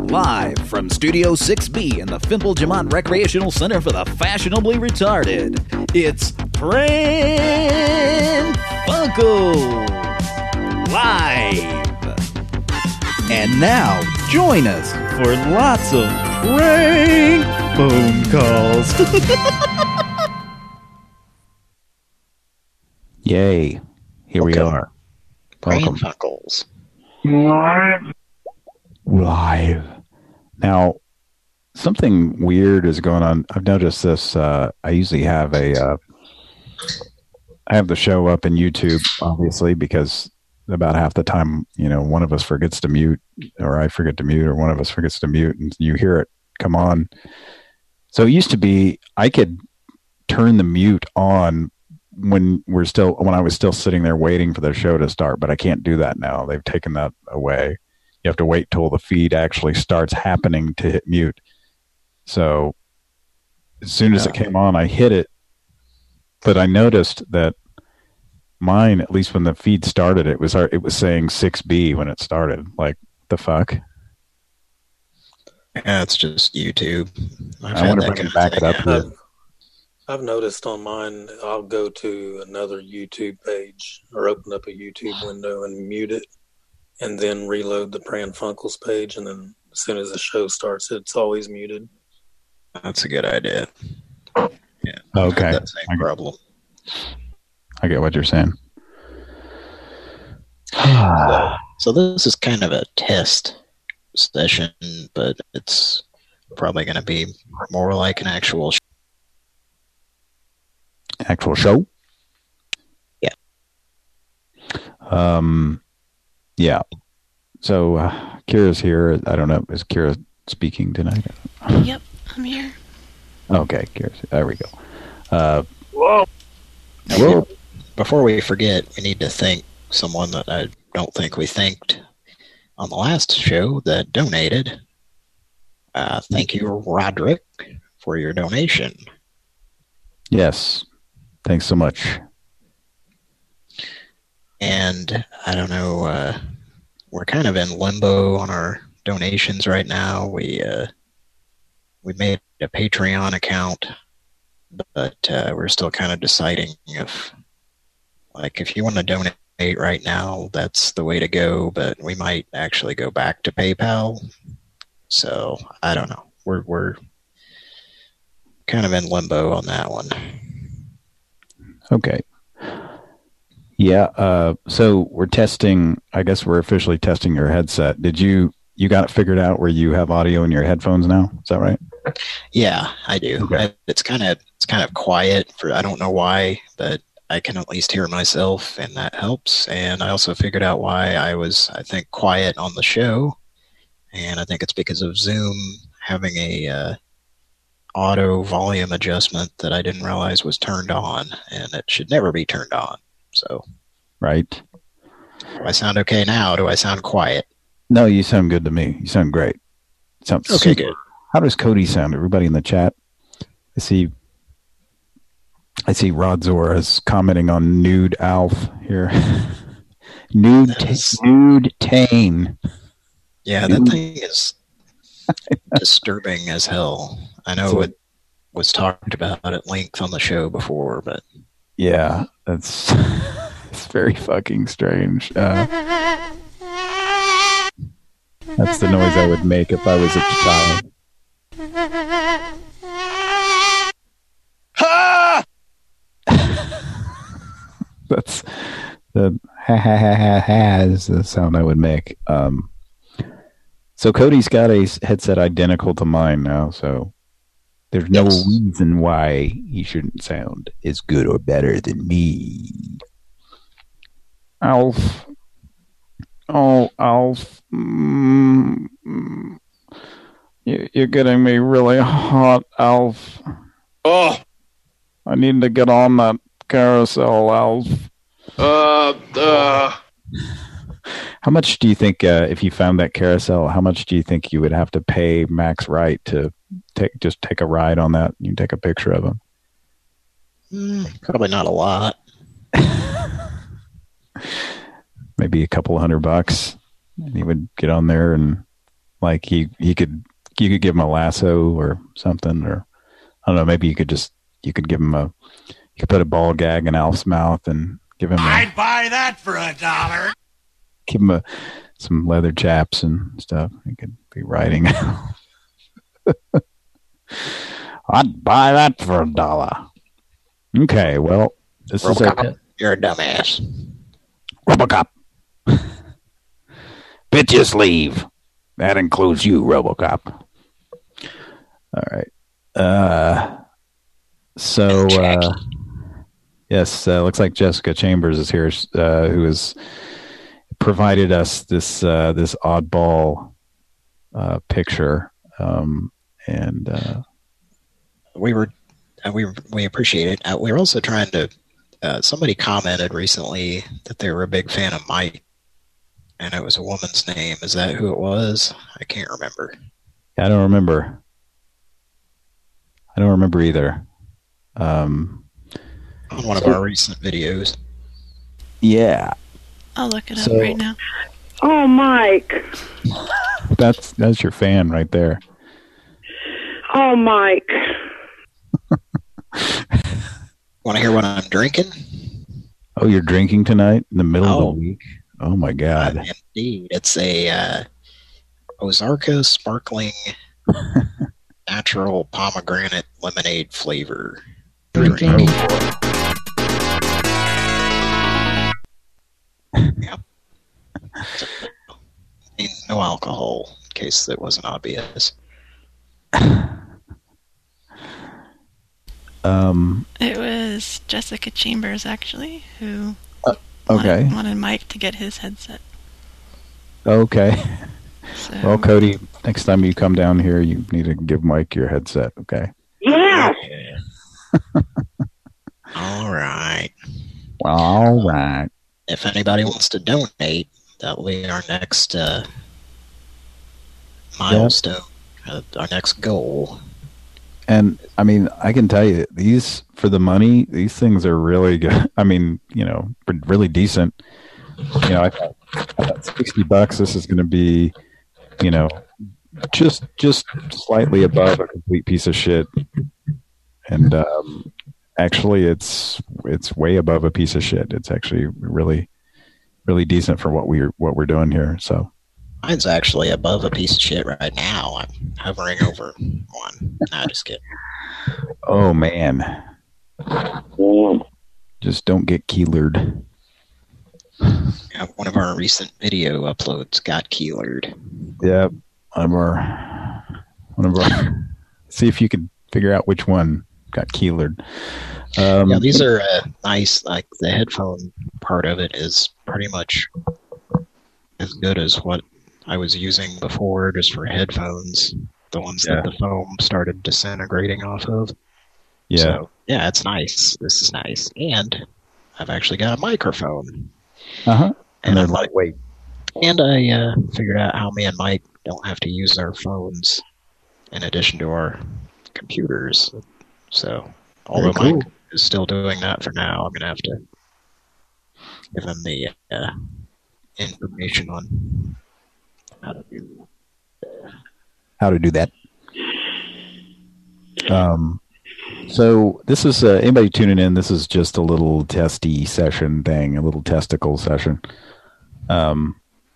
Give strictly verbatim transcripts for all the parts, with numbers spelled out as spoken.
Live from Studio six B in the Fimple Jamont Recreational Center for the Fashionably Retarded, it's Pran Funkels Live. And now, join us for lots of prank phone calls. Yay. Here we are. Welcome. Pran Funkels. Live. Live. Now, something weird is going on. I've noticed this. Uh, I usually have a, uh, I have the show up in YouTube, obviously, because about half the time, you know, one of us forgets to mute, or I forget to mute, or one of us forgets to mute, and you hear it come on. So it used to be I could turn the mute on when we're still, when I was still sitting there waiting for the show to start, but I can't do that now. They've taken that away. You have to wait till the feed actually starts happening to hit mute. So as soon as it came on, I hit it, but I noticed that mine, at least when the feed started, it was it was saying six B when it started. Like, the fuck? Yeah, it's just YouTube. I've I wonder if I can back it up here. I've, I've noticed on mine, I'll go to another YouTube page or open up a YouTube window and mute it, and then reload the Pran Funkels page, and then as soon as the show starts, it's always muted. That's a good idea. Yeah. Okay. That same problem. I get what you're saying. so, so this is kind of a test session, but it's probably going to be more like an actual show. Actual show? Yeah. Um, yeah. So, uh, Kira's here. I don't know. Is Kira speaking tonight? Yep, I'm here. Okay, Kira. There we go. Uh, Whoa. Whoa. Before we forget, we need to thank someone that I don't think we thanked on the last show that donated. Uh, thank you, Roderick, for your donation. Yes. Thanks so much. And I don't know, uh, we're kind of in limbo on our donations right now. We uh, we made a Patreon account, but uh, we're still kind of deciding if, like, if you want to donate right now, that's the way to go, but we might actually go back to PayPal. So, I don't know. We're, we're kind of in limbo on that one. Okay. Yeah, uh, so we're testing, I guess we're officially testing your headset. Did you, you got it figured out where you have audio in your headphones now? Is that right? Yeah, I do. Okay. I, it's kind of, it's kind of quiet for, I don't know why, but I can at least hear myself, and that helps. And I also figured out why I was, I think, quiet on the show. And I think it's because of Zoom having a uh, auto volume adjustment that I didn't realize was turned on, and it should never be turned on. So, right. Do I sound okay now? Do I sound quiet? No, you sound good to me. You sound great. Sounds okay, super. Good. How does Cody sound? Everybody in the chat? I see I see Rod Zora is commenting on Nude Alf here. Nude Is, Nude Tane. Yeah, Nude. that thing is disturbing as hell. I know so, it was talked about at length on the show before, but yeah, that's it's very fucking strange. Uh, that's the noise I would make if I was a child. Ha! That's the ha ha ha ha ha is the sound I would make. Um, so Cody's got a headset identical to mine now, so there's no yes. reason why he shouldn't sound as good or better than me. Alf. Oh, Alf. Mm, mm. You're getting me really hot, Alf. Oh. I need to get on that carousel, Alf. Uh, uh. How much do you think, uh, if you found that carousel, how much do you think you would have to pay Max Wright to take just take a ride on that? You can take a picture of him. Mm, probably not a lot. Maybe a couple hundred bucks. And he would get on there and Like he, he could you could give him a lasso or something, or I don't know. Maybe you could just you could give him a you could put a ball gag in Alf's mouth and give him. A, I'd buy that for a dollar. Give him a, some leather chaps and stuff. He could be riding. I'd buy that for a dollar. Okay, well, this Robocop, is a you're a dumbass. Robocop. Bit your sleeve. That includes you, Robocop. All right. Uh, so, uh, yes, uh, looks like Jessica Chambers is here, uh, who has provided us this uh, this oddball uh, picture, um, and uh, we were uh, we we appreciate it. Uh, we were also trying to. Uh, somebody commented recently that they were a big fan of Mike, and it was a woman's name. Is that who it was? I can't remember. I don't remember. I don't remember either. Um, On one of our recent videos. Yeah. I'll look it So- up right now. Oh, Mike. That's that's your fan right there. Oh, Mike. Want to hear what I'm drinking? Oh, you're drinking tonight in the middle Oh. of the week? Oh my God! Uh, indeed, it's a uh, Ozarka sparkling natural pomegranate lemonade flavor. Drinking. Yep. No alcohol, in case that wasn't obvious. Um. It was Jessica Chambers, actually, who Okay. wanted, wanted Mike to get his headset. Okay. So, Well, Cody, next time you come down here, you need to give Mike your headset. Okay. Yes. All right. All right. If anybody wants to donate, that will be our next uh, milestone, uh, our next goal. And I mean, I can tell you, these for the money, these things are really good. I mean, you know, really decent. You know, I thought, I thought sixty bucks. This is going to be, you know, just just slightly above a complete piece of shit. And um, actually, it's it's way above a piece of shit. It's actually really, really decent for what we're what we're doing here. So. Mine's actually above a piece of shit right now. I'm hovering over one. No, just kidding. Oh man. Just don't get keelered. Yeah, one of our recent video uploads got keelered. Yep. One of our one of our see if you can figure out which one got keelered. Um, Yeah, these are uh, nice. Like the headphone part of it is pretty much as good as what I was using before, just for headphones. The ones Yeah. that the foam started disintegrating off of. yeah. So, yeah, it's nice. This is nice. And I've actually got a microphone. Uh-huh. And And they're I'm like, lightweight. And I uh, figured out how me and Mike don't have to use our phones in addition to our computers. So, although cool. Mike is still doing that for now, I'm going to have to give him the uh, information on how to do How to do that. Um so this is uh, anybody tuning in, this is just a little testy session thing, a little testicle session. Um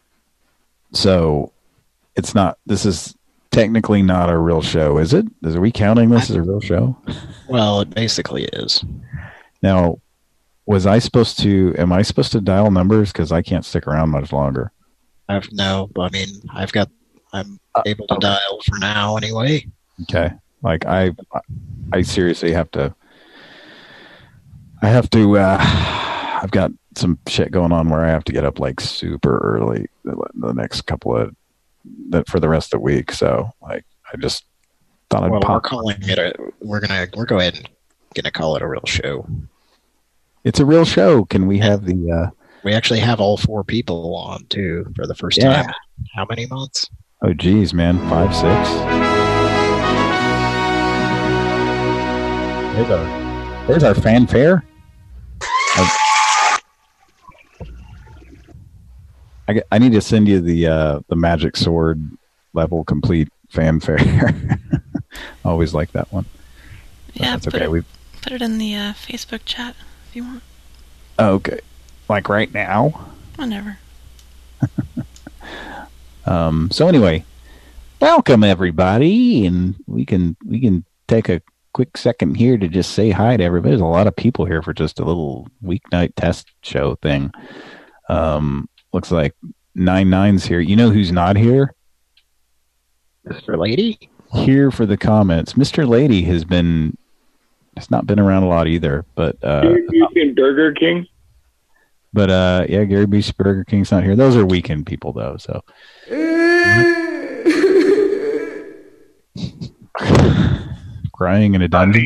so it's not this is technically not a real show, is it? Is are we counting this as a real show? Well, it basically is. Now, was I supposed to am I supposed to dial numbers, cuz I can't stick around much longer? I've no, I mean, I've got, I'm able to dial for now anyway. Okay. Like I, I seriously have to, I have to, uh, I've got some shit going on where I have to get up like super early the, the next couple of, that for the rest of the week. So like, I just thought I'd Well, we're pop. calling it a, we're gonna, we're go ahead and gonna call it a real show. It's a real show. Can we have the, uh, We actually have all four people on too for the first Yeah. time. How many months? oh geez, man, five, six. There's our, there's our fanfare. I, I, I need to send you the uh, the magic sword level complete fanfare. Always like that one. Yeah, that's put okay. It, We put it in the uh, Facebook chat if you want. oh, okay, like right now. Whenever. um. So anyway, welcome everybody, and we can we can take a quick second here to just say hi to everybody. There's a lot of people here for just a little weeknight test show thing. Um, looks like Nine Nine's here. You know who's not here? Mister Lady? Here for the comments. Mister Lady has been, has not been around a lot either, but, uh, you seen Burger King? But, uh, yeah, Gary Beast Burger King's not here. Those are weekend people though, so. Crying in a dungeon.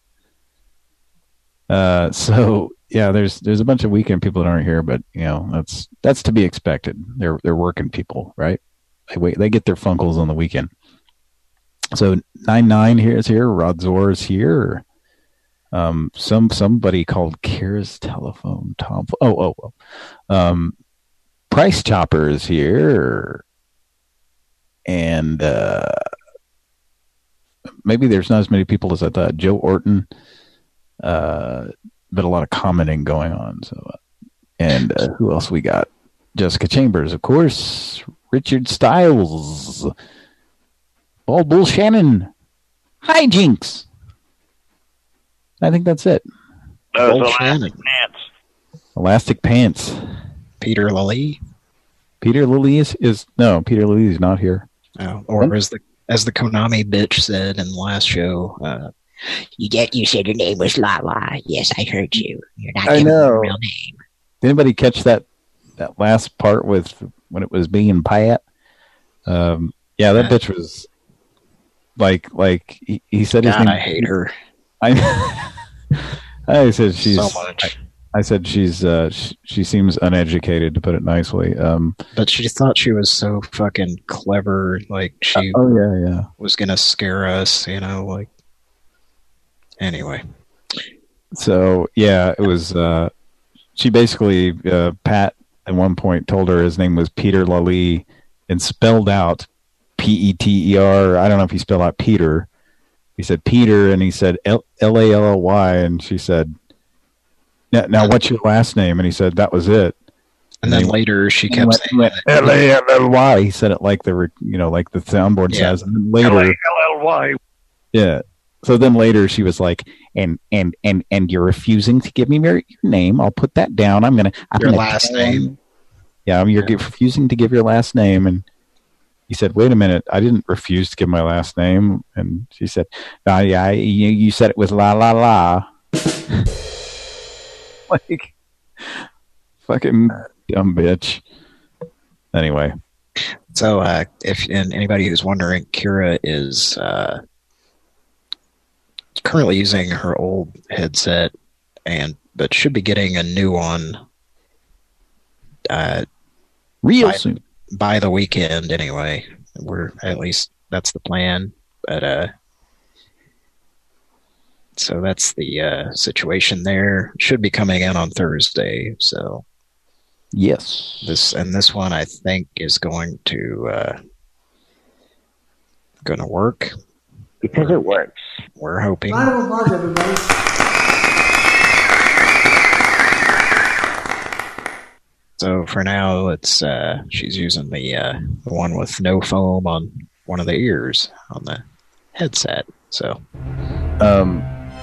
Uh, so yeah, there's there's a bunch of weekend people that aren't here, but you know that's that's to be expected. They're they're working people, right? They wait, they get their Funkles on the weekend. So nine nine here is here. Rod Zor is here. Um, some somebody called Kira's telephone. Tom. Oh oh oh. Um, Price Chopper is here, and uh. Maybe there's not as many people as I thought. Joe Orton, uh, but a lot of commenting going on. So, uh, and uh, who else we got? Jessica Chambers, of course. Richard Stiles, Bald Bull Shannon. Hi, Jinx. I think that's it. Those Bull elastic Shannon. pants. Elastic Pants. Peter Lilly? Peter Lilly is, is no. Peter Lilly is not here. Oh, or as the as the Konami bitch said in the last show, uh, You get. You said your name was Lala. Yes, I heard you. You're not I giving me know. your real name. Did anybody catch that that last part with when it was being Pat? Um, yeah, that bitch was like like he, he said his God, name. I hate her. I I said she's so much. I, I said she's uh she, she seems uneducated, to put it nicely. Um, But she thought she was so fucking clever, like she oh yeah, yeah. was gonna scare us, you know, like. Anyway. So yeah, it was. Uh, she basically uh, Pat at one point told her his name was Peter Lilly and spelled out P E T E R. I don't know if he spelled out Peter. He said Peter, and he said L A L L Y, and she said, "Now, now what's your last name?" And he said that was it. And, and then later she kept went, saying went, L A L L Y. He said it like the you know like the soundboard yeah. says. And then later, L A L L Y. Yeah. So then later she was like, and and and and you're refusing to give me your, your name. I'll put that down. I'm gonna I'm your gonna last name. Yeah, you're yeah. refusing to give your last name. And he said, "Wait a minute, I didn't refuse to give my last name." And she said, "No, yeah, you, you said it with la la la." Like, fucking dumb bitch. Anyway, so uh, if and anybody who's wondering, Kira is. Uh, currently using her old headset, and but should be getting a new one uh, real by, soon by the weekend. Anyway, we're at least that's the plan. But uh, so that's the uh, situation there. Should be coming in on Thursday. So yes, this and this one I think is going to uh, going to work. Because it works. We're hoping. Round of applause, everybody. So for now, it's uh, she's using the uh, the one with no foam on one of the ears on the headset. So, um,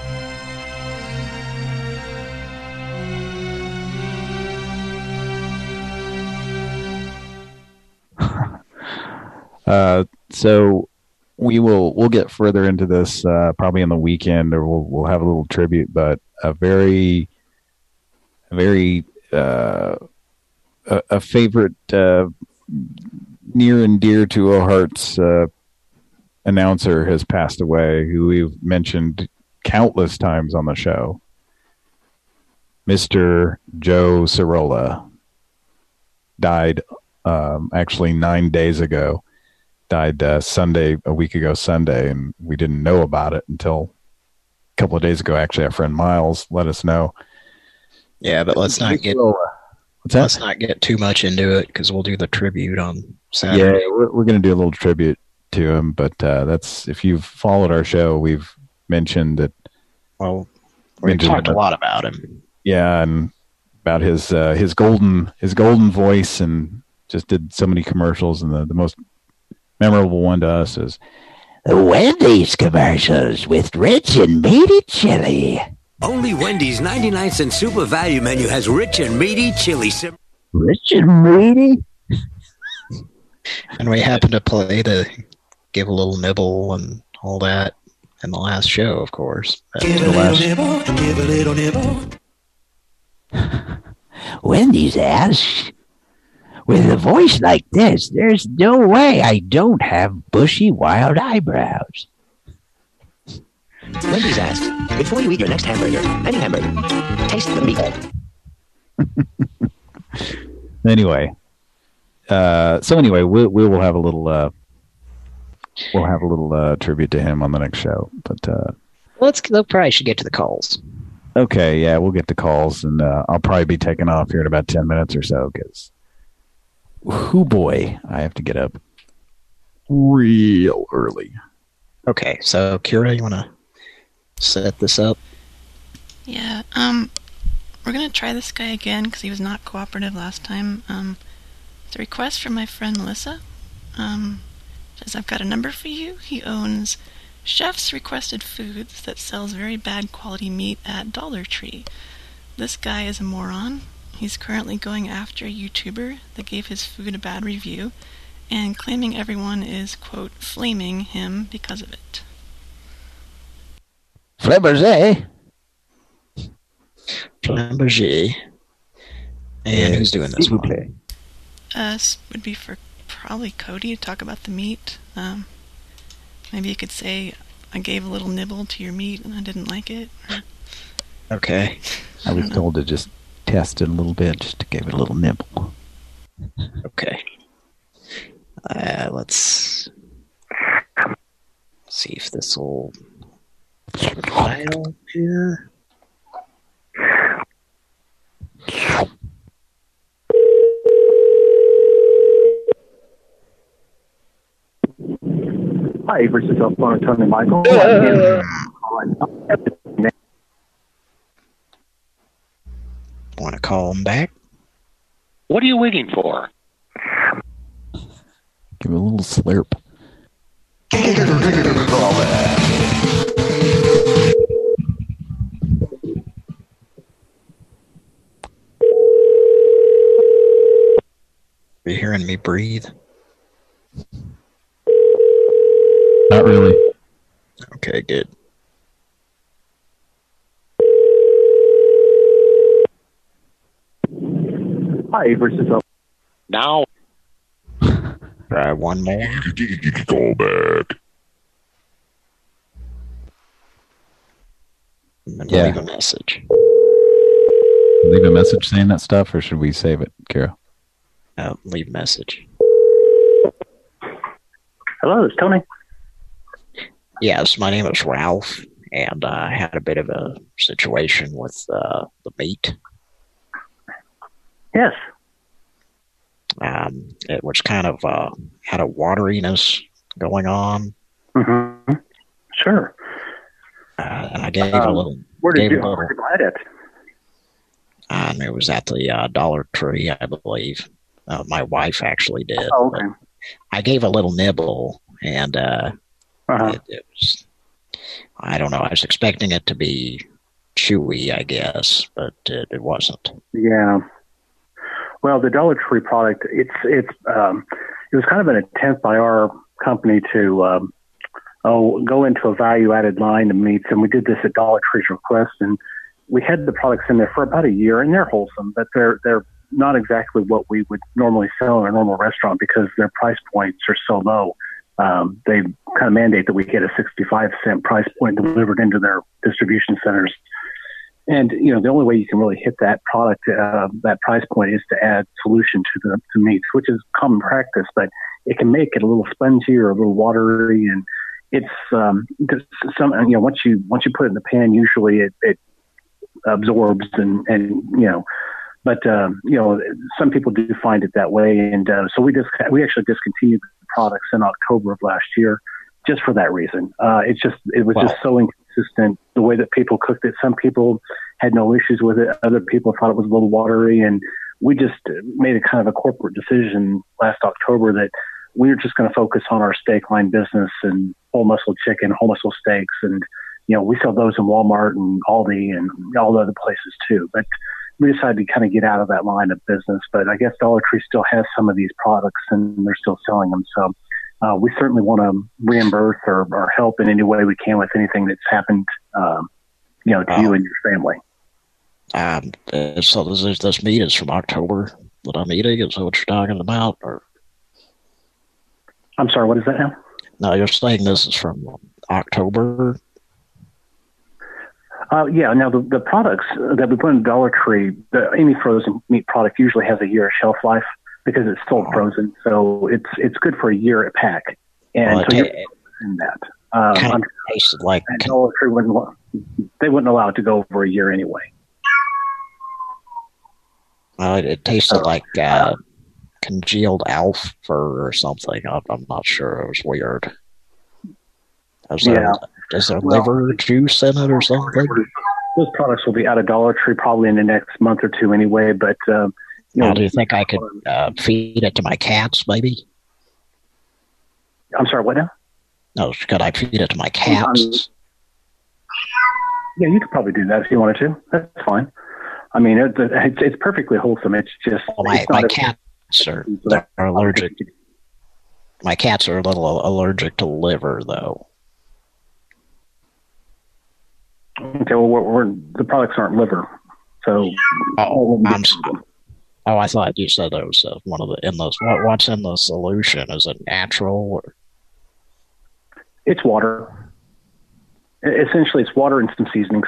uh, so. We will we'll get further into this uh, probably on the weekend, or we'll we'll have a little tribute. But a very, a very uh, a, a favorite, uh, near and dear to our hearts uh, announcer has passed away, who we've mentioned countless times on the show. Mister Joe Cirola died um, actually nine days ago. Died uh, Sunday, a week ago Sunday, and we didn't know about it until a couple of days ago. Actually, our friend Miles let us know. Yeah, but let's not get What's that? let's not get too much into it because we'll do the tribute on Saturday. Yeah, we're, we're going to do a little tribute to him, but uh, that's if you've followed our show, we've mentioned that. Well, we've talked a lot about him. Yeah, and about his uh, his golden his golden voice, and just did so many commercials, and the, the most memorable one to us is Wendy's commercials with rich and meaty chili. Only Wendy's ninety-nine cent super value menu has rich and meaty chili. Rich and meaty? And we happened to play the give a little nibble and all that in the last show, of course. Give a little nibble, give a little nibble. Wendy's asks, with a voice like this, there's no way I don't have bushy, wild eyebrows. Wendy's asks, before you eat your next hamburger, any hamburger, taste the meat. Anyway, uh, so anyway, we we will have a little uh, we'll have a little uh, tribute to him on the next show. But uh, let's they'll probably should get to the calls. Okay, yeah, we'll get the calls, and uh, I'll probably be taking off here in about ten minutes or so because, whoo boy, I have to get up real early. Okay, so Kira, you want to set this up? Yeah, um, we're going to try this guy again because he was not cooperative last time. Um, it's a request from my friend Melissa. Um, says, I've got a number for you. He owns Chef's Requested Foods that sells very bad quality meat at Dollar Tree. This guy is a moron. He's currently going after a YouTuber that gave his food a bad review and claiming everyone is, quote, flaming him because of it. Flamberger. Flamberger. And who's doing this one? Uh, would be for probably Cody to talk about the meat. Um, maybe you could say, I gave a little nibble to your meat and I didn't like it. Or, okay. I, I was know. told to just test it a little bit, just to give it a little nibble. Okay. Uh, let's see if this will file here. Hi, versus Phone Tony Michael. Uh, Want to call him back? What are you waiting for? Give it a little slurp. Are you hearing me breathe? Not really. Okay, good. Hi, versus Now. Try one more. Call back. And yeah. Leave a message. Leave a message saying that stuff, or should we save it, Kara? Uh, leave a message. Hello, it's Tony. Yes, my name is Ralph, and uh, I had a bit of a situation with uh, the meat. Yes. Um, it was kind of uh, had a wateriness going on. Mm-hmm. Sure. Uh, and I gave um, a little. Where did you, a little, where did you buy it? Um, it was at the uh, Dollar Tree, I believe. Uh, my wife actually did. Oh, okay. I gave a little nibble, and uh, uh-huh. it, it was. I don't know. I was expecting it to be chewy, I guess, but it, it wasn't. Yeah. Well, the Dollar Tree product, it's it's um, it was kind of an attempt by our company to um, oh go into a value-added line of meats, and we did this at Dollar Tree's request, and we had the products in there for about a year, and they're wholesome, but they're they're not exactly what we would normally sell in a normal restaurant because their price points are so low. Um, they kind of mandate that we get a sixty-five cent price point delivered into their distribution centers. And, you know, the only way you can really hit that product, uh, that price point is to add solution to the to meats, which is common practice, but it can make it a little spongy or a little watery. And it's, um, some, you know, once you, once you put it in the pan, usually it, it absorbs and, and, you know, but um, you know, some people do find it that way, and uh, so we just we actually discontinued the products in October of last year, just for that reason. Uh, it's just it was wow. just so inconsistent the way that people cooked it. Some people had no issues with it. Other people thought it was a little watery, and we just made a kind of a corporate decision last October that we were just going to focus on our steak line business and whole muscle chicken, whole muscle steaks, and you know, we sell those in Walmart and Aldi and all the other places too. But we decided to kind of get out of that line of business. But I guess Dollar Tree still has some of these products and they're still selling them. So uh, we certainly want to reimburse or, or help in any way we can with anything that's happened, um, you know, to um, you and your family. Um, uh, so this, this meat is from October that I'm eating. Is that what you're talking about? Or I'm sorry, what is that now? No, you're saying this is from October. Uh, yeah, now the, the products that we put in Dollar Tree, the, any frozen meat product usually has a year shelf life because it's still frozen. So it's it's good for a year a pack. And well, so you're in that. Um, kind of tasted like Dollar Tree wouldn't, they wouldn't allow it to go over a year anyway. Well, it, it tasted uh, like uh, congealed alf fur or something. I'm, I'm not sure. It was weird. Was yeah. There, is there well, liver juice in it or something? Those products will be out of Dollar Tree probably in the next month or two anyway. But um, you now, know, do you think I could uh, feed it to my cats, maybe? I'm sorry, what now? No, could I feed it to my cats? Yeah, you could probably do that if you wanted to. That's fine. I mean, it, it's it's perfectly wholesome. It's just well, my, it's my cats are, are allergic. My cats are a little allergic to liver, though. Okay, well, we're, we're, the products aren't liver, so. Oh, I'm sorry. Oh, I thought you said it was uh, one of the in those. What, what's in the solution? Is it natural or? It's water. Essentially, it's water and some seasonings.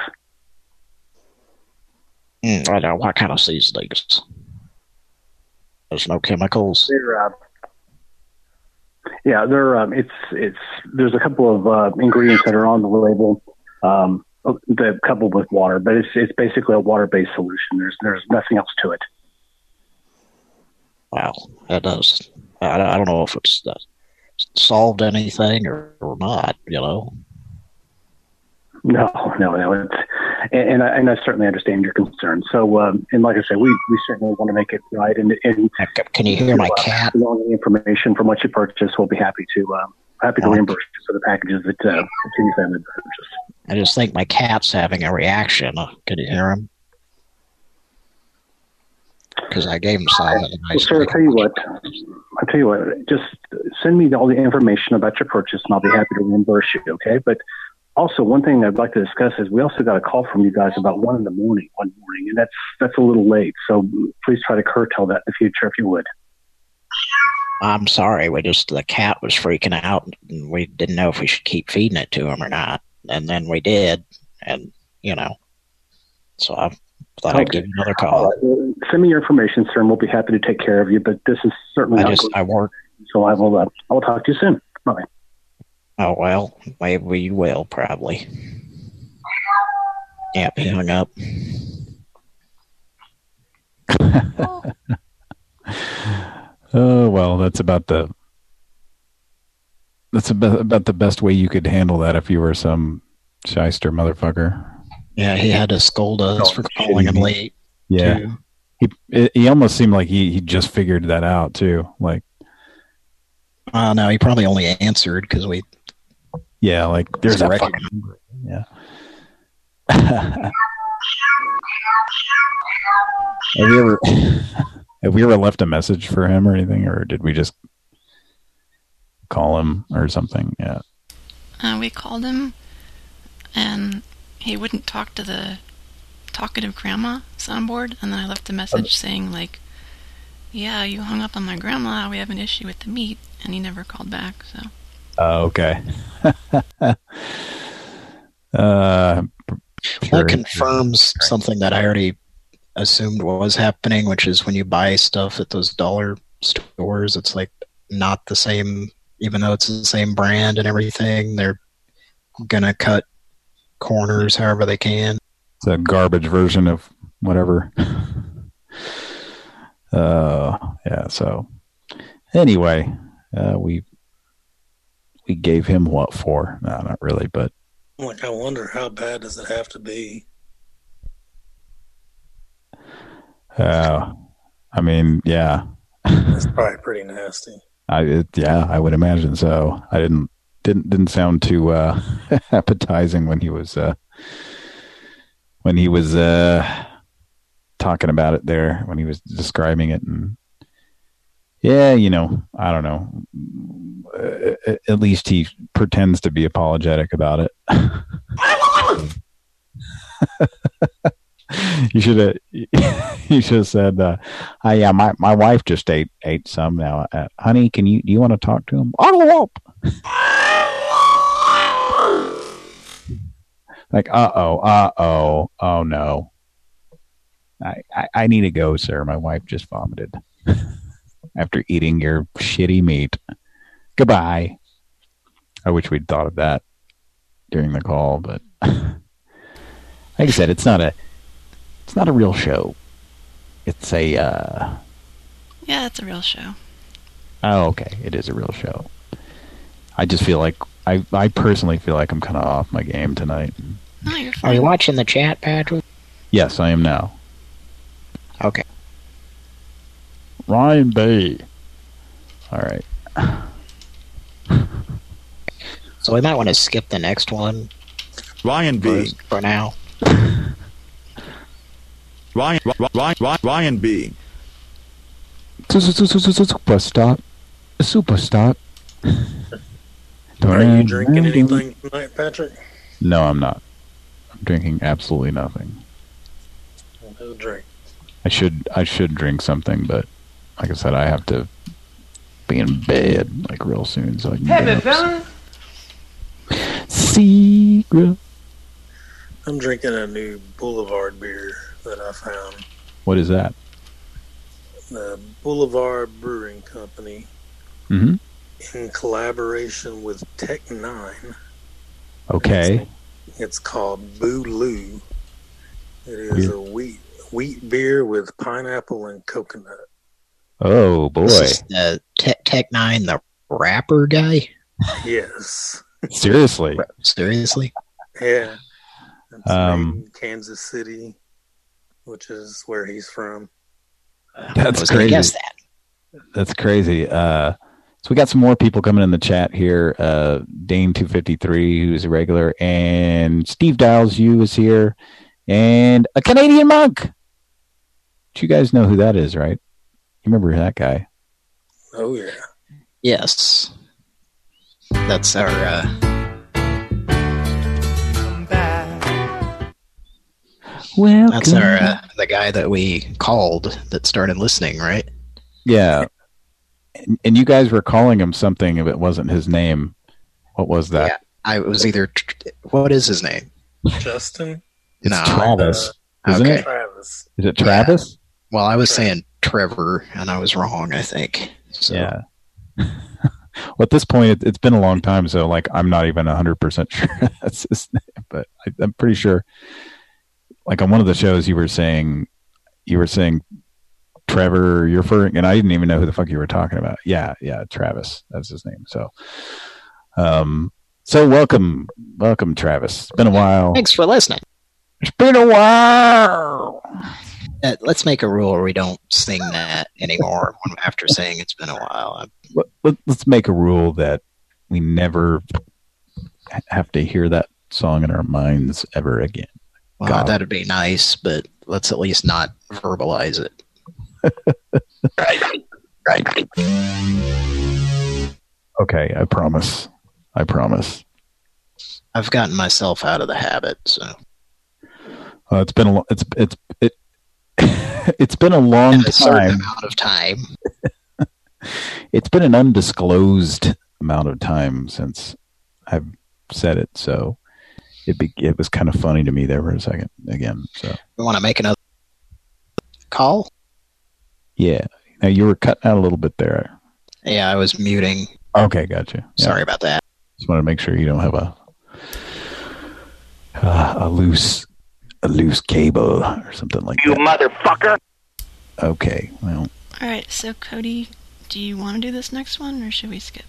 Mm, I know. What kind of seasonings? There's no chemicals. They're, uh, yeah, they're. Um, it's it's. There's a couple of uh, ingredients that are on the label. Um, the coupled with water, but it's it's basically a water-based solution. There's there's nothing else to it. Wow, that does. I, I don't know if it's uh, solved anything or, or not. You know. No, no, no. It's, and, and, I, and I certainly understand your concern. So, um, and like I said, we, we certainly want to make it right. And, and can you hear my uh, cat? Knowing the information from what you purchase, we'll be happy to uh, happy to reimburse you for the packages that uh, your family purchased. I just think my cat's having a reaction. Uh, can you hear him? Because I gave him some. Well, sir, I'll tell you what. I'll tell you what. Just send me all the information about your purchase, and I'll be happy to reimburse you. Okay, but. Also, one thing I'd like to discuss is we also got a call from you guys about one in the morning, one morning, and that's that's a little late. So please try to curtail that in the future if you would. I'm sorry. We just the cat was freaking out, and we didn't know if we should keep feeding it to him or not. And then we did, and you know, so I thought okay. I'd give you another call. Right. Well, send me your information, sir, and we'll be happy to take care of you. But this is certainly I not just good. I work. So I will. Uh, I will talk to you soon. Bye. Oh, well, maybe we will, probably. Yeah, he hung up. Oh, well, that's about the that's about, about the best way you could handle that if you were some shyster motherfucker. Yeah, he had to scold us oh, for calling him late. Yeah. Too. He he almost seemed like he, he just figured that out, too. Like, uh, no, he probably only answered because we... Yeah, like there's a fucking yeah. have we ever have we ever left a message for him or anything, or did we just call him or something? Yeah. Uh, we called him, and he wouldn't talk to the talkative grandma soundboard, and then I left a message okay. saying like, "Yeah, you hung up on my grandma. We have an issue with the meat," and he never called back. So. Oh, okay. uh, sure. That confirms something that I already assumed was happening, which is when you buy stuff at those dollar stores, it's like not the same, even though it's the same brand and everything. They're gonna cut corners however they can. It's a garbage version of whatever. Uh, yeah. So anyway, uh, we we gave him what for? No, not really, but like I wonder how bad does it have to be? uh, I mean, yeah, It's probably pretty nasty. I it, yeah, I would imagine so. I didn't didn't didn't sound too uh, appetizing when he was uh, when he was uh, talking about it there, when he was describing it. And yeah, you know, I don't know. Uh, at least he pretends to be apologetic about it. You should have. You should have said, uh, oh, "Yeah, my, my wife just ate ate some now. Uh, honey, can you do you want to talk to him?" Like, uh oh, uh oh, oh no. I, I I need to go, sir. My wife just vomited after eating your shitty meat. Goodbye. I wish we'd thought of that during the call, but like I said, it's not a it's not a real show. It's a uh Yeah, it's a real show. Oh, okay. It is a real show. I just feel like I I personally feel like I'm kind of off my game tonight. No, you're fine. Are you watching the chat, Patrick? Yes, I am now. Okay. Ryan B. All right. So we might want to skip the next one. Ryan B. For, for now. Ryan, Ryan, Ryan, Ryan B. Superstar. Superstar. Are you drinking anything tonight, Patrick? No, I'm not. I'm drinking absolutely nothing. No drink. I should I should drink something, but like I said, I have to be in bed like real soon, so I can. Hey, fella. Secret. I'm drinking a new Boulevard beer that I found. What is that? The Boulevard Brewing Company, Mm-hmm. in collaboration with Tech Nine. Okay. It's, it's called Boulou. It is a wheat wheat beer with pineapple and coconut. Oh boy! This is the Tech Tech Nine, the rapper guy. Yes. Seriously. Seriously. Yeah. It's Um, made in Kansas City, which is where he's from. That's I was gonna crazy. guess that. That's crazy. Uh, so we got some more people coming in the chat here. Uh, Dane two fifty-three, who's a regular, and Steve Dials U is here, and a Canadian monk. Do you guys know who that is, right? You remember that guy? Oh yeah. Yes. That's our. Uh, Well, that's our uh, the guy that we called that started listening, right? Yeah. And, and you guys were calling him something if it wasn't his name. What was that? Yeah, I was either. What is his name? Justin? It's No. Travis, Uh, isn't okay. it? Travis. Is it Travis? Well, I was saying Trevor, and I was wrong, I think. So. Yeah. Well, at this point, it, it's been a long time, so like I'm not even one hundred percent sure that's his name, but I, I'm pretty sure. Like on one of the shows, you were saying, you were saying, Trevor, you're referring, and I didn't even know who the fuck you were talking about. Yeah, yeah, Travis, that's his name. So, um, so welcome, welcome, Travis. It's been a while. Thanks for listening. It's been a while. Uh, let's make a rule where we don't sing that anymore after saying it's been a while. Let, let, let's make a rule that we never have to hear that song in our minds ever again. Well, God. that'd be nice, but let's at least not verbalize it. Right. Right. Okay, I promise. I promise. I've gotten myself out of the habit, so. Uh, it's been a lo- it's it's it it's been a long In a certain time. amount of time. It's been an undisclosed amount of time since I've said it, so it be, it was kind of funny to me there for a second again. So We want to make another call? yeah, now you were cutting out a little bit there. Yeah, I was muting. Okay, gotcha. Yeah. Sorry about that. Just want to make sure you don't have a uh, a loose a loose cable or something like You that. motherfucker. Okay, well, Alright, so Cody, do you want to do this next one, or should we skip?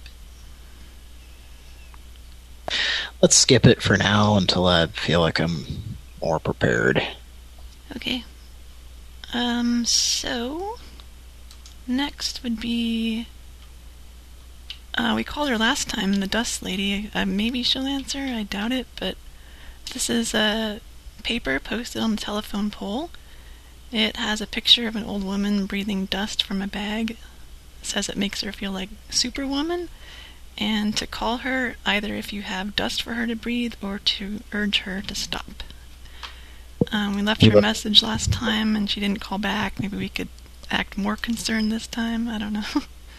Let's skip it for now until I feel like I'm more prepared. Okay. Um, so... Next would be... Uh, we called her last time, the Dust Lady. Uh, maybe she'll answer, I doubt it, but... This is a paper posted on the telephone pole. It has a picture of an old woman breathing dust from a bag. It says it makes her feel like Superwoman. And to call her, either if you have dust for her to breathe or to urge her to stop. Um, we left her a message last time and she didn't call back. Maybe we could act more concerned this time. I don't know.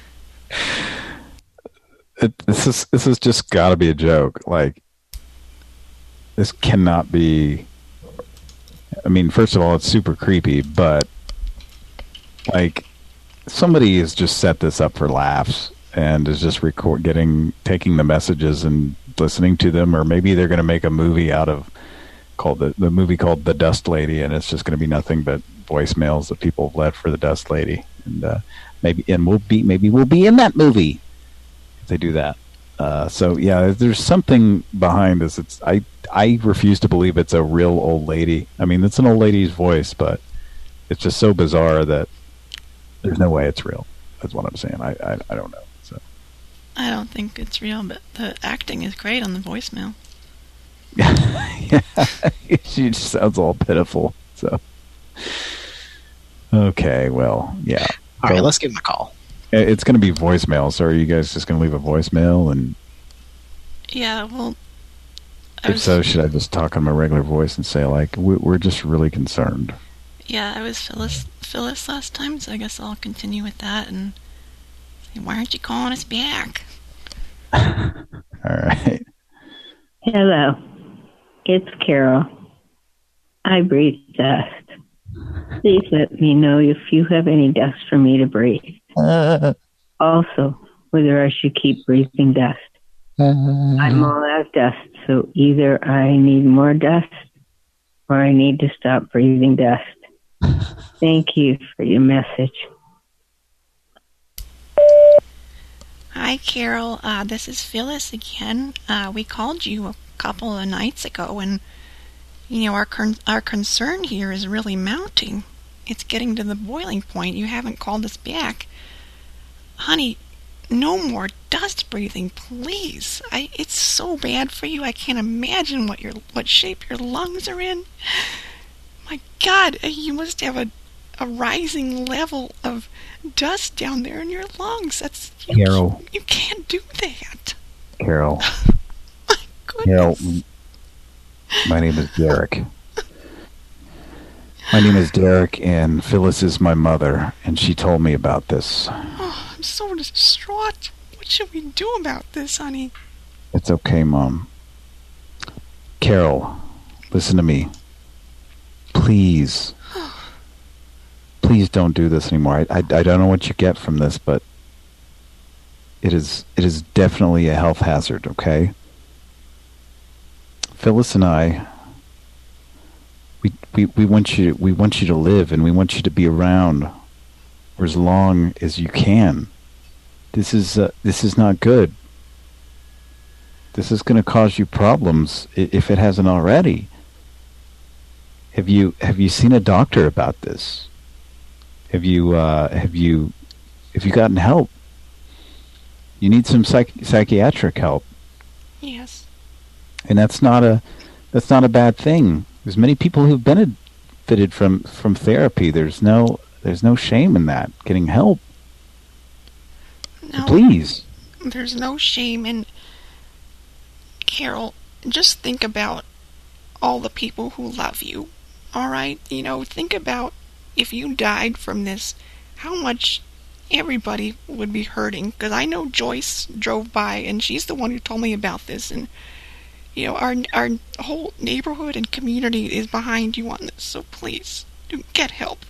it, this is this has just got to be a joke. Like, this cannot be. I mean, first of all, it's super creepy, but like somebody has just set this up for laughs and is just record getting taking the messages and listening to them, or maybe they're going to make a movie out of called the the movie called The Dust Lady, and it's just going to be nothing but voicemails that people have left for the Dust Lady, and uh, maybe and we'll be maybe we'll be in that movie if they do that. Uh, so yeah, there's something behind this. It's I I refuse to believe it's a real old lady. I mean, it's an old lady's voice, but it's just so bizarre that there's no way it's real. That's what I'm saying. I I, I don't know. So I don't think it's real, but the acting is great on the voicemail. Yeah, she just sounds all pitiful. So okay, well, yeah. All right, let's give him a call. It's going to be voicemail, so are you guys just going to leave a voicemail? And yeah, well, I if was, so, should I just talk in my regular voice and say, like, we're just really concerned? Yeah, I was Phyllis, Phyllis last time, so I guess I'll continue with that and say, why aren't you calling us back? All right. Hello, it's Carol. I breathe dust. Please let me know if you have any dust for me to breathe. Uh, also, whether I should keep breathing dust. Uh, I'm all out of dust, so either I need more dust or I need to stop breathing dust. Thank you for your message. Hi, Carol. Uh, this is Phyllis again. Uh, we called you a couple of nights ago, and you know our con- our concern here is really mounting. It's getting to the boiling point. You haven't called us back. Honey, no more dust breathing, please. I, it's so bad for you. I can't imagine what your what shape your lungs are in. My God, you must have a a rising level of dust down there in your lungs. That's you, Carol. You can't do that. Carol. My goodness. Carol, my name is Derek. My name is Derek, and Phyllis is my mother, and she told me about this. Oh, I'm so distraught. What should we do about this, honey? It's okay, Mom. Carol, listen to me. Please. Please don't do this anymore. I, I, I don't know what you get from this, but it is it is definitely a health hazard, okay? Phyllis and I, we, we, we want you we want you to live, and we want you to be around for as long as you can. This is uh, this is not good. This is going to cause you problems if it hasn't already. Have you have you seen a doctor about this? Have you uh, have you have you gotten help? You need some psych- psychiatric help. Yes. And that's not a that's not a bad thing. There's many people who've benefited from, from therapy. There's no there's no shame in that. Getting help. No, please. There's no shame in Carol. Just think about all the people who love you. All right, you know, think about if you died from this, how much everybody would be hurting. Because I know Joyce drove by, and she's the one who told me about this. And you know, our our whole neighborhood and community is behind you on this. So please, do get help.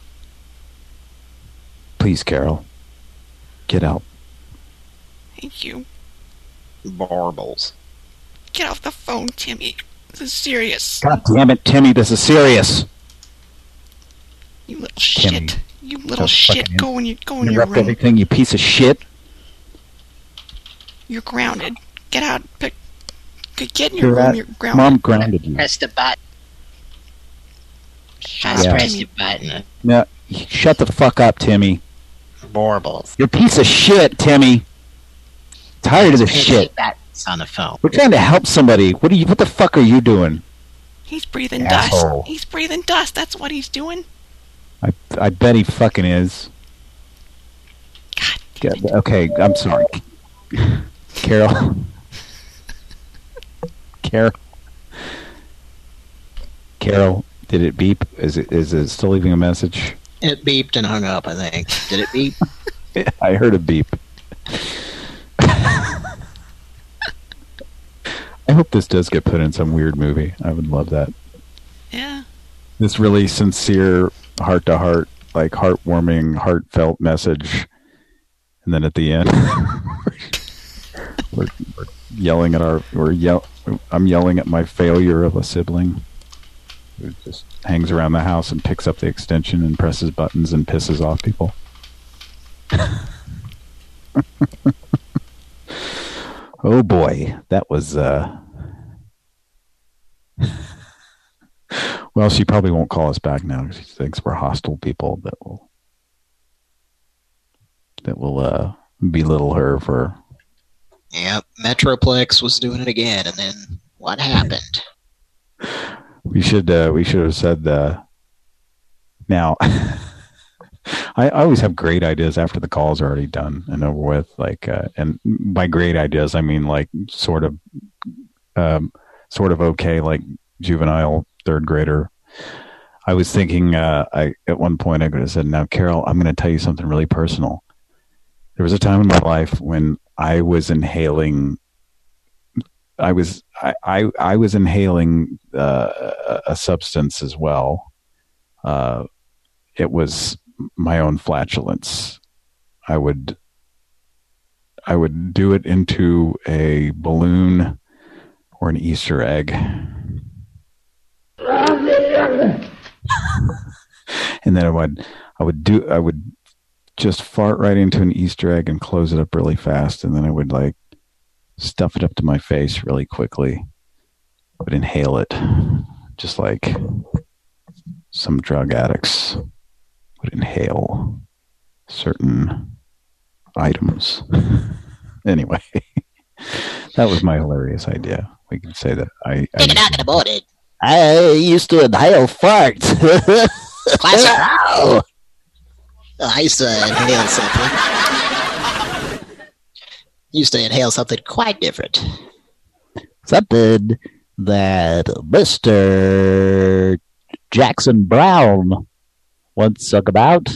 Please, Carol, get help. Thank you. Barbles. Get off the phone, Timmy. This is serious. God damn it, Timmy, this is serious. You little Timmy. shit. You little shit, go in your, go in your Interrupt room. everything, you piece of shit. You're grounded. Get out. Pick, get in your You're room. at- You're grounded. Mom grounded you. Press the button. Yeah. Press the button. No, shut the fuck up, Timmy. Borbles. You're a piece of shit, Timmy. Tired of this shit. That's on the phone. We're trying to help somebody. What are you? What the fuck are you doing? He's breathing Asshole. dust. He's breathing dust. That's what he's doing. I I bet he fucking is. God. Okay, I'm sorry, Carol. Carol. Carol, did it beep? Is it is it still leaving a message? It beeped and hung up, I think. Did it beep? I heard a beep. I hope this does get put in some weird movie. I would love that. Yeah. This really sincere, heart-to-heart, like heartwarming, heartfelt message. And then at the end, we're, we're yelling at our... We're yell, I'm yelling at my failure of a sibling who just hangs around the house and picks up the extension and presses buttons and pisses off people. Oh boy, that was uh well, she probably won't call us back now. She thinks we're hostile people that will that will uh belittle her for. Yep, Metroplex was doing it again, and then what happened? We should uh we should have said uh now I, I always have great ideas after the call's already done and over with. Like, uh, and by great ideas, I mean like sort of, um, sort of okay, like juvenile third grader. I was thinking, uh, I at one point I could have said, "Now, Carol, I'm going to tell you something really personal. There was a time in my life when I was inhaling. I was I I, I was inhaling uh, a substance as well. Uh, it was." My own flatulence. I would I would do it into a balloon or an Easter egg. And then I would I would do I would just fart right into an Easter egg and close it up really fast, and then I would like stuff it up to my face really quickly. I would inhale it just like some drug addicts would inhale certain items. Anyway, that was my hilarious idea. We can say that I. I Take it out in the morning. I used to inhale farts. Classic. Oh, I used to inhale something. Used to inhale something quite different. Something that Mister Jackson Brown once sung about.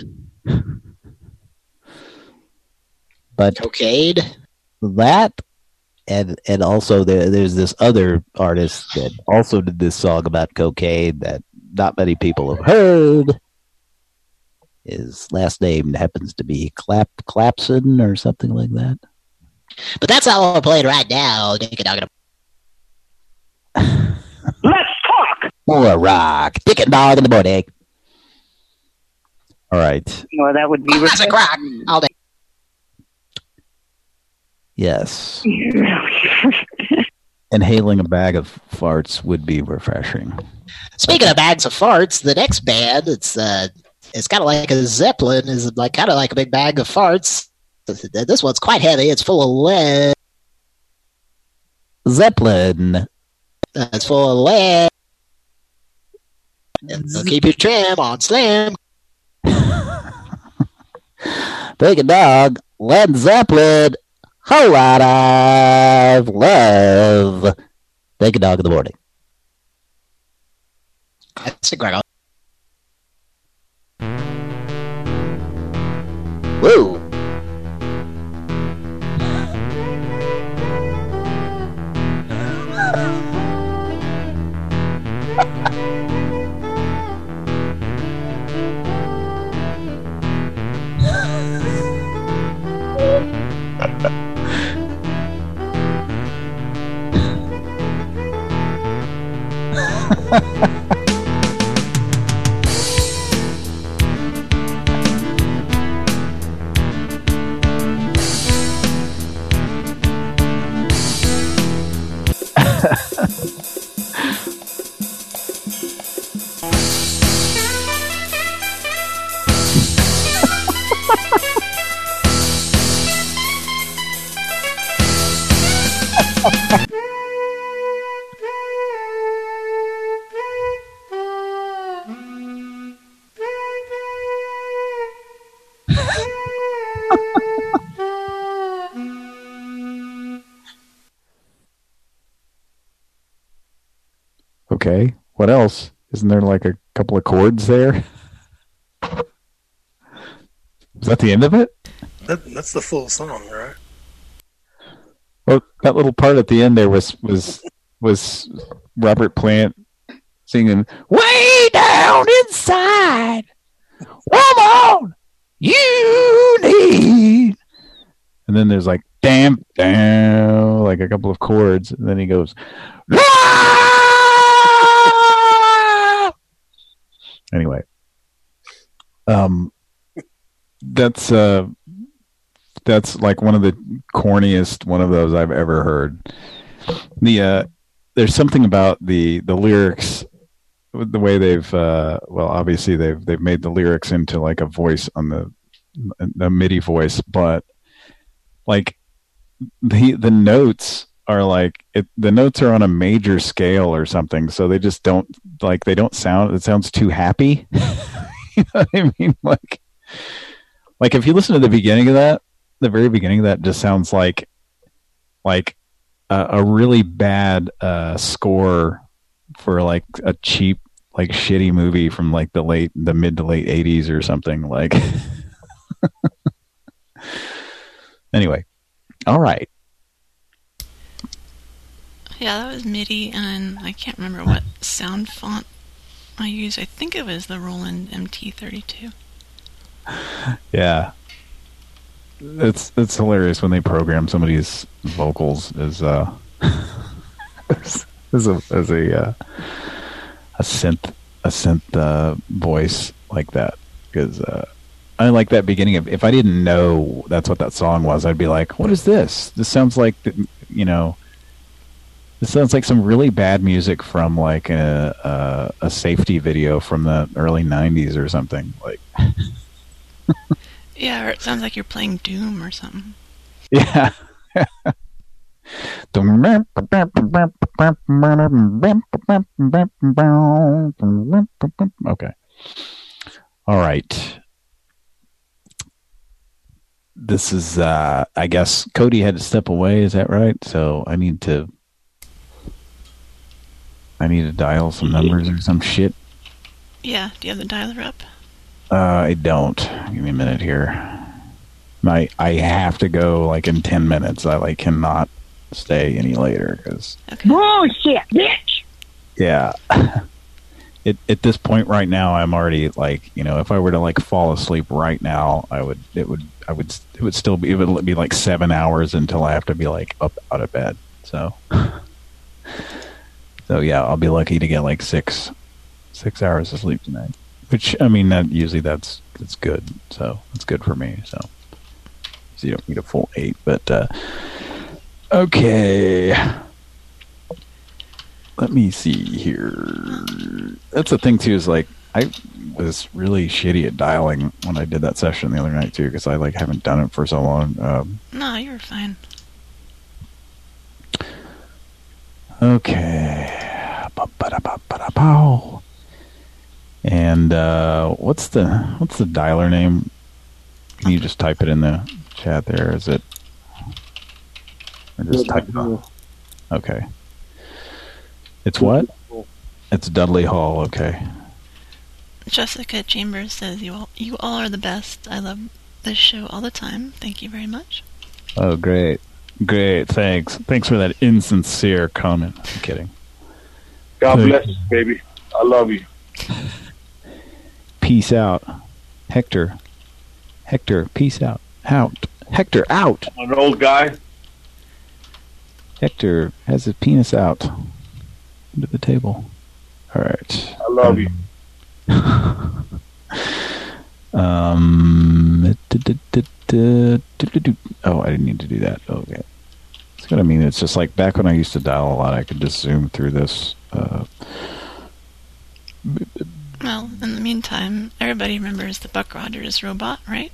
But cocaine, that, and and also there, there's this other artist that also did this song about cocaine that not many people have heard. His last name happens to be Clap Clapson or something like that. But that's not what we're playing right now. Dick and Dog. Let's talk. More rock. Dick and Dog in the morning. All right. Well, that would be classic rock all day. Yes. Inhaling a bag of farts would be refreshing. Speaking of bags of farts, the next band, it's uh, it's kind of like a Zeppelin, is like kind of like a big bag of farts. This one's quite heavy. It's full of lead. Zeppelin. Uh, it's full of lead. And they'll keep your trim on slim. Big Dog, Led Zeppelin, whole lot of love. Big Dog in the morning. That's a great one. Woo! Okay. What else? Isn't there like a couple of chords there? Is that the end of it? That, that's the full song, right? Well, that little part at the end there was was was Robert Plant singing "Way Down Inside, Woman, You Need," and then there's like "damn down," like a couple of chords, and then he goes, "Ah!" Anyway, um, that's uh. That's like one of the corniest one of those I've ever heard. The uh, there's something about the the lyrics, the way they've uh, well, obviously they've they've made the lyrics into like a voice on the the MIDI voice, but like the the notes are like it, the notes are on a major scale or something, so they just don't like they don't sound. It sounds too happy. You know what I mean? Like like if you listen to the beginning of that. The very beginning of that just sounds like like a, a really bad uh, score for like a cheap like shitty movie from like the late the mid to late eighties or something like. Anyway, all right. Yeah, that was MIDI, and I can't remember what sound font I used. I think it was the Roland M T thirty-two. Yeah. It's it's hilarious when they program somebody's vocals as uh as, as a as a uh, a synth a synth uh, voice like that, because uh, I like that beginning of. If I didn't know that's what that song was, I'd be like, "What is this? This sounds like you know, this sounds like some really bad music from like a a, a safety video from the early nineties or something." Like. Yeah, or it sounds like you're playing Doom or something. Yeah. Okay. All right. This is, uh, I guess Cody had to step away. Is that right? So I need to, I need to dial some numbers or some shit. Yeah. Do you have the dialer up? Uh, I don't. Give me a minute here. My I have to go like in ten minutes. I like cannot stay any later because okay. Bullshit, bitch. Yeah. It, at this point right now, I'm already like you know if I were to like fall asleep right now, I would it would I would it would still be it would be like seven hours until I have to be like up out of bed. So so yeah, I'll be lucky to get like six six hours of sleep tonight. Which I mean, that usually that's that's good. So that's good for me. So, so you don't need a full eight, but uh, okay. Let me see here. That's the thing too. Is like I was really shitty at dialing when I did that session the other night too, because I like haven't done it for so long. Um, no, you were fine. Okay. Ba-ba-da-ba-ba-da-bow. And uh, what's the what's the dialer name? Can you just type it in the chat there? Is it? Or just type it on? Okay. It's what? It's Dudley Hall. Okay. Jessica Chambers says you all you all are the best. I love this show all the time. Thank you very much. Oh, great, great. Thanks, thanks for that insincere comment. I'm kidding. God bless you, baby. I love you. Peace out, Hector. Hector, peace out. Out. Hector, out. I'm an old guy. Hector has his penis out under the table. All right. I love you. Um. Oh, I didn't need to do that. Okay. That's what I mean. It's just like back when I used to dial a lot, I could just zoom through this. Uh, Well, in the meantime, everybody remembers the Buck Rogers robot, right?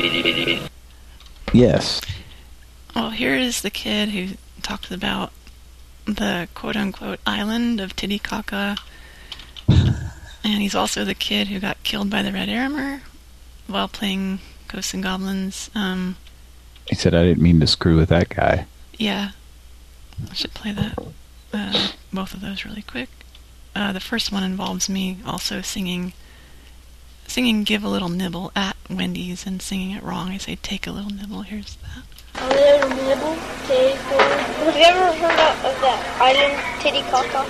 Yes. Well, here is the kid who talks about the quote-unquote island of Titicaca, and he's also the kid who got killed by the Red Armor while playing Ghosts and Goblins. Um, he said, I didn't mean to screw with that guy. Yeah. I should play that. Uh, both of those really quick. Uh, the first one involves me also singing, singing "Give a Little Nibble" at Wendy's and singing it wrong. I say "Take a little nibble." Here's that. A little nibble, take a little. Have you ever heard of, of that island Titicaca?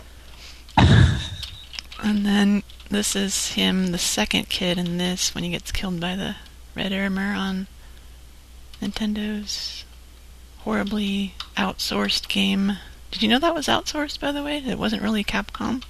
And then this is him, the second kid in this, when he gets killed by the Red Armor on Nintendo's horribly outsourced game. Did you know that was outsourced, by the way? It wasn't really Capcom?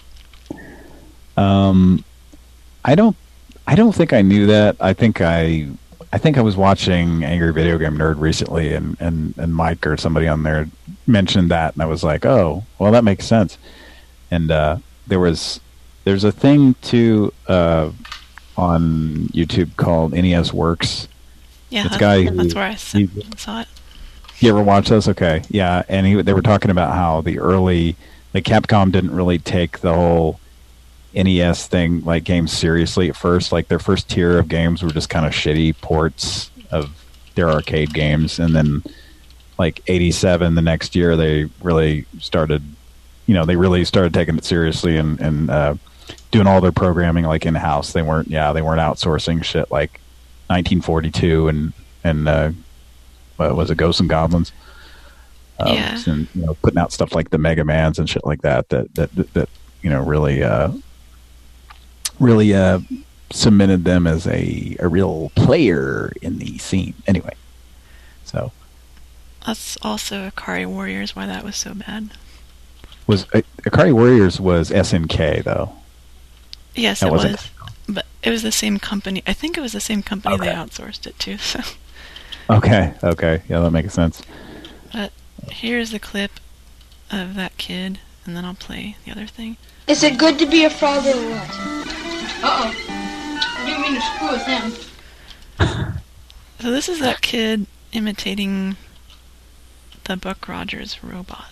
Um, I don't, I don't think I knew that. I think I, I think I was watching Angry Video Game Nerd recently, and, and, and Mike or somebody on there mentioned that, and I was like, oh, well, that makes sense. And uh, there was, there's a thing too uh, on YouTube called N E S Works. Yeah, it's a guy that's who, where I saw, he, saw it. You ever watch this? Okay, yeah, and he, they were talking about how the early, like Capcom didn't really take the whole N E S thing, like games seriously at first. Like their first tier of games were just kind of shitty ports of their arcade games, and then like eighty-seven, the next year, they really started, you know, they really started taking it seriously and and uh, doing all their programming like in house. They weren't, yeah, they weren't outsourcing shit like nineteen forty-two and and uh, what was it, Ghosts and Goblins? Um, yeah. And you know, putting out stuff like the Mega Mans and shit like that. That that that, that you know really. Uh, really uh, cemented them as a, a real player in the scene. Anyway, so. That's also Akari Warriors, why that was so bad. Was uh, Akari Warriors was S N K, though? Yes, that it wasn't was. But it was the same company. I think it was the same company okay. they outsourced it to. So. Okay, okay. Yeah, that makes sense. But here's the clip of that kid, and then I'll play the other thing. Is it good to be a frog or what? Uh-oh. I didn't mean to screw with him. So this is that kid imitating the Buck Rogers robot.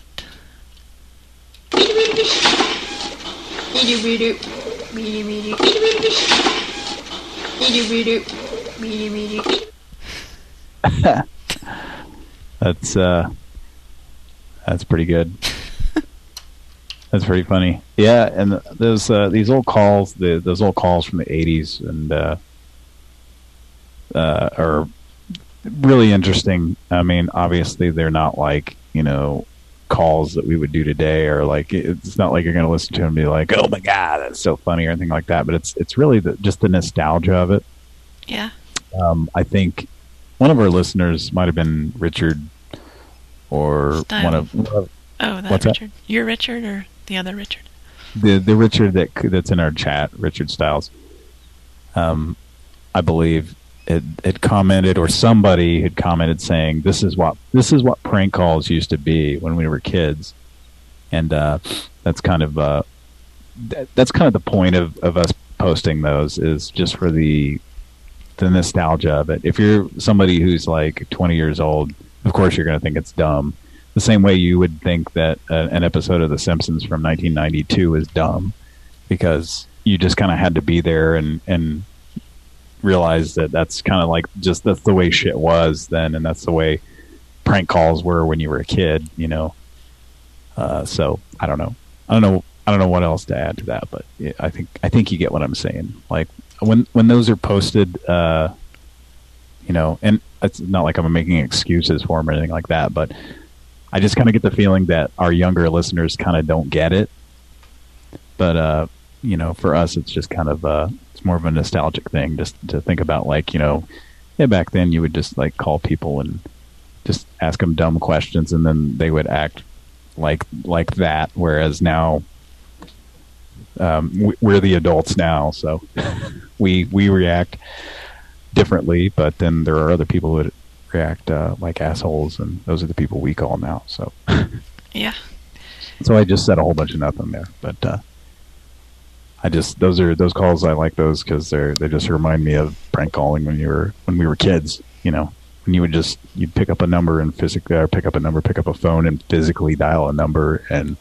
That's uh that's pretty good. That's pretty funny. Yeah, and those uh, these old calls, the those old calls from the eighties, and uh, uh, are really interesting. I mean, obviously, they're not like you know calls that we would do today, or like it's not like you're going to listen to them and be like, "Oh my god, that's so funny," or anything like that. But it's it's really the, just the nostalgia of it. Yeah. Um, I think one of our listeners might have been Richard, or Style. one of. One of oh, that what's Richard. That? You're Richard, or the other Richard? The the Richard that that's in our chat, Richard Styles. Um, I believe it it commented, or somebody had commented saying, "This is what this is what prank calls used to be when we were kids," and uh, that's kind of uh, that, that's kind of the point of, of us posting those, is just for the the nostalgia of it. If you're somebody who's like twenty years old, of course you're going to think it's dumb. The same way you would think that uh, an episode of The Simpsons from nineteen ninety-two is dumb, because you just kind of had to be there and, and realize that that's kind of like just that's the way shit was then, and that's the way prank calls were when you were a kid, you know. Uh, so I don't know. I don't know. I don't know what else to add to that, but yeah, I think I think you get what I'm saying. Like when when those are posted, uh, you know, and it's not like I'm making excuses for them or anything like that, but I just kind of get the feeling that our younger listeners kind of don't get it. But, uh, you know, for us, it's just kind of, uh, it's more of a nostalgic thing just to think about, like, you know, yeah, back then you would just, like, call people and just ask them dumb questions, and then they would act like like that, whereas now um, we're the adults now, so we we react differently, but then there are other people who react uh, like assholes, and those are the people we call now. So yeah. So I just said a whole bunch of nothing there, but uh, I just those are those calls. I like those because they're they just remind me of prank calling when you were when we were kids. You know, when you would just you'd pick up a number and physically or pick up a number, pick up a phone and physically dial a number, and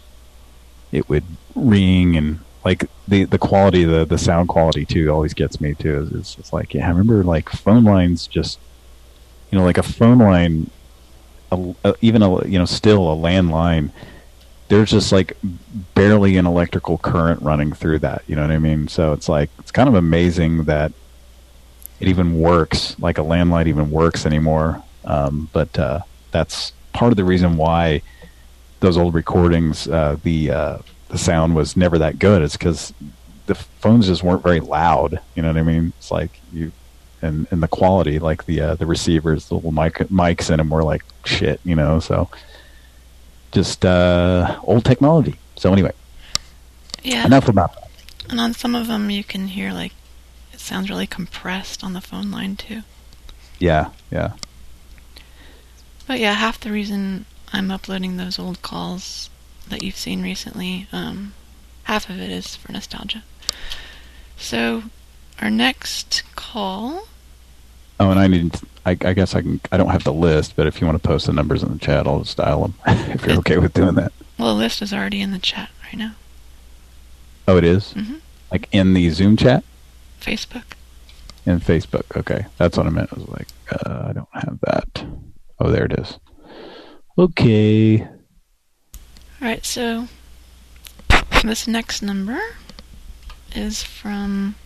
it would ring, and like the the quality, the the sound quality too, always gets me too. It's, it's like, yeah, I remember like phone lines just. You know, like a phone line, a, a, even a you know, still a landline there's just like barely an electrical current running through that. You know what I mean? So it's like, it's kind of amazing that it even works, like a landline even works anymore. Um, but uh, that's part of the reason why those old recordings, uh, the uh, the sound was never that good. It's because the phones just weren't very loud. You know what I mean? It's like you, and and the quality, like the uh, the receivers, the little mic mics in them were like shit. You know, so just uh, old technology. So anyway, Yeah. enough about that. And on some of them, you can hear like it sounds really compressed on the phone line too. Yeah, yeah. But yeah, half the reason I'm uploading those old calls that you've seen recently, um, half of it is for nostalgia. So, our next call. Oh, and I need. I, I guess I can. I don't have the list, but if you want to post the numbers in the chat, I'll just dial them. If you're okay with doing that. Well, the list is already in the chat right now. Oh, it is? Mhm. Like in the Zoom chat? Facebook. In Facebook. Okay, that's what I meant. I was like, uh, I don't have that. Oh, there it is. Okay. Alright, so this next number is from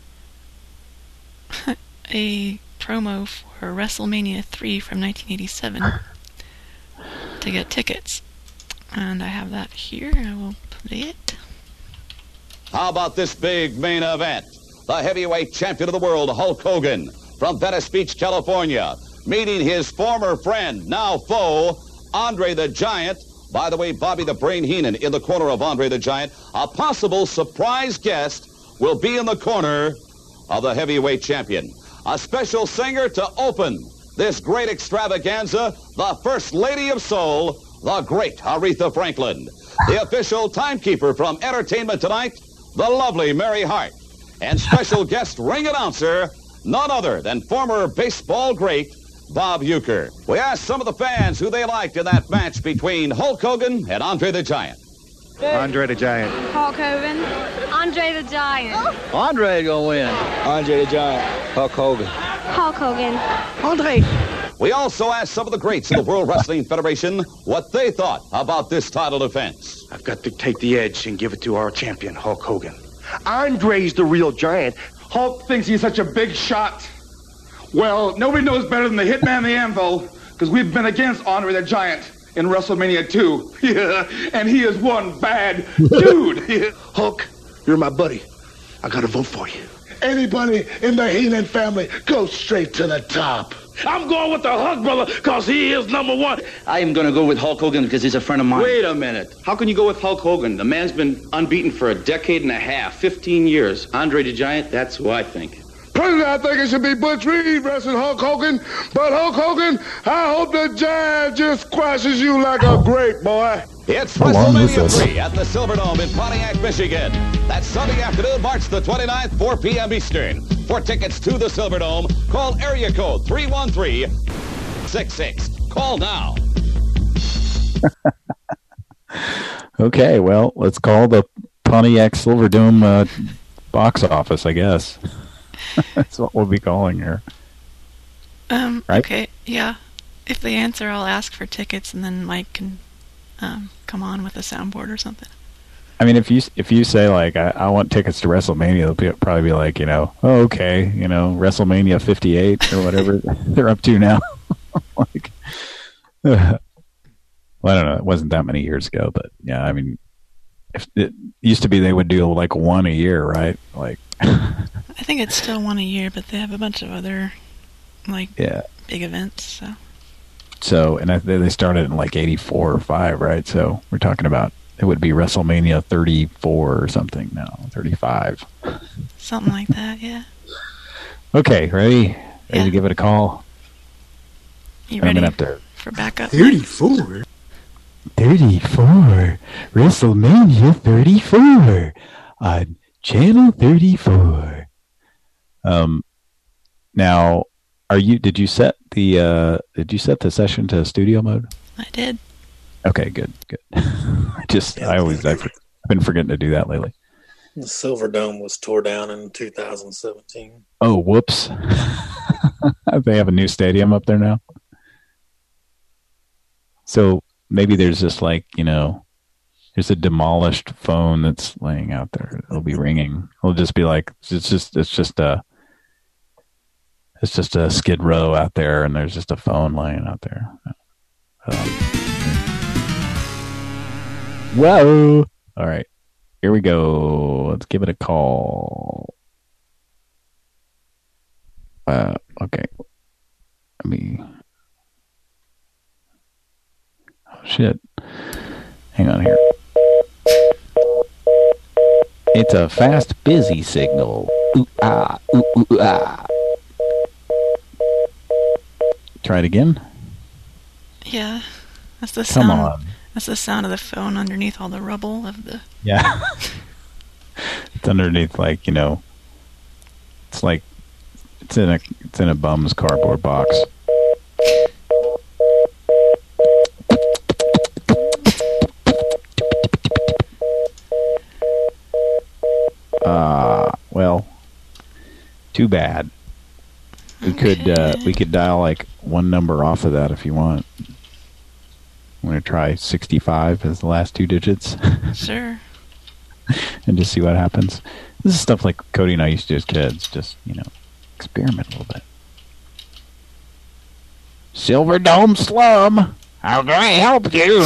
a promo for WrestleMania three from nineteen eighty-seven to get tickets. And I have that here. I will play it. How about this big main event? The heavyweight champion of the world, Hulk Hogan, from Venice Beach, California, meeting his former friend, now foe, Andre the Giant. By the way, Bobby the Brain Heenan in the corner of Andre the Giant. A possible surprise guest will be in the corner of the heavyweight champion. A special singer to open this great extravaganza, the First Lady of Soul, the great Aretha Franklin. The official timekeeper from Entertainment Tonight, the lovely Mary Hart. And special guest ring announcer, none other than former baseball great Bob Uecker. We asked some of the fans who they liked in that match between Hulk Hogan and Andre the Giant. Andre the Giant. Hulk Hogan. Andre the Giant. Andre gonna win. Andre the Giant. Hulk Hogan. Hulk Hogan. Andre. We also asked some of the greats of the World Wrestling Federation what they thought about this title defense. I've got to take the edge and give it to our champion, Hulk Hogan. Andre's the real giant. Hulk thinks he's such a big shot. Well, nobody knows better than the Hitman the Anvil, because we've been against Andre the Giant in WrestleMania two. Yeah, and he is one bad dude. Hulk, you're my buddy. I gotta vote for you. Anybody in the Heenan family, go straight to the top. I'm going with the Hulk brother, because he is number one. I am going to go with Hulk Hogan because he's a friend of mine. Wait a minute. How can you go with Hulk Hogan? The man's been unbeaten for a decade and a half, fifteen years. Andre the Giant, that's who I think. Personally, I think it should be Butch Reed wrestling Hulk Hogan. But Hulk Hogan, I hope the Giant just squashes you like a grape, boy. It's WrestleMania three at the Silverdome in Pontiac, Michigan. That's Sunday afternoon, March the twenty-ninth, four p.m. Eastern. For tickets to the Silverdome, call area code three one three, six six. Call now. Okay, well, let's call the Pontiac Silverdome uh, box office, I guess. That's what we'll be calling here. Um, right? Okay, yeah. If they answer, I'll ask for tickets, and then Mike can um, come on with a soundboard or something. I mean, if you if you say, like, I, I want tickets to WrestleMania, they'll be, probably be like, you know, oh, okay, you know, WrestleMania fifty-eight or whatever they're up to now. Like, uh, well, I don't know. It wasn't that many years ago, but, yeah, I mean, if it used to be they would do, like, one a year, right? Like, I think it's still one a year, but they have a bunch of other, like, yeah. big events, so. So, and I, they started in, like, eighty-four or five, right? So we're talking about it would be WrestleMania thirty-four or something now, thirty-five. Something like that, yeah. Okay, ready? Ready Yeah. to give it a call? You I'm ready gonna have to... for backup? thirty-four? thirty-four. WrestleMania thirty-four on Channel thirty-four. Um, now, are you? Did you set the? Uh, did you set the session to studio mode? I did. Okay, good, good. I just, I always, I've been forgetting to do that lately. The Silverdome was tore down in two thousand seventeen. Oh, whoops! They have a new stadium up there now. So maybe there's just like, you know, Here's a demolished phone that's laying out there. It'll be ringing. It'll just be like it's just it's just a it's just a Skid Row out there, and there's just a phone laying out there. Um, whoa! All right, here we go. Let's give it a call. Uh, okay. Let me. Oh shit! Hang on here. It's a fast, busy signal. Ooh, ah, ooh, ooh, ah. Try it again. Yeah, that's the Come sound. on. That's the sound of the phone underneath all the rubble of the. Yeah. It's underneath, like, you know. It's like it's in a it's in a bum's cardboard box. Uh, well, too bad. We okay. could uh, we could dial like one number off of that if you want. I'm gonna try sixty-five as the last two digits. Sure. And just see what happens. This is stuff like Cody and I used to do as kids. Just, you know, experiment a little bit. Silver Dome Slum, how can I help you?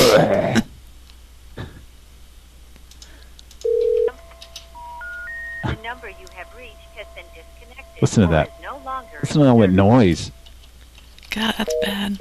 The number you have reached has been disconnected. Listen to that. No longer Listen to all that noise. God, that's bad.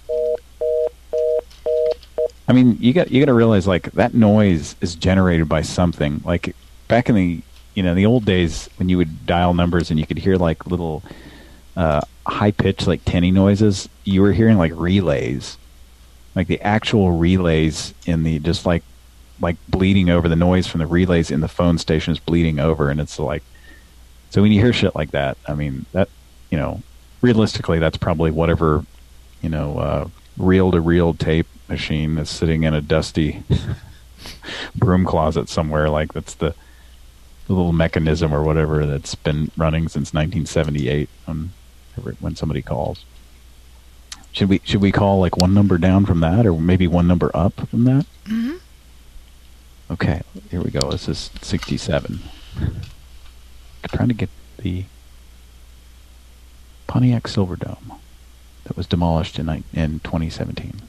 I mean, you got you got to realize, like, that noise is generated by something. Like back in the you know the old days when you would dial numbers and you could hear like little uh, high pitched like tinny noises. You were hearing like relays, like the actual relays in the just like like bleeding over. The noise from the relays in the phone station is bleeding over, and it's like so when you hear shit like that. I mean that you know realistically that's probably whatever you know uh, reel to reel tape machine that's sitting in a dusty broom closet somewhere. Like that's the, the little mechanism or whatever that's been running since nineteen seventy-eight when when somebody calls. Should we should we call like one number down from that, or maybe one number up from that? Mm-hmm. Okay, here we go. This is sixty-seven. I'm trying to get the Pontiac Silverdome that was demolished in in twenty seventeen.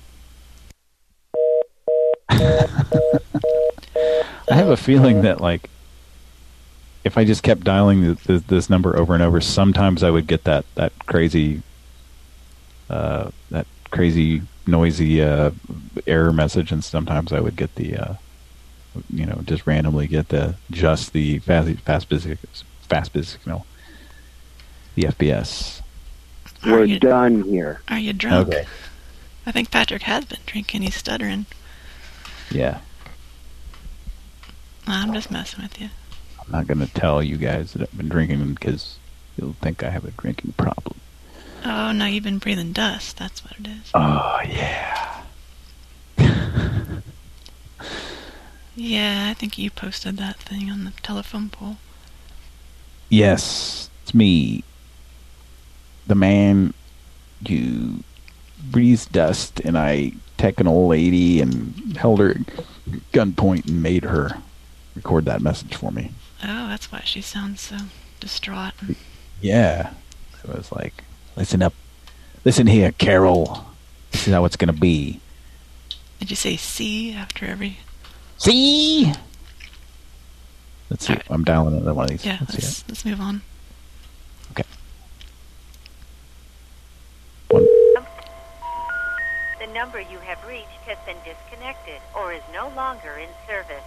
I have a feeling that, like, if I just kept dialing th- th- this number over and over, sometimes I would get that that crazy, uh, that crazy noisy uh, error message, and sometimes I would get the, uh, you know, just randomly get the just the fast fast busy fast busy signal, the F P S. We're you, done here. Are you drunk? Okay. I think Patrick has been drinking. He's stuttering. Yeah. I'm just messing with you. I'm not going to tell you guys that I've been drinking because you'll think I have a drinking problem. Oh, no, you've been breathing dust. That's what it is. Oh, yeah. Yeah, I think you posted that thing on the telephone pole. Yes, it's me. The man who breathes dust, and I took an old lady and held her at gunpoint and made her record that message for me. Oh, that's why she sounds so distraught. Yeah. It was like, listen up. Listen here, Carol. This is how it's going to be. Did you say C after every... C? Let's see. Right. I'm dialing another one of these. Yeah, let's, let's, see let's move on. Okay. One. The number you have reached has been disconnected or is no longer in service.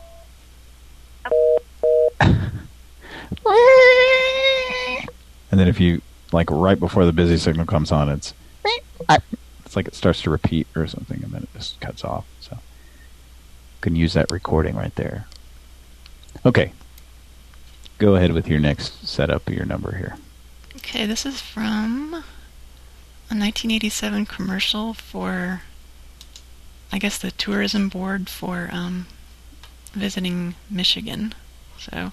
And then if you, like, right before the busy signal comes on, it's it's like it starts to repeat or something, and then it just cuts off. So you can use that recording right there. Okay. Go ahead with your next setup of your number here. Okay, this is from a nineteen eighty-seven commercial for, I guess, the tourism board for um, visiting Michigan. So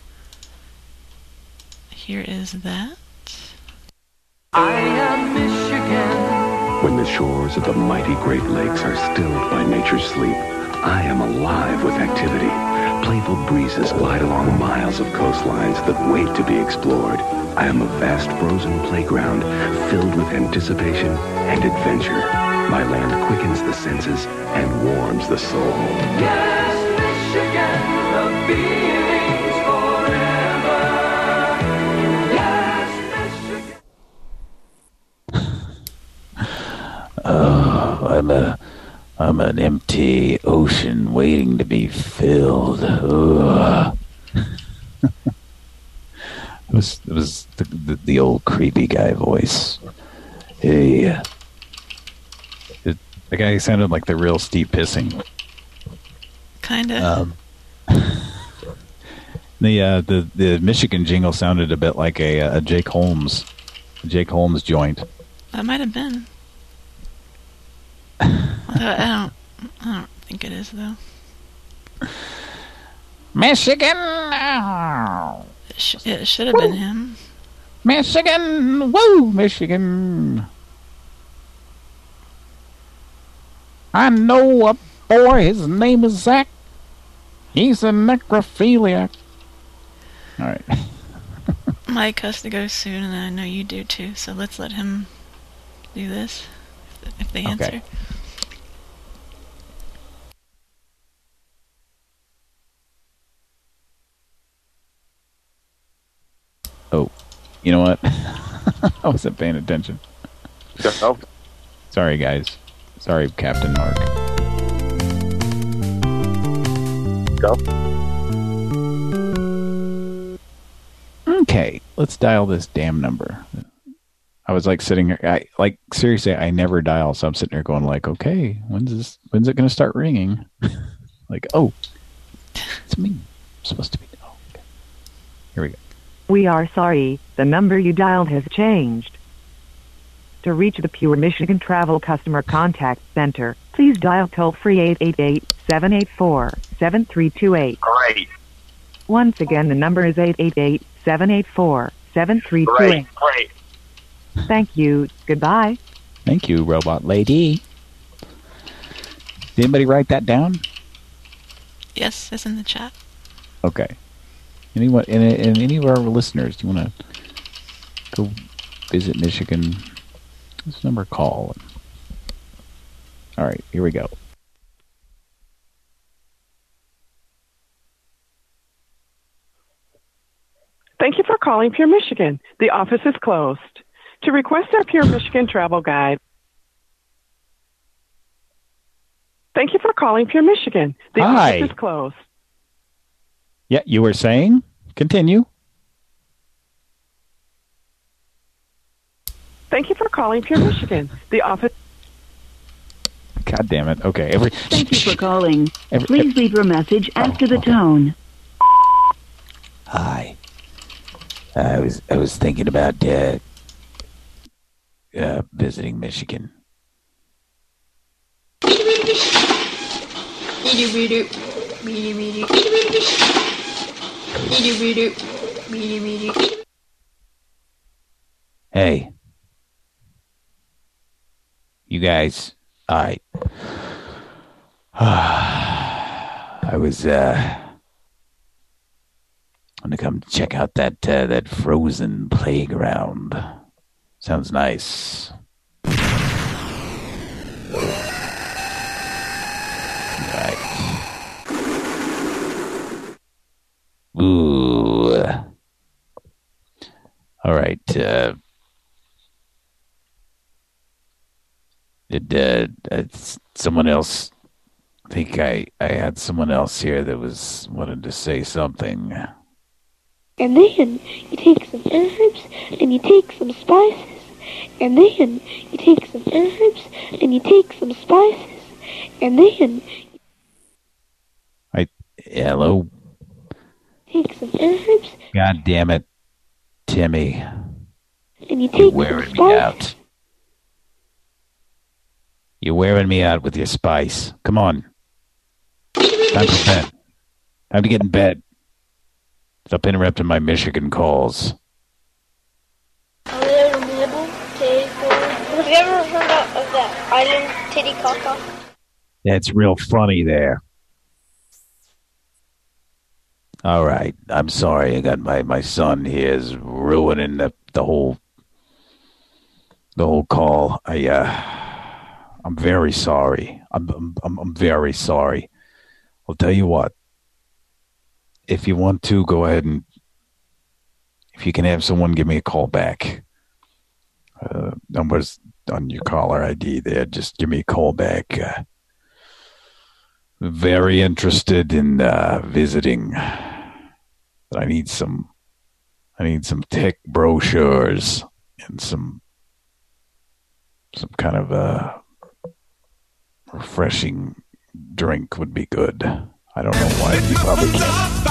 here is that. I am Michigan. When the shores of the mighty Great Lakes are stilled by nature's sleep, I am alive with activity. Playful breezes glide along miles of coastlines that wait to be explored. I am a vast frozen playground filled with anticipation and adventure. My land quickens the senses and warms the soul. Yes, Michigan, the feelings forever. Yes, Michigan. Oh, I'm a, I'm an empty ocean waiting to be filled. Ugh. It was, it was the, the, the old creepy guy voice. Hey, it, the guy sounded like the real Steve Pissing. Kinda. Um, the uh, the the Michigan jingle sounded a bit like a, a Jake Holmes, a Jake Holmes joint. That might have been. Although I don't, I don't think it is though. Michigan. It, sh it should have been him. Michigan, woo, Michigan. I know a boy, his name is Zach. He's a necrophiliac. All right. Mike has to go soon, and I know you do too, so let's let him do this, if they answer. Okay. Oh, you know what? I wasn't paying attention. No. Sorry, guys. Sorry, Captain Mark. Go. Okay, let's dial this damn number. I was like sitting here, I like seriously, I never dial, so I'm sitting here going like, okay, when's this? When's it going to start ringing? Like, oh, it's me. I'm supposed to be. Oh, okay. Here we go. We are sorry, the number you dialed has changed. To reach the Pure Michigan Travel Customer Contact Center, please dial toll-free eight eight eight, seven eight four, seven three two eight. Great. Once again, the number is eight eight eight, seven eight four, seven three two eight. Great. Great. Thank you. Goodbye. Thank you, robot lady. Did anybody write that down? Yes, it's in the chat. Okay. Anyone, and, and any of our listeners, do you want to go visit Michigan? This number call. All right, here we go. Thank you for calling Pure Michigan. The office is closed. To request our Pure Michigan travel guide, thank you for calling Pure Michigan. The Hi. office is closed. Yeah, you were saying? Continue. Thank you for calling Pure Michigan. The office. God damn it. Okay. Every, Thank you for calling. Every, Please every, leave your message after oh, the okay. tone. Hi. I was I was thinking about uh, uh, visiting Michigan. Hey. You guys, I I was uh I'm gonna come check out that uh, that frozen playground. Sounds nice. Right. Ooh. All right. Uh, did uh, uh, someone else? I think I I had someone else here that was wanted to say something. And then you take some herbs and you take some spices. And then you take some herbs and you take some spices. And then I hello. Take some herbs. God damn it, Timmy. And you take You're wearing some me spices. out. You're wearing me out with your spice. Come on. Time for bed. Time to get in bed. Stop interrupting my Michigan calls. A little nibble, titty corn. Have you ever heard of, of that island titty caca? That's real funny there. All right. I'm sorry. I got my, my son here is ruining the, the whole the whole call. I uh I'm very sorry. I'm I'm I'm very sorry. I'll tell you what. If you want to, go ahead and if you can have someone give me a call back. Uh, numbers on your caller I D there. Just give me a call back. Uh, very interested in uh, visiting. But I need some. I need some tech brochures and some some kind of a refreshing drink would be good. I don't know why you probably can't.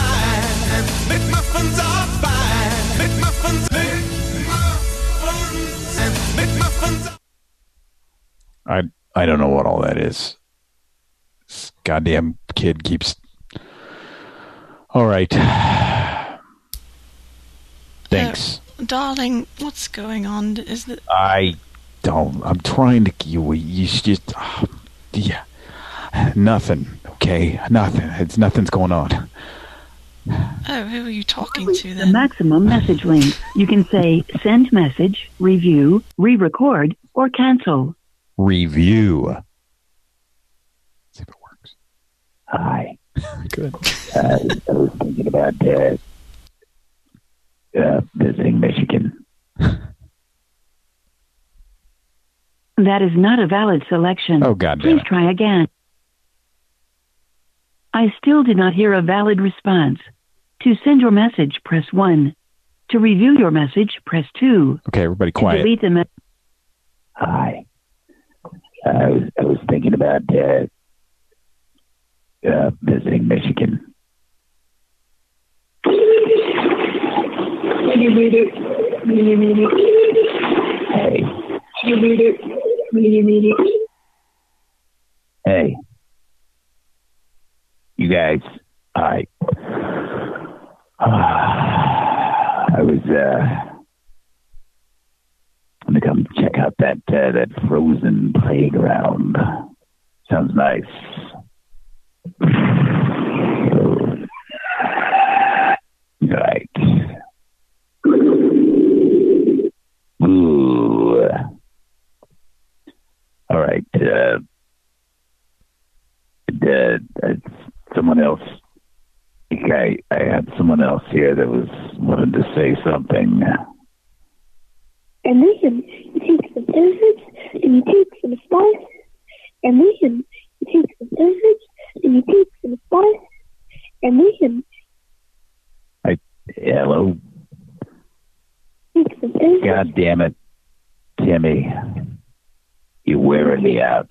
I I don't know what all that is. This goddamn kid keeps. All right. Thanks. Uh, darling, what's going on? Is that I don't. I'm trying to. You. You just. Uh, yeah. Nothing. Okay. Nothing. It's nothing's going on. Oh, who are you talking to The then? maximum message length. You can say send message, review, re-record, or cancel. Review. See if it works. Hi. Good. Uh, I was thinking about uh, uh, visiting Michigan. That is not a valid selection. Oh, God damn Please it. try again. I still did not hear a valid response. To send your message, press one. To review your message, press two. Okay, everybody To quiet. delete the message. Hi. I was I was thinking about uh, uh, visiting Michigan. Can you read it? Can you read it? Hey. Can you read it? Can you read it? Hey. You guys. Hi. Uh, I was uh, gonna come check out that uh, that frozen playground. Sounds nice. Right. Ooh. All right. Uh, uh, uh, someone else. Okay, I had someone else here that was wanted to say something. And then you take some herbs and you take some spices. And then you take some herbs and you take some spices. And then I, hello? take some herbs. God damn it, Timmy. You're wearing me out.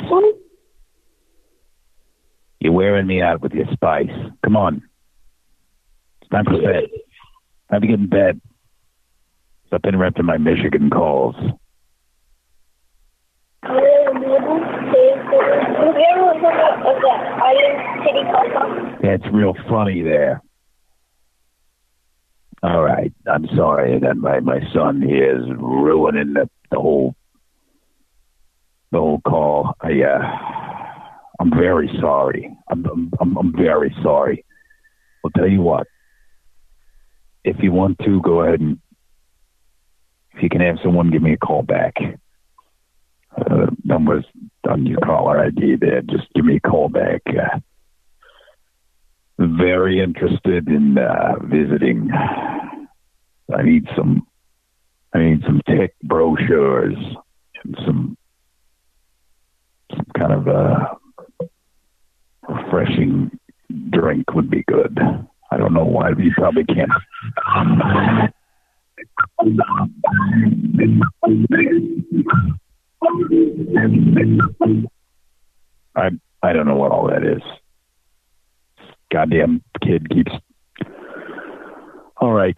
You're wearing me out with your spice. Come on. It's time for bed. Time to get in bed. Stop interrupting my Michigan calls. That's real funny there. All right. I'm sorry. I got my, my son here is ruining the, the whole the whole call. I uh I'm very sorry. I'm I'm I'm, I'm very sorry. I'll tell you what. If you want to, go ahead and if you can have someone give me a call back. Uh, numbers on your caller I D there. Just give me a call back. Uh, very interested in uh, visiting. I need some. I need some tech brochures and some some kind of a refreshing drink would be good. I don't know why you probably can't. I I don't know what all that is. Goddamn kid keeps. All right.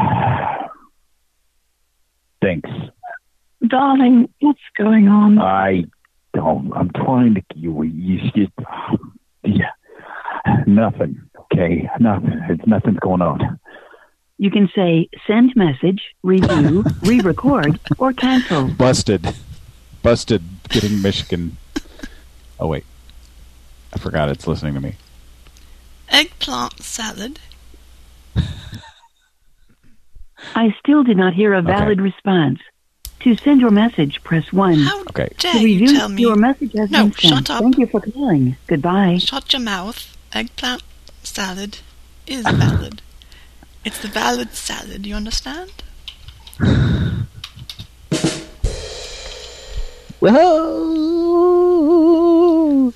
Thanks. Darling, what's going on? I don't. I'm trying to. You. You just. Yeah. Nothing. Okay. Nothing. It's nothing's going on. You can say send message, review, re-record, or cancel. Busted. Busted getting Michigan. Oh, wait. I forgot it's listening to me. Eggplant salad. I still did not hear a valid okay. response. To send your message, press one. How okay. dare to you review tell me? Your message has no, been sent. shut up. Thank you for calling. Goodbye. Shut your mouth. Eggplant salad is valid. It's the valid salad, you understand? Whoa!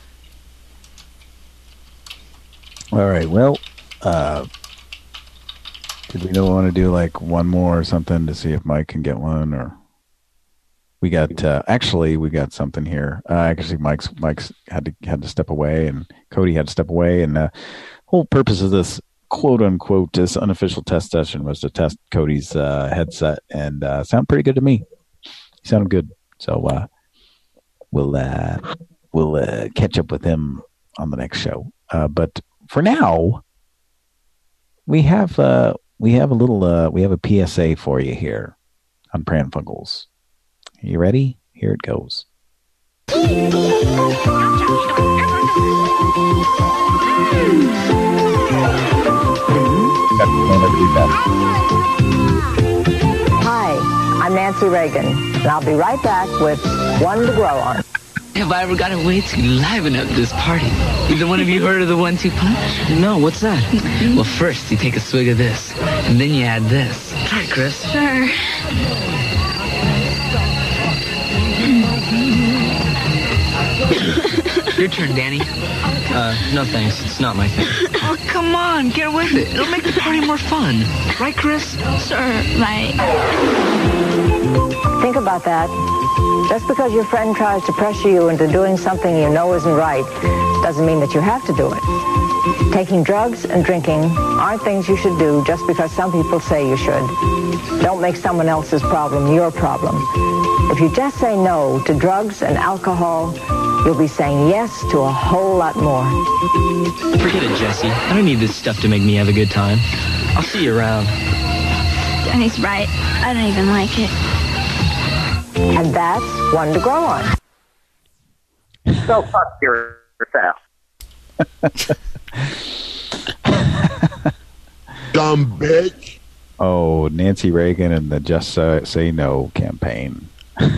All right, well, uh, did we don't want to do like one more or something to see if Mike can get one, or we got uh, actually we got something here. Uh, actually, Mike's Mike's had to had to step away, and Cody had to step away, and the whole purpose of this quote unquote this unofficial test session was to test Cody's uh, headset, and uh, sounded pretty good to me. He sounded good, so uh, we'll uh, we'll uh, catch up with him on the next show. Uh, but for now, we have uh, we have a little uh, we have a P S A for you here on Pran Funkels. Are you ready? Here it goes. Hi, I'm Nancy Reagan, and I'll be right back with One to Grow On. Have I ever got a way to liven up this party? Either one of you heard of the one two punch? No, what's that? Well, first you take a swig of this, and then you add this. Try it, Chris. Sure. Your turn, Danny. Uh, no thanks. It's not my thing. Oh, come on. Get with it. It'll make the party more fun. Right, Chris? Sure, right. Think about that. Just because your friend tries to pressure you into doing something you know isn't right doesn't mean that you have to do it. Taking drugs and drinking aren't things you should do just because some people say you should. Don't make someone else's problem your problem. If you just say no to drugs and alcohol, you'll be saying yes to a whole lot more. Forget it, Jesse. I don't need this stuff to make me have a good time. I'll see you around. Danny's right. I don't even like it. And that's one to grow on. Go fuck yourself. Dumb bitch. Oh, Nancy Reagan and the Just uh, Say No campaign.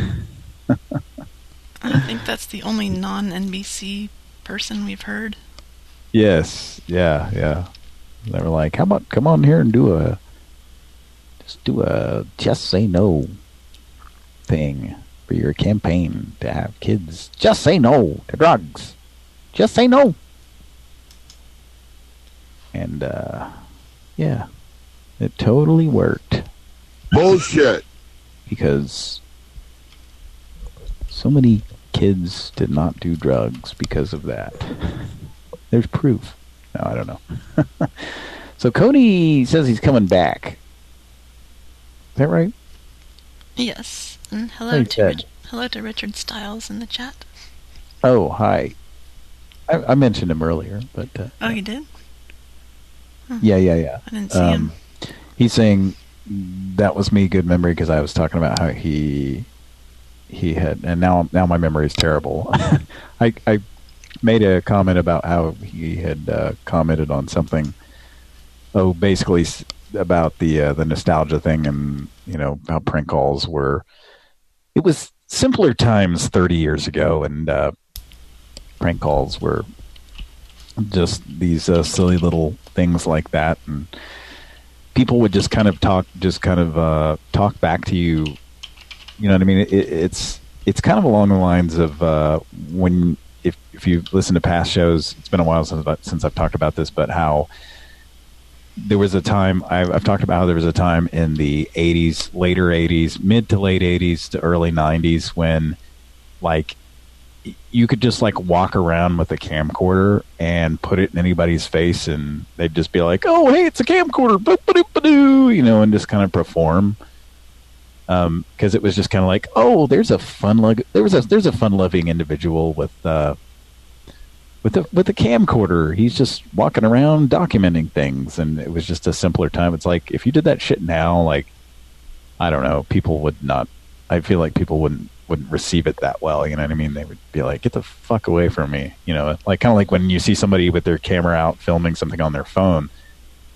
I think that's the only non-N B C person we've heard. Yes, yeah, yeah. They were like, how about come on here and do a, just do a Just Say No thing for your campaign to have kids. Just say no to drugs. Just say no. And, uh, yeah, it totally worked. Bullshit. Because so many kids did not do drugs because of that. There's proof. No, I don't know. So Cody says he's coming back. Is that right? Yes. And hello to Rich- hello to Richard Stiles in the chat. Oh, hi. I, I mentioned him earlier, but uh, oh, you did? Huh. Yeah, yeah, yeah. I didn't see um, him. He's saying that was me, good memory, because I was talking about how he he had, and now now my memory is terrible. I I made a comment about how he had uh, commented on something. Oh, basically about the uh, the nostalgia thing, and you know how prank calls were. It was simpler times thirty years ago, and uh, prank calls were just these uh, silly little things like that, and people would just kind of talk, just kind of uh, talk back to you. You know what I mean? It, it's it's kind of along the lines of uh, when if if you listen to past shows, it's been a while since since I've talked about this, but how there was a time, I've, I've talked about how there was a time in the eighties, later eighties, mid to late eighties to early nineties when, like, you could just, like, walk around with a camcorder and put it in anybody's face and they'd just be like, oh, hey, it's a camcorder, boop-a-doop-a-doo, you know, and just kind of perform. Um, because it was just kind of like, oh, there's a fun, lo- there was a, there's a fun-loving individual with, uh, With a with a camcorder, he's just walking around documenting things, and it was just a simpler time. It's like if you did that shit now, like I don't know, people would not. I feel like people wouldn't wouldn't receive it that well. You know what I mean? They would be like, "Get the fuck away from me!" You know, like kind of like when you see somebody with their camera out filming something on their phone.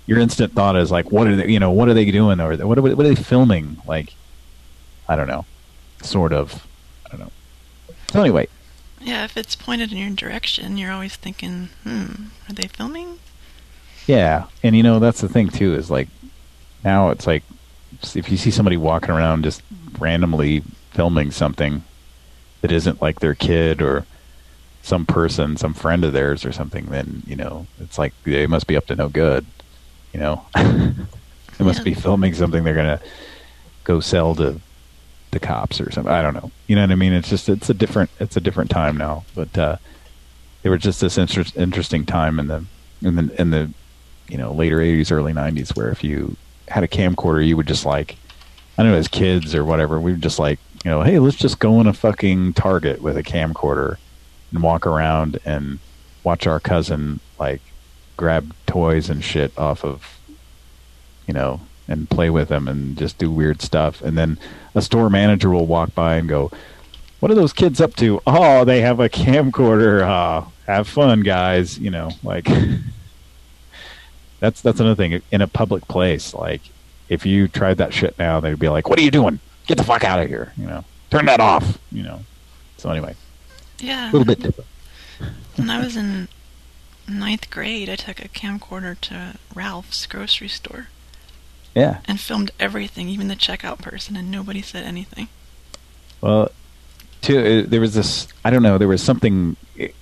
your instant thought is like, what are they, you know, what are they doing, or what are, what are they filming? Like, I don't know, sort of, I don't know. So anyway. Yeah, if it's pointed in your direction, you're always thinking, hmm, are they filming? Yeah, and you know, that's the thing too, is like, now it's like, if you see somebody walking around just randomly filming something that isn't like their kid or some person, some friend of theirs or something, then, you know, it's like they must be up to no good, you know. They must yeah. be filming something they're going to go sell to the cops or something. I don't know. You know what I mean? It's just, it's a different, it's a different time now. But uh, there was just this inter- interesting time in the, in the, in the, you know, later eighties, early nineties, where if you had a camcorder, you would just like, I don't know, as kids or whatever, we would just like, you know, hey, let's just go in a fucking Target with a camcorder and walk around and watch our cousin like grab toys and shit off of, you know, and play with them and just do weird stuff. And then a store manager will walk by and go, what are those kids up to? Oh, they have a camcorder. Oh, have fun, guys. You know, like that's that's another thing. In a public place, like if you tried that shit now, they'd be like, what are you doing? Get the fuck out of here. You know, turn that off. You know. So anyway. Yeah. A little bit different. When I was in ninth grade, I took a camcorder to Ralph's grocery store. Yeah. And filmed everything, even the checkout person, and nobody said anything. Well, too, uh, there was this, I don't know, there was something,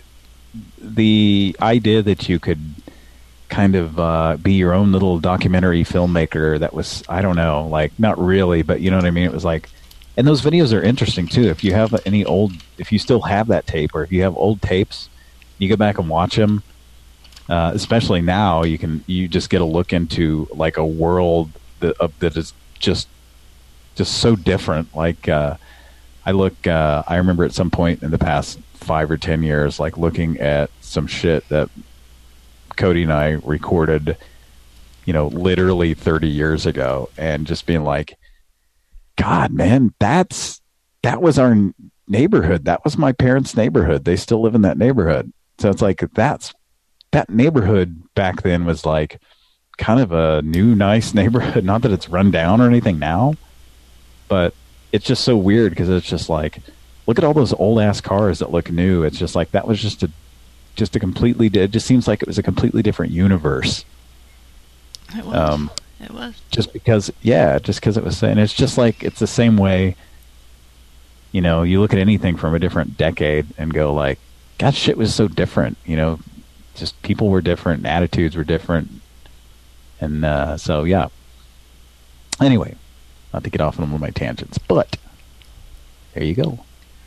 the idea that you could kind of uh, be your own little documentary filmmaker that was, I don't know, like, not really, but you know what I mean? It was like, and those videos are interesting too. If you have any old, if you still have that tape, or if you have old tapes, you go back and watch them. Uh, especially now, you can you just get a look into like a world that, uh, that is just just so different. Like uh, I look, uh, I remember at some point in the past five or ten years, like looking at some shit that Cody and I recorded, you know, literally thirty years ago, and just being like, God, man, that's that was our neighborhood. That was my parents' neighborhood. They still live in that neighborhood. So it's like that's that neighborhood back then was like kind of a new, nice neighborhood. Not that it's run down or anything now, but it's just so weird because it's just like, look at all those old ass cars that look new. It's just like that was just a just a completely. It just seems like it was a completely different universe. It was. Um, It was. Just because, yeah, just because it was saying, it's just like, it's the same way, you know, you look at anything from a different decade and go like, God, shit was so different, you know, just people were different, and attitudes were different. And uh, so, yeah. Anyway, not to get off on one of my tangents, but there you go.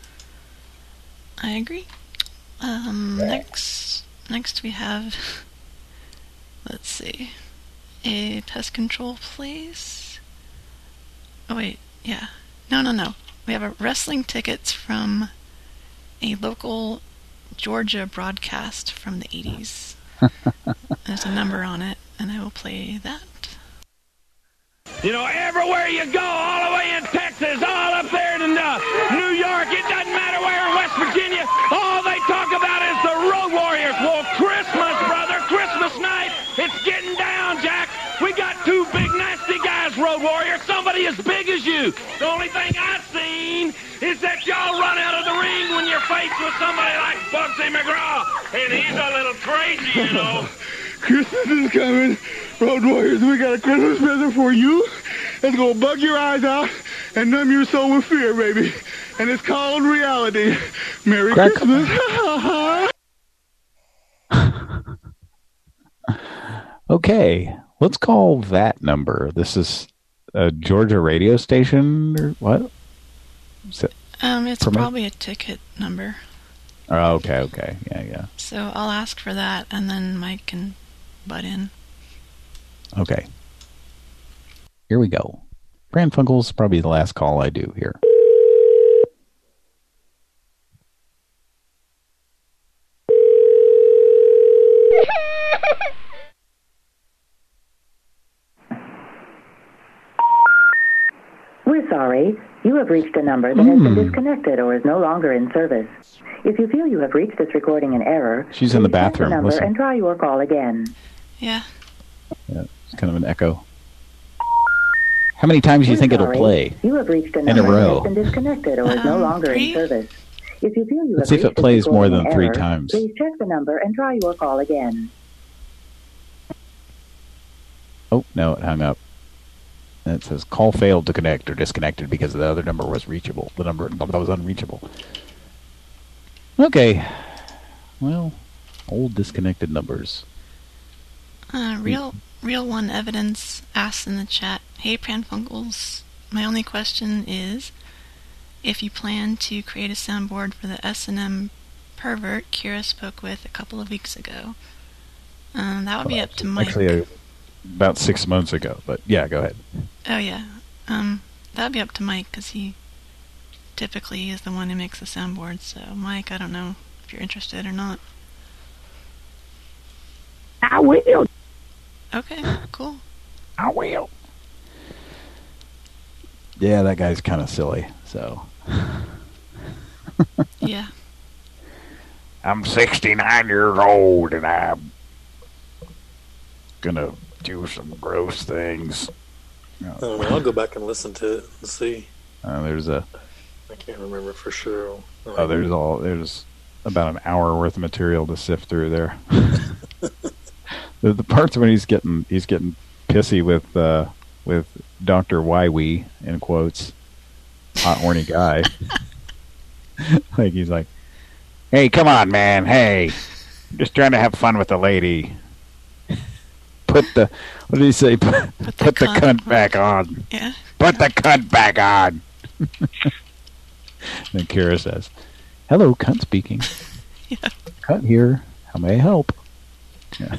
I agree. Um, next, next we have, let's see. A pest control, please. Oh, wait. Yeah. No, no, no. We have a wrestling tickets from a local Georgia broadcast from the eighties. There's a number on it, and I will play that. You know, everywhere you go, all the way in Texas, all up there in uh, New York, it doesn't matter where in West Virginia, all they talk about is the Road Warriors. Well, Christmas, brother, Christmas night, it's getting down, Jack. We got two big, nasty guys, Road Warriors, somebody as big as you. The only thing I've seen is that y'all run out of the ring when you're faced with somebody like Bugsy McGraw, and he's a little crazy, you know. Christmas is coming. Road Warriors, we got a Christmas present for you. It's gonna bug your eyes out and numb your soul with fear, baby. And it's called reality. Merry Crack. Christmas. Okay, let's call that number. This is a Georgia radio station or what? Is it Um, it's promote? probably a ticket number. Oh, okay, okay. Yeah, yeah. So I'll ask for that, and then Mike can butt in. Okay. Here we go. Pran Funkel's probably the last call I do here. We're sorry. You have reached a number that has been disconnected or is no longer in service. If you feel you have reached this recording in error, She's in the please check bathroom. the number Listen. and try your call again. Yeah. Yeah, it's kind of an echo. How many times do you We're think it'll sorry. play You have reached a in a number that row? has been disconnected or is no Um, longer in three? service. If you feel you Let's have see if it reached this plays more recording than in three error, times. Please check the number and try your call again. Oh, no, it hung up. And it says call failed to connect or disconnected because the other number was reachable. The number that was unreachable. Okay. Well, old disconnected numbers. Uh, real, real one evidence asks in the chat, "Hey Pranfunkels, my only question is, if you plan to create a soundboard for the S and M pervert Kira spoke with a couple of weeks ago, um, that would be up to Mike." Actually, uh, about six months ago. But yeah, go ahead. Oh yeah, um, that would be up to Mike because he typically is the one who makes the soundboard. So Mike, I don't know if you're interested or not. I will. Okay, cool. I will. Yeah, that guy's kind of silly. So. Yeah. I'm sixty-nine years old and I'm gonna do some gross things. I don't know. I'll go back and listen to it and see. Uh, there's a. I can't remember for sure. Oh, there's all there's about an hour worth of material to sift through there. the, the parts when he's getting he's getting pissy with uh, with Doctor Wywee in quotes, hot horny guy. Like he's like, "Hey, come on, man! Hey, I'm just trying to have fun with the lady. Put the what did he say? Put, put, the, put the cunt back on. Yeah. Put the cunt back on." Then Kira says, "Hello, cunt speaking. Yeah. Cunt here. How may I help?" Yeah.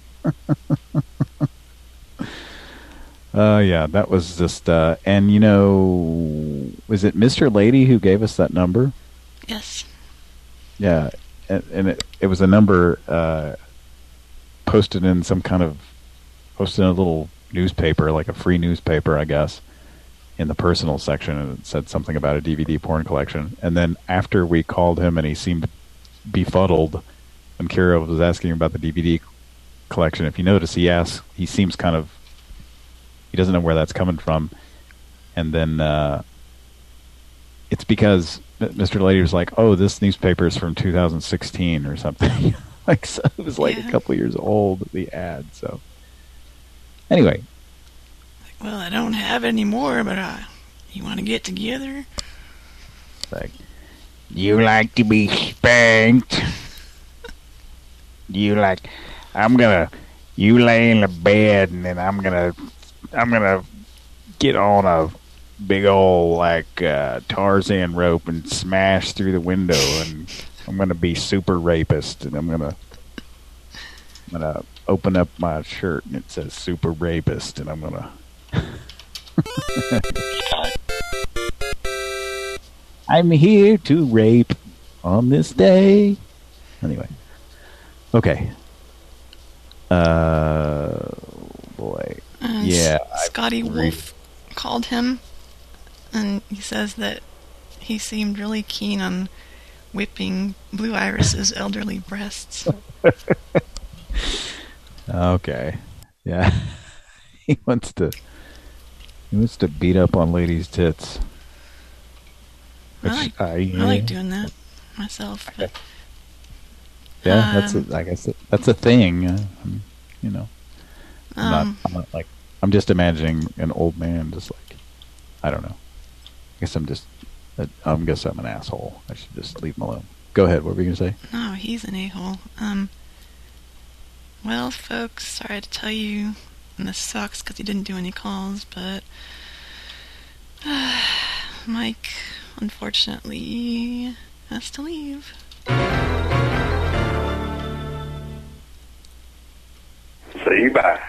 Uh, yeah, that was just, uh, and you know, was it Mister Lady who gave us that number? Yes. Yeah, and, and it, it was a number, uh, posted in some kind of, posted in a little newspaper, like a free newspaper, I guess, in the personal section, and it said something about a D V D porn collection. And then after we called him and he seemed befuddled when Kira was asking about the D V D collection, if you notice, he asks, he seems kind of, he doesn't know where that's coming from. And then uh, it's because Mister Lady was like, "Oh, this newspaper is from two thousand sixteen or something." Like, so it was like yeah. a couple years old, the ad. So anyway. Well, I don't have any more, but uh, you want to get together? It's like, you like to be spanked? You like, I'm gonna, you lay in the bed and then I'm gonna, I'm gonna get on a big old like uh, Tarzan rope and smash through the window, and I'm gonna be super rapist, and I'm gonna, I'm gonna open up my shirt and it says super rapist, and I'm gonna. I'm here to rape on this day. Anyway. Okay. Uh, boy. Uh, yeah. Scotty Wolf called him, and he says that he seemed really keen on whipping Blue Iris's elderly breasts. Okay. Yeah. He wants to he wants to beat up on ladies' tits. Which I like, I, I like doing that myself. But, yeah, um, that's a, I guess that's a thing. Uh, you know, I'm, um, not, I'm not like I'm just imagining an old man, just like I don't know. I guess I'm just I guess I'm an asshole. I should just leave him alone. Go ahead. What were you gonna say? No, he's an a-hole. Um. Well, folks, sorry to tell you, and this sucks because he didn't do any calls, but uh, Mike, unfortunately, has to leave. See you, bye.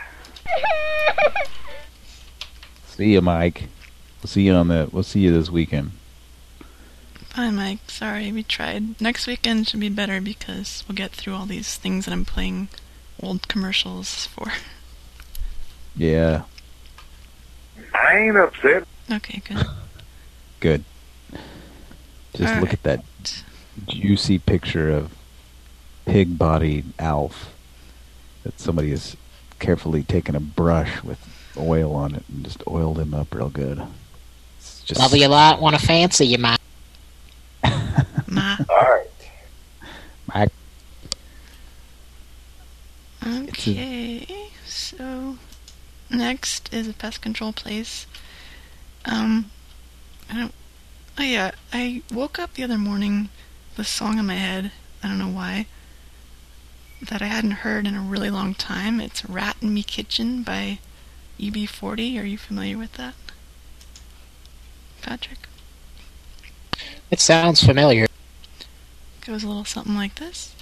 See you, Mike. We'll see you on the. We'll see you this weekend. Bye, Mike. Sorry, we tried. Next weekend should be better because we'll get through all these things that I'm playing old commercials for. Yeah. I ain't upset. Okay, good. Good. Just all look right. at that juicy picture of pig-bodied Alf that somebody has carefully taken a brush with oil on it and just oiled him up real good. It's just Love you a lot, want to fancy you, ma. Ma. All right. My, Okay, so next is a pest control place. Um, I don't. Oh yeah, I woke up the other morning with a song in my head. I don't know why. That I hadn't heard in a really long time. It's "Rat in Me Kitchen" by U B forty. Are you familiar with that, Patrick? It sounds familiar. Goes a little something like this.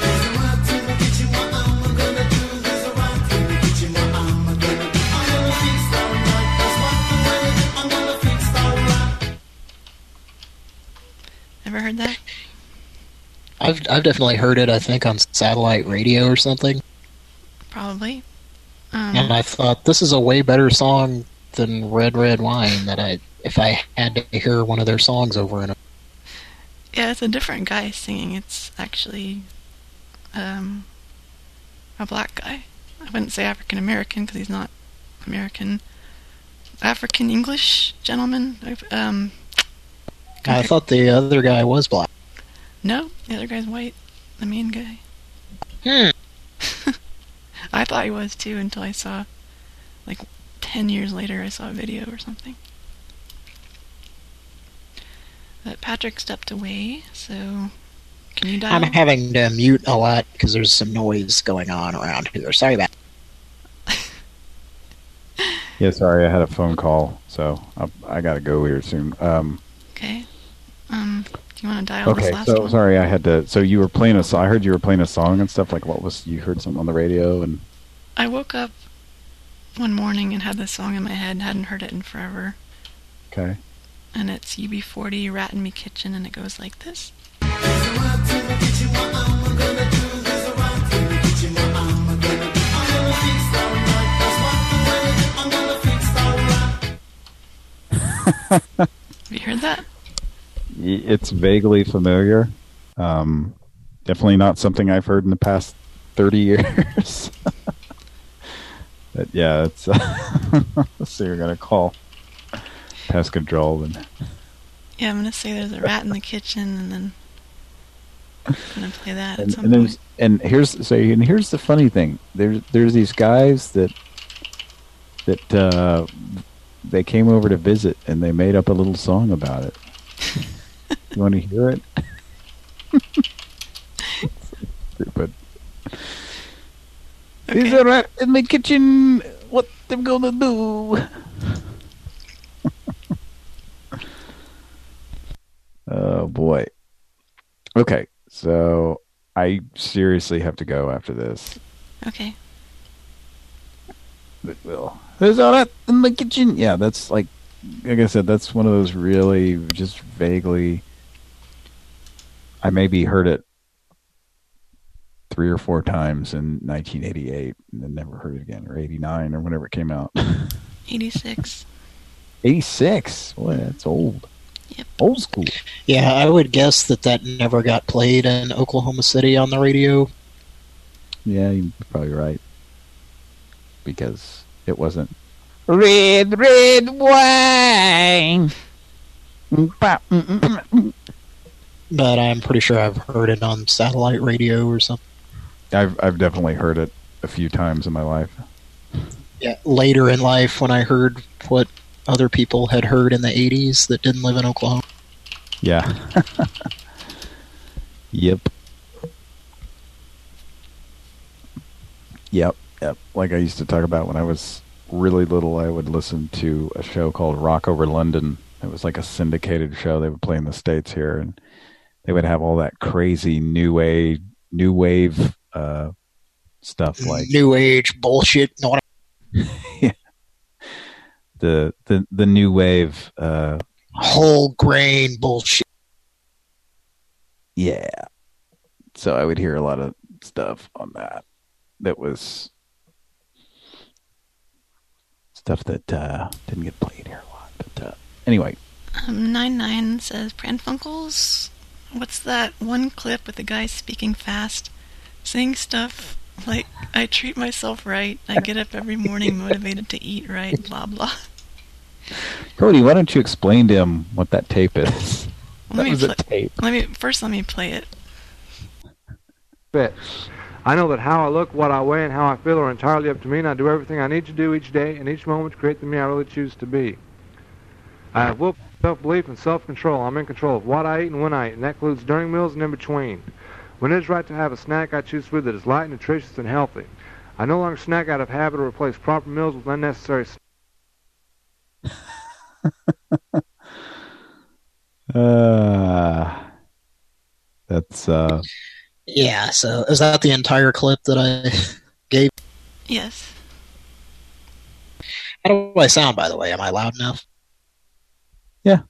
Ever heard that? I've I've definitely heard it. I think on satellite radio or something. Probably. Um, and I thought this is a way better song than Red Red Wine. That I, if I had to hear one of their songs over and over. Yeah, it's a different guy singing. It's actually um, a black guy. I wouldn't say African American because he's not American. African English gentleman. Um, I thought the other guy was black. No, the other guy's white. The main guy. Hmm. I thought he was too until I saw, like, ten years later, I saw a video or something. But Patrick stepped away, so can you dial? I'm having to mute a lot because there's some noise going on around here. Sorry about that. Yeah, sorry, I had a phone call, so I, I got to go here soon. Um, okay. Um, do you want to dial okay, this last so one? sorry, I had to. So you were playing a song. I heard you were playing a song and stuff. Like, what was you heard something on the radio and? I woke up one morning and had this song in my head. Hadn't heard it in forever. Okay. And it's U B forty, Rat in Me Kitchen, and it goes like this. Have you heard that? It's vaguely familiar. Um, definitely not something I've heard in the past thirty years. But yeah, it's. Uh, so you're gonna call pest control and. Yeah, I'm gonna say there's a rat in the kitchen, and then I'm gonna play that and, at some and point. there's and here's so and here's the funny thing. There's there's these guys that that uh, they came over to visit and they made up a little song about it. You want to hear it? Stupid. Okay. There's a rat in the kitchen. What them gonna do? Oh boy. Okay, so I seriously have to go after this. Okay. But will. There's a rat in the kitchen. Yeah, that's like, like I said, that's one of those really just vaguely. I maybe heard it three or four times in nineteen eighty-eight and then never heard it again, or eighty-nine, or whenever it came out. eighty-six. eighty-six? Boy, that's old. Yep. Old school. Yeah, I would guess that that never got played in Oklahoma City on the radio. Yeah, you're probably right. Because it wasn't red, red wine. But I'm pretty sure I've heard it on satellite radio or something. I've I've definitely heard it a few times in my life. Yeah, later in life when I heard what other people had heard in the eighties that didn't live in Oklahoma. Yeah. Yep. Yep. Yep. Like I used to talk about when I was really little, I would listen to a show called Rock Over London. It was like a syndicated show they would play in the States here, and they would have all that crazy new wave, new wave uh, stuff like new age bullshit. No, yeah. The the the new wave uh, whole grain bullshit. Yeah. So I would hear a lot of stuff on that. That was stuff that uh, didn't get played here a lot. But uh, anyway. Um, nine nine says, Pranfunkels, what's that one clip with the guy speaking fast, saying stuff Like, I treat myself right. I get up every morning motivated to eat right, blah, blah. Brody, why don't you explain to him what that tape is? Let That me was a pl- tape. Let me first let me play it. Fit. I know that how I look, what I weigh, and how I feel are entirely up to me, and I do everything I need to do each day and each moment to create the me I really choose to be. I have will, self-belief, and self-control. I'm in control of what I eat and when I eat, and that includes during meals and in between. When it is right to have a snack, I choose food that is light, nutritious, and healthy. I no longer snack out of habit or replace proper meals with unnecessary snacks. Uh, that's, uh... Yeah, so is that the entire clip that I gave? Yes. How do I sound, by the way? Am I loud enough? Yeah.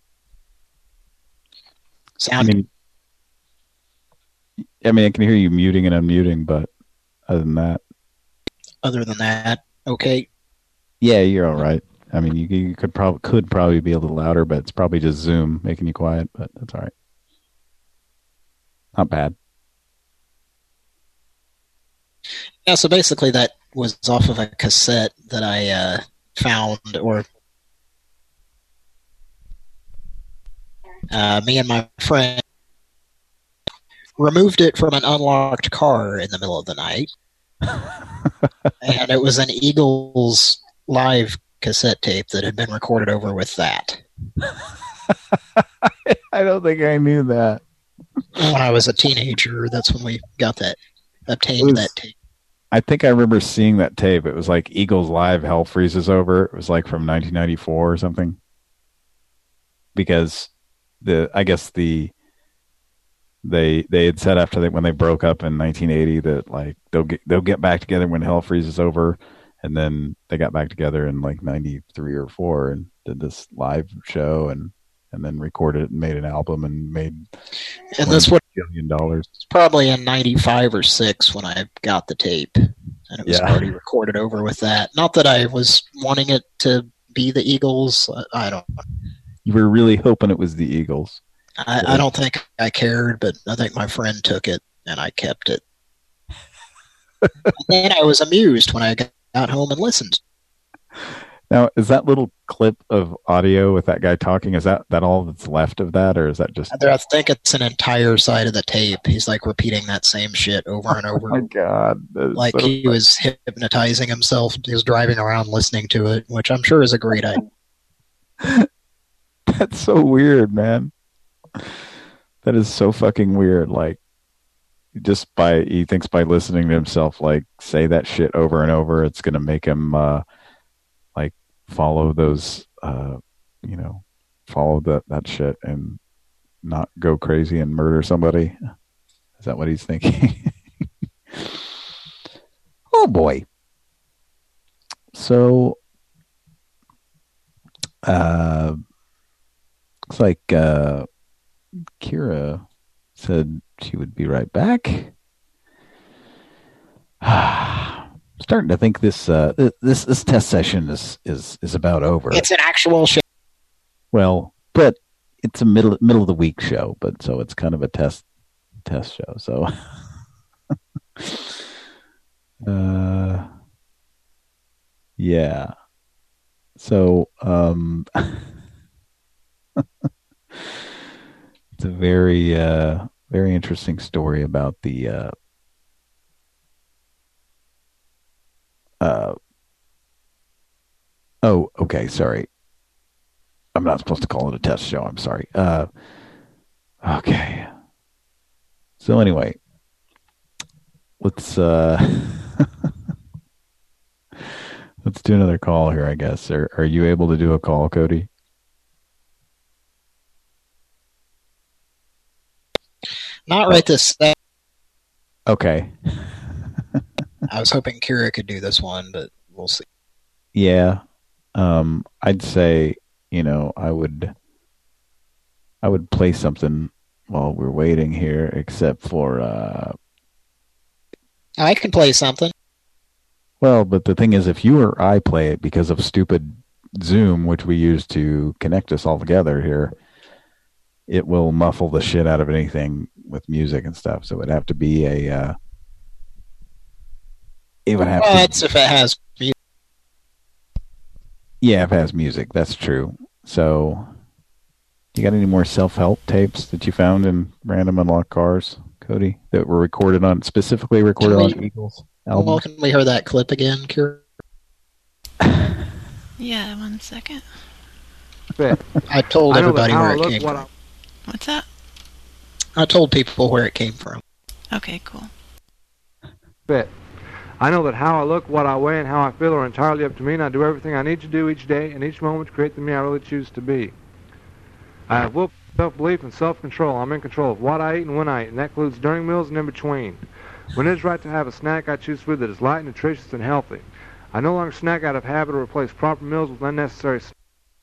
Sound? I mean, I mean, I can hear you muting and unmuting, but other than that... Other than that, okay. Yeah, you're all right. I mean, you, you could probably could probably be a little louder, but it's probably just Zoom making you quiet, but that's all right. Not bad. Yeah, so basically that was off of a cassette that I uh, found, or uh, me and my friend removed it from an unlocked car in the middle of the night. And it was an Eagles live cassette tape that had been recorded over with that. I don't think I knew that. When I was a teenager, that's when we got that, obtained was, that tape. I think I remember seeing that tape. It was like Eagles Live, Hell Freezes Over. It was like from nineteen ninety-four or something. Because the, I guess the, they they had said after they when they broke up in nineteen eighty that like they'll get they'll get back together when Hell Freezes Over, and then they got back together in like ninety-three or four and did this live show and and then recorded it and made an album and made and this was billion dollars. Probably in ninety-five or six when I got the tape, and it was Yeah. already recorded over with that. Not that I was wanting it to be the Eagles. I don't. You were really hoping it was the Eagles. I, I don't think I cared, but I think my friend took it and I kept it. And then I was amused when I got home and listened. Now, is that little clip of audio with that guy talking, is that, that all that's left of that, or is that just... I think it's an entire side of the tape. He's like repeating that same shit over and over. Oh my God. Like so he was hypnotizing himself. He was driving around listening to it, which I'm sure is a great idea. That's so weird, man. That is so fucking weird. Like, just by, he thinks by listening to himself, like, say that shit over and over, it's going to make him, uh, like, follow those, uh, you know, follow that, that shit and not go crazy and murder somebody. Is that what he's thinking? Oh, boy. So, uh, looks like, uh, Kira said she would be right back. Starting to think this uh, this this test session is is is about over. It's an actual show. Well, but it's a middle middle of the week show, but so it's kind of a test test show. So, uh, yeah. So, um. It's a very, uh, very interesting story about the, uh, uh, oh, okay, sorry. I'm not supposed to call it a test show. I'm sorry. Uh, okay. So anyway, let's, uh, let's do another call here, I guess. Are, are you able to do a call, Cody? Not right this second. Okay. I was hoping Kira could do this one, but we'll see. Yeah. Um, I'd say, you know, I would, I would play something while we're waiting here, except for, uh, I can play something. Well, but the thing is, if you or I play it because of stupid Zoom, which we use to connect us all together here, it will muffle the shit out of anything with music and stuff. So it'd have to be a, uh, it would have well, to. That's if it has music. Yeah, if it has music, that's true. So, you got any more self-help tapes that you found in Random Unlocked Cars, Cody, that were recorded on, specifically recorded we, on Eagles album? Well, can we hear that clip again, Kira? Yeah, one second. I told I know everybody that how where I it look, came what from. What's that? I told people where it came from. Okay, cool. Fit. I know that how I look, what I weigh, and how I feel are entirely up to me, and I do everything I need to do each day and each moment to create the me I really choose to be. I have willpower, self-belief, and self-control. I'm in control of what I eat and when I eat, and that includes during meals and in between. When it is right to have a snack, I choose food that is light, nutritious, and healthy. I no longer snack out of habit or replace proper meals with unnecessary snacks.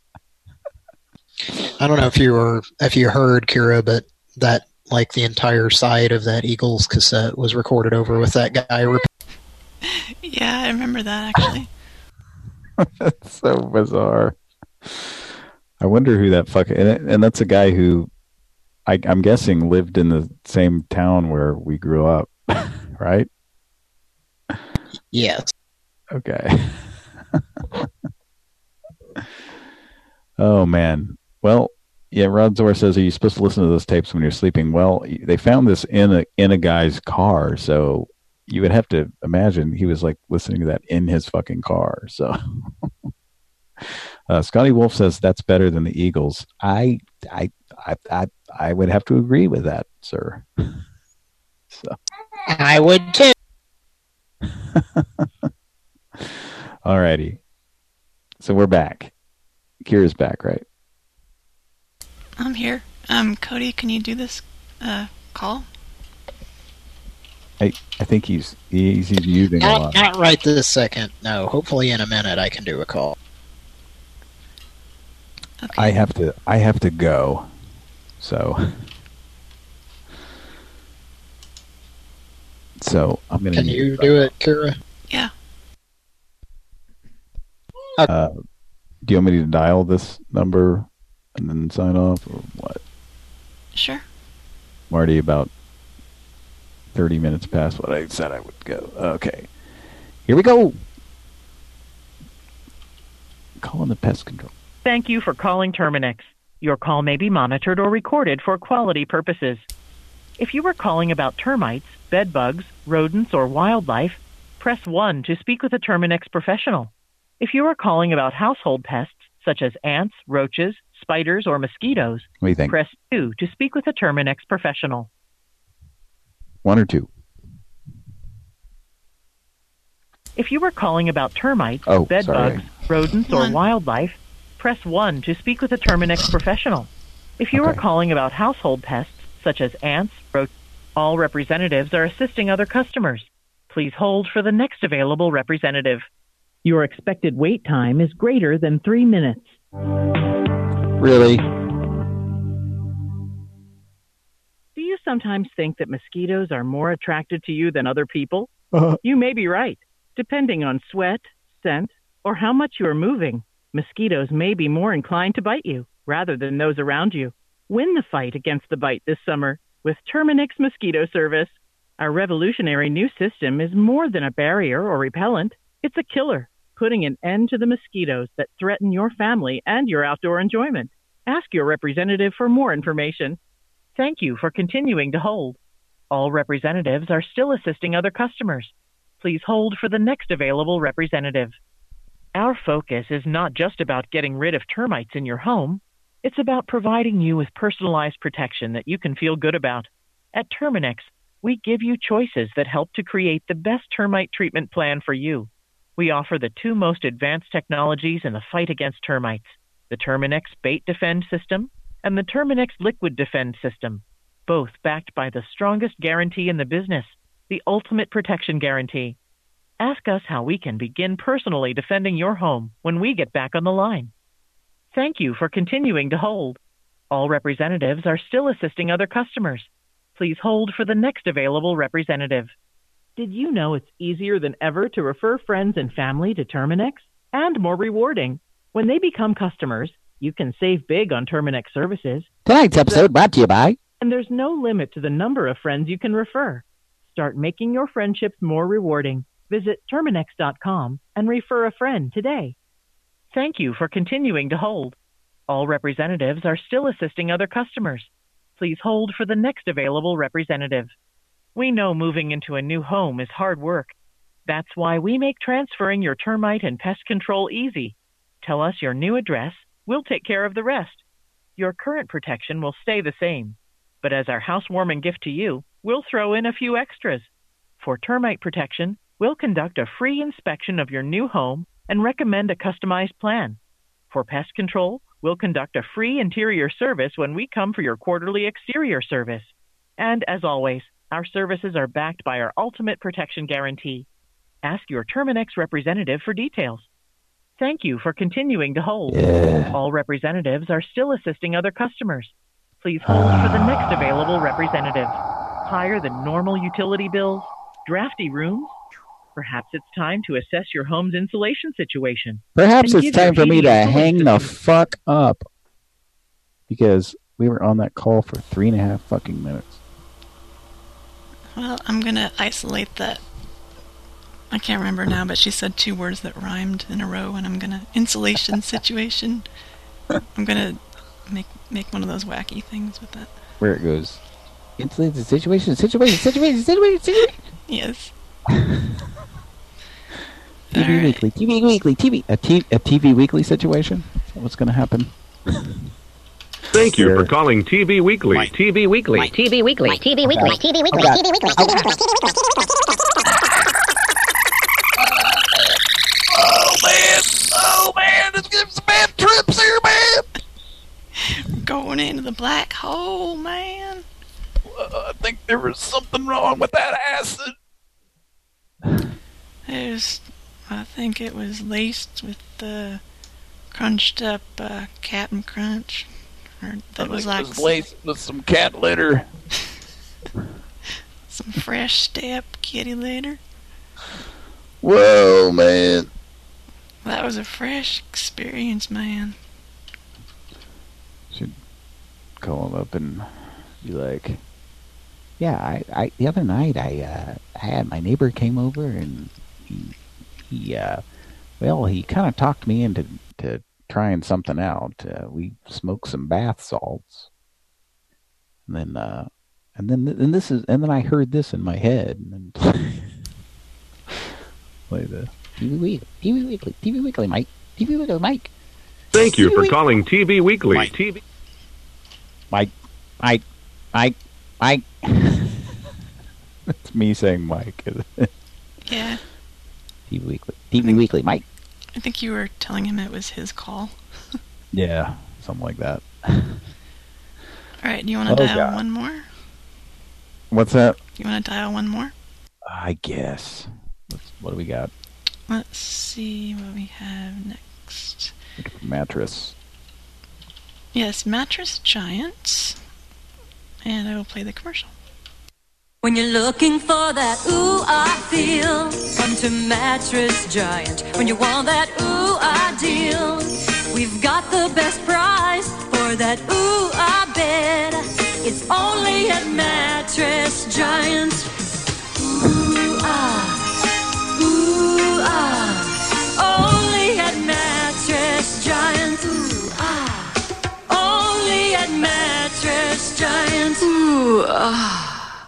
I don't know if you were, if you heard, Kira, but that, like, the entire side of that Eagles cassette was recorded over with that guy. Rep- Yeah, I remember that, actually. That's so bizarre. I wonder who that fucking... And, and that's a guy who, I, I'm guessing, lived in the same town where we grew up, right? Yes. Okay. Oh, man. Well, yeah, Rod Zor says, are you supposed to listen to those tapes when you're sleeping? Well, they found this in a in a guy's car, so you would have to imagine he was like listening to that in his fucking car. So uh, Scotty Wolf says that's better than the Eagles. I I I I, I would have to agree with that, sir. So I would too. All righty. So we're back. Kira's back, right? I'm here. Um, Cody, can you do this uh, call? I I think he's he's, he's muting a Not, lot. not right this second. No, hopefully in a minute I can do a call. Okay. I have to I have to go. So So I'm gonna Can need you do it, Kira? Yeah. Uh, do you want me to dial this number and then sign off, or what? Sure. Marty, about thirty minutes past what I said I would go. Okay. Here we go. Calling the pest control. Thank you for calling Terminix. Your call may be monitored or recorded for quality purposes. If you are calling about termites, bed bugs, rodents, or wildlife, press one to speak with a Terminix professional. If you are calling about household pests, such as ants, roaches, spiders, or mosquitoes, What do you think? press two to speak with a Terminix professional. One or two? If you are calling about termites, Oh, bed sorry. bugs, rodents, or One. wildlife, press one to speak with a Terminix professional. If you are Okay. calling about household pests, such as ants, roaches, all representatives are assisting other customers. Please hold for the next available representative. Your expected wait time is greater than three minutes. Really? Do you sometimes think that mosquitoes are more attracted to you than other people? Uh-huh. You may be right. Depending on sweat, scent, or how much you are moving, mosquitoes may be more inclined to bite you rather than those around you. Win the fight against the bite this summer with Terminix Mosquito Service. Our revolutionary new system is more than a barrier or repellent. It's a killer, putting an end to the mosquitoes that threaten your family and your outdoor enjoyment. Ask your representative for more information. Thank you for continuing to hold. All representatives are still assisting other customers. Please hold for the next available representative. Our focus is not just about getting rid of termites in your home. It's about providing you with personalized protection that you can feel good about. At Terminix, we give you choices that help to create the best termite treatment plan for you. We offer the two most advanced technologies in the fight against termites, the Terminix Bait Defend System and the Terminix Liquid Defend System, both backed by the strongest guarantee in the business, the Ultimate Protection Guarantee. Ask us how we can begin personally defending your home when we get back on the line. Thank you for continuing to hold. All representatives are still assisting other customers. Please hold for the next available representative. Did you know it's easier than ever to refer friends and family to Terminix? And more rewarding. When they become customers, you can save big on Terminix services. Tonight's episode brought to you by... And there's no limit to the number of friends you can refer. Start making your friendships more rewarding. Visit Terminex dot com and refer a friend today. Thank you for continuing to hold. All representatives are still assisting other customers. Please hold for the next available representative. We know moving into a new home is hard work. That's why we make transferring your termite and pest control easy. Tell us your new address. We'll take care of the rest. Your current protection will stay the same. But as our housewarming gift to you, we'll throw in a few extras. For termite protection, we'll conduct a free inspection of your new home and recommend a customized plan. For pest control, we'll conduct a free interior service when we come for your quarterly exterior service. And as always, our services are backed by our ultimate protection guarantee. Ask your Terminex representative for details. Thank you for continuing to hold. Yeah. All representatives are still assisting other customers. Please hold for the next available representative. Higher than normal utility bills? Drafty rooms? Perhaps it's time to assess your home's insulation situation. Perhaps and it's give your time for me heating to and cooling hang the system- fuck up. Because we were on that call for three and a half fucking minutes. Well, I'm going to isolate that. I can't remember now, but she said two words that rhymed in a row, and I'm going to... Insulation situation. I'm going to make make one of those wacky things with that. Where it goes. Insulated situation, situation, situation, situation, situation. Yes. T V Weekly, T V Weekly, T V... A, t- a T V Weekly situation? Is that what's going to happen? Thank you for calling T V Weekly. T V Weekly. T V Weekly. T V Weekly. T V Weekly. T V Weekly. Oh, man. Oh, man. Let's get some bad trips here, man. Going into the black hole, man. Uh, I think there was something wrong with that acid. There's, I think it was laced with the crunched up uh, Cap'n Crunch. Or that I was think like it was laced with some cat litter. some fresh step kitty litter. Whoa, man. That was a fresh experience, man. Should call him up and be like, yeah, I, I the other night I uh, I had my neighbor came over and he he uh well he kind of talked me into to trying something out. Uh, we smoked some bath salts, and then uh and then and this is and then I heard this in my head and then play the T V Weekly, T V Weekly, T V Weekly, Mike, T V Weekly, Mike. Thank you for calling T V Weekly. Mike. T V. Mike, Mike, Mike, Mike. That's me saying Mike. Yeah. T V Weekly, T V Weekly, Mike. I think you were telling him it was his call. Yeah, something like that. Alright, do you want to Oh, dial God. one more? What's that? You want to dial one more? I guess. Let's, what do we got? Let's see what we have next. Mattress. Yes, Mattress Giants. And I will play the commercial. When you're looking for that ooh, I feel, come to Mattress Giant. When you want that ooh, I deal, we've got the best price for that ooh, I bed. It's only at Mattress Giant. Ooh, ah, ooh, ah, only at Mattress Giant. Ooh, ah, only at Mattress Giant. Ooh, ah.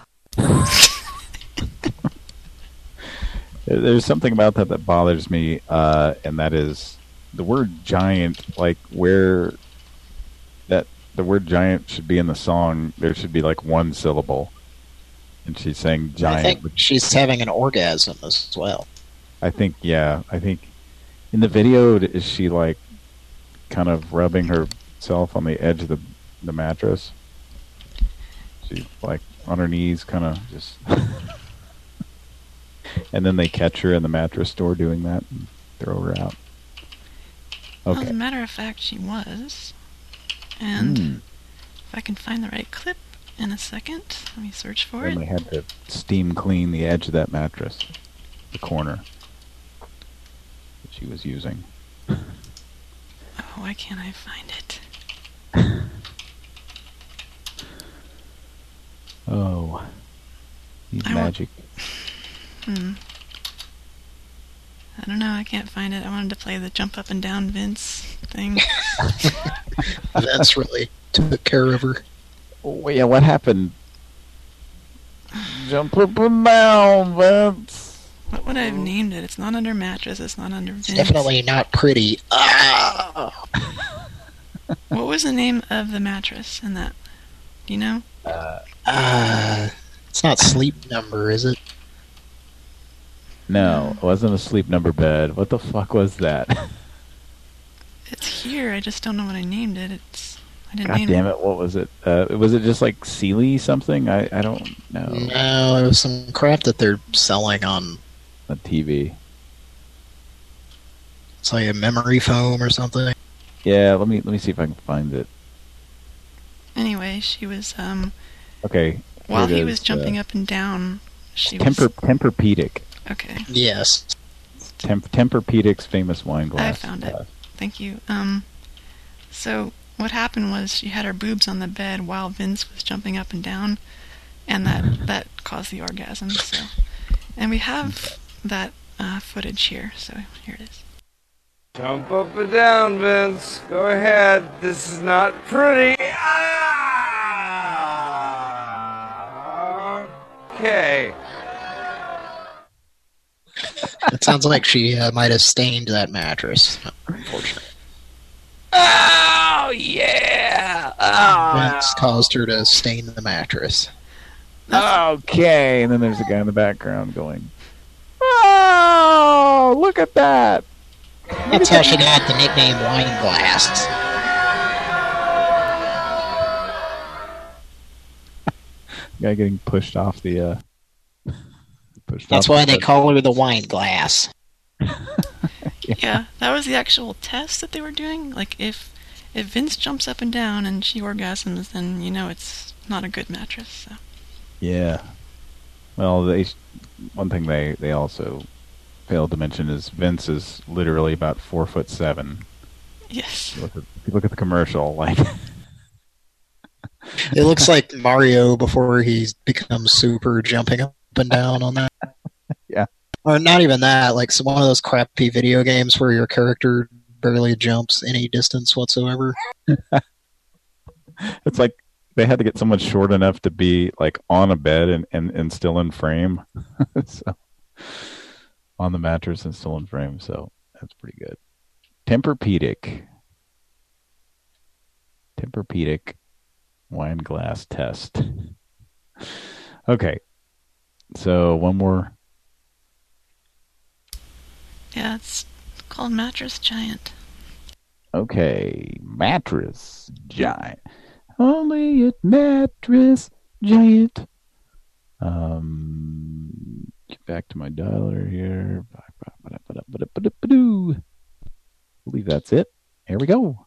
There's something about that that bothers me, uh, and that is the word giant, like where that the word giant should be in the song, there should be like one syllable. And she's saying giant. I think she's having an orgasm as well. I think, yeah, I think in the video, is she like kind of rubbing herself on the edge of the, the mattress? She's like on her knees, kind of just... And then they catch her in the mattress store doing that and throw her out. Well, as Okay. a matter of fact, she was. And Hmm. if I can find the right clip in a second, let me search for And it. they had to steam clean the edge of that mattress, the corner that she was using. Oh, why can't I find it? Oh, these I want- magic. Hmm. I don't know. I can't find it. I wanted to play the jump up and down Vince thing. Vince really took care of her. Oh, yeah, what happened? Jump up and down, Vince. What would I have named it? It's not under mattress. It's not under Vince. It's definitely not pretty. Ah! What was the name of the mattress in that? Do you know? Uh, uh, it's not Sleep Number, is it? No, it wasn't a Sleep Number bed. What the fuck was that? It's here. I just don't know what I named it. It's I didn't God name damn it. it! What was it? Uh, was it just like Sealy something? I I don't know. No, it was some crap that they're selling on a T V. It's like a memory foam or something. Yeah, let me let me see if I can find it. Anyway, she was um. Okay. While he is, was jumping uh, up and down, she Temper was. Tempur-Pedic. Okay. Yes. Temp Tempur-Pedic's famous wine glass. I found it. Thank you. Um. So what happened was she had her boobs on the bed while Vince was jumping up and down, and that that caused the orgasm. So, and we have that uh, footage here. So here it is. Jump up and down, Vince. Go ahead. This is not pretty. Ah! Okay. It sounds like she uh, might have stained that mattress, unfortunately. Oh, yeah! Oh, Vince caused her to stain the mattress. Okay, and then there's a guy in the background going, "Oh, look at that!" That's how she got the nickname Wine Glass. Guy getting pushed off the. Uh, pushed That's off why the they call her the Wine Glass. Yeah. yeah, that was the actual test that they were doing. Like if if Vince jumps up and down and she orgasms, then you know it's not a good mattress. So. Yeah. Well, they one thing they they also failed to mention is Vince is literally about four foot seven. Yes. If you look at, if you look at the commercial, like it looks like Mario before he becomes super, jumping up and down on that. Yeah. Or not even that, like some, one of those crappy video games where your character barely jumps any distance whatsoever. It's like they had to get someone short enough to be like on a bed and, and, and still in frame. So on the mattress and still in frame, so that's pretty good. Tempur-Pedic. Tempur-Pedic wine glass test. Okay. So one more. Yeah, it's called Mattress Giant. Okay, Mattress Giant. Only at Mattress Giant. Um, get back to my dialer here. I believe that's it. Here we go.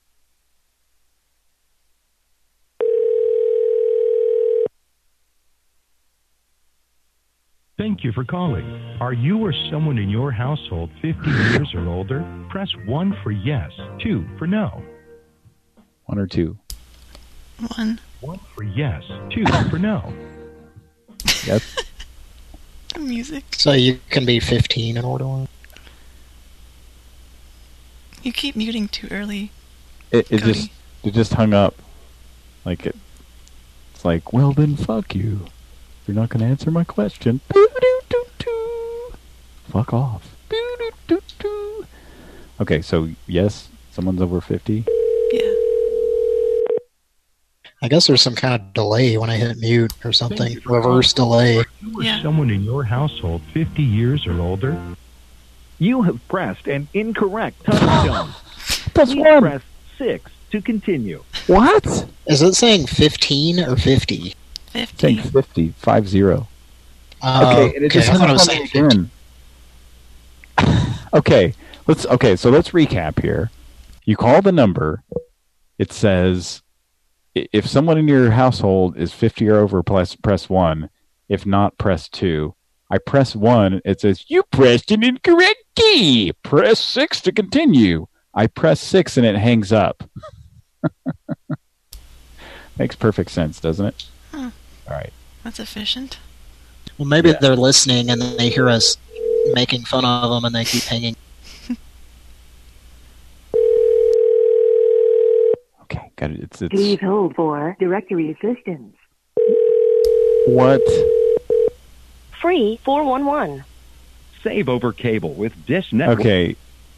Thank you for calling. Are you or someone in your household fifty years or older? Press one for yes, two for no. One or two? One. One for yes, two for no. Yes. The music. So you can be fifteen in order one? You keep muting too early. It, it Cody. just it just hung up. Like it. It's like, well then, fuck you. You're not going to answer my question. Fuck off. Okay, so yes, someone's over fifty. Yeah. I guess there's some kind of delay when I hit mute or something. Reverse delay. Are you or someone in your household fifty years or older? You have pressed an incorrect touchstone. Plus Please one. press six to continue. What? Is it saying fifteen or fifty? Fifty. Saying fifty, five zero. Uh, okay, and it okay, just I thought it was hung saying up again. Okay, let's okay. So let's recap here. You call the number. It says i- if someone in your household is fifty or over, press press one. If not, press two. I press one. It says you pressed an incorrect key. Press six to continue. I press six and it hangs up. Makes perfect sense, doesn't it? Huh. All right. That's efficient. Well, maybe Yeah. they're listening and they hear us making fun of them and they keep hanging. Okay, got it. It's, it's Please hold for directory assistance. what? Free four one one. Save over cable with Dish Network. Okay.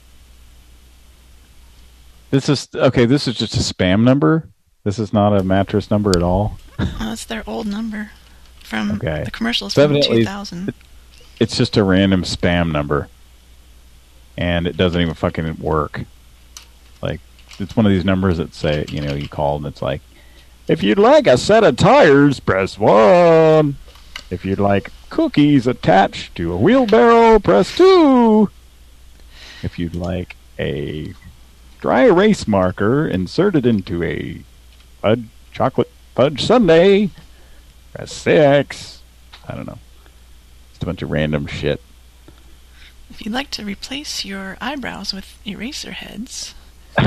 This is okay. This is just a spam number. This is not a mattress number at all. Oh, it's their old number from Okay. the commercials So from evidently two thousand. It's just a random spam number, and it doesn't even fucking work. Like, it's one of these numbers that say, you know, you call and it's like, if you'd like a set of tires, press one. If you'd like cookies attached to a wheelbarrow, press two. If you'd like a dry erase marker inserted into a fudge, chocolate fudge sundae, press six. I don't know. Just a bunch of random shit. If you'd like to replace your eyebrows with eraser heads,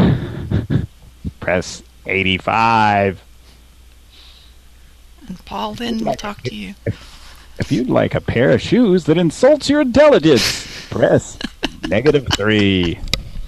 press eighty-five. and Paul then will talk to you. If you'd like a pair of shoes that insults your intelligence, press negative three.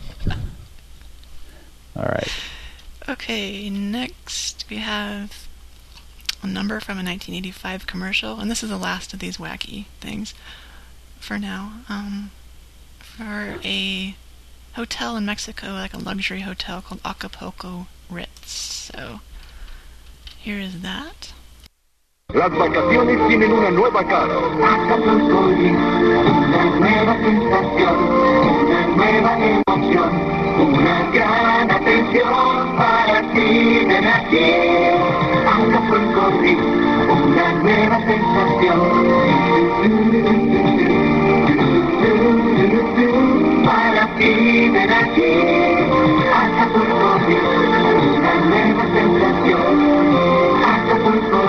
All right. Okay, next we have a number from a nineteen eighty-five commercial, and this is the last of these wacky things for now. Um, for a hotel in Mexico, like a luxury hotel called Acapulco Ritz. So here is that. Las vacaciones tienen una nueva cara. Acapulco, una nueva sensación, una nueva emoción, una gran atención para ti, ven aquí. Acapulco, una nueva sensación. Para ti, ven aquí. Acapulco, una nueva sensación. Acapulco.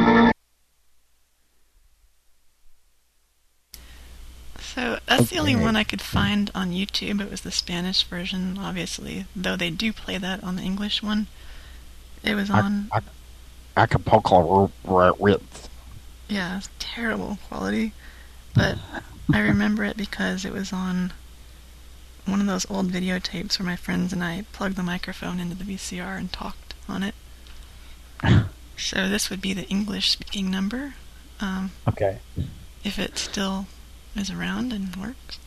So that's the only Okay. one I could find on YouTube. It was the Spanish version, obviously, though they do play that on the English one. It was on, Acapulco Ritz. yeah, it's terrible quality, but I remember it because it was on one of those old videotapes where my friends and I plugged the microphone into the V C R and talked on it. So this would be the English-speaking number, um, Okay. if it still is around and works.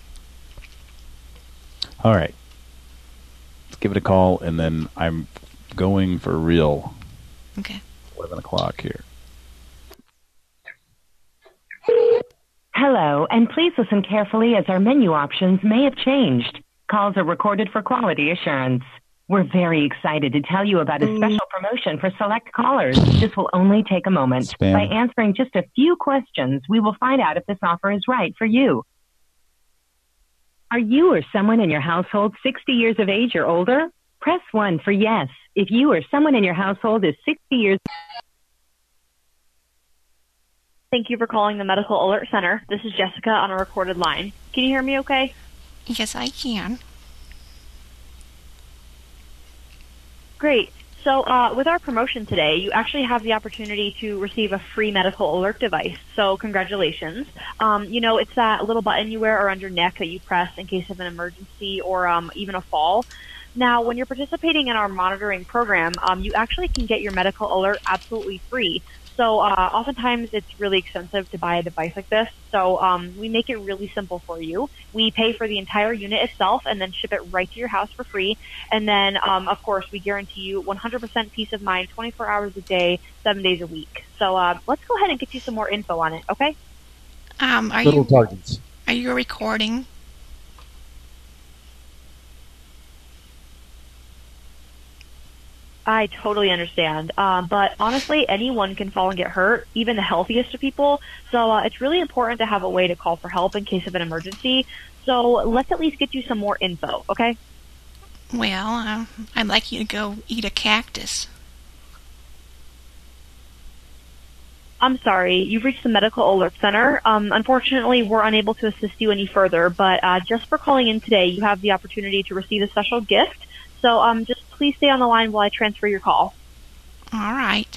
All right. Let's give it a call, and then I'm going for real. Okay. eleven o'clock here. Hello, and please listen carefully as our menu options may have changed. Calls are recorded for quality assurance. We're very excited to tell you about a special promotion for select callers. This will only take a moment. Spam. By answering just a few questions, we will find out if this offer is right for you. Are you or someone in your household sixty years of age or older? Press one for yes. If you or someone in your household is sixty years... Thank you for calling the Medical Alert Center. This is Jessica on a recorded line. Can you hear me okay? Yes, I can. Great. So uh, with our promotion today, you actually have the opportunity to receive a free medical alert device. So congratulations. Um, you know, it's that little button you wear around your neck that you press in case of an emergency or um, even a fall. Now, when you're participating in our monitoring program, um, you actually can get your medical alert absolutely free. So uh, oftentimes it's really expensive to buy a device like this. So um, we make it really simple for you. We pay for the entire unit itself and then ship it right to your house for free. And then, um, of course, we guarantee you one hundred percent peace of mind, twenty-four hours a day, seven days a week. So uh, let's go ahead and get you some more info on it, okay? Um, are Little you targets. are you recording? I totally understand. Um, but honestly, anyone can fall and get hurt, even the healthiest of people. So uh, it's really important to have a way to call for help in case of an emergency. So let's at least get you some more info, okay? Well, uh, I'd like you to go eat a cactus. I'm sorry, you've reached the Medical Alert Center. Um, unfortunately, we're unable to assist you any further, but uh, just for calling in today, you have the opportunity to receive a special gift. So um, just please stay on the line while I transfer your call. All right.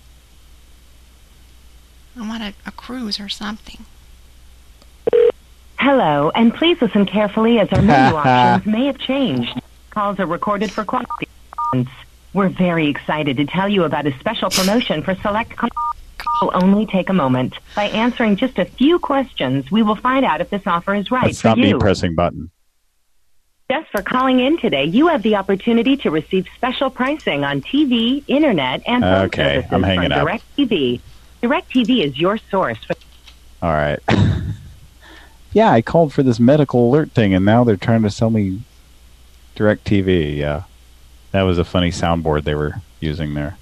I want a, a cruise or something. Hello, and please listen carefully as our menu options may have changed. Calls are recorded for quality reasons. We're very excited to tell you about a special promotion for select calls. Will only take a moment. By answering just a few questions, we will find out if this offer is right That's for not you. me pressing button. Just for calling in today, you have the opportunity to receive special pricing on T V, internet, and phone Okay, services I'm hanging from up. DirecTV. DirecTV is your source for... All right. Yeah, I called for this medical alert thing, and now they're trying to sell me DirecTV. Yeah, that was a funny soundboard they were using there.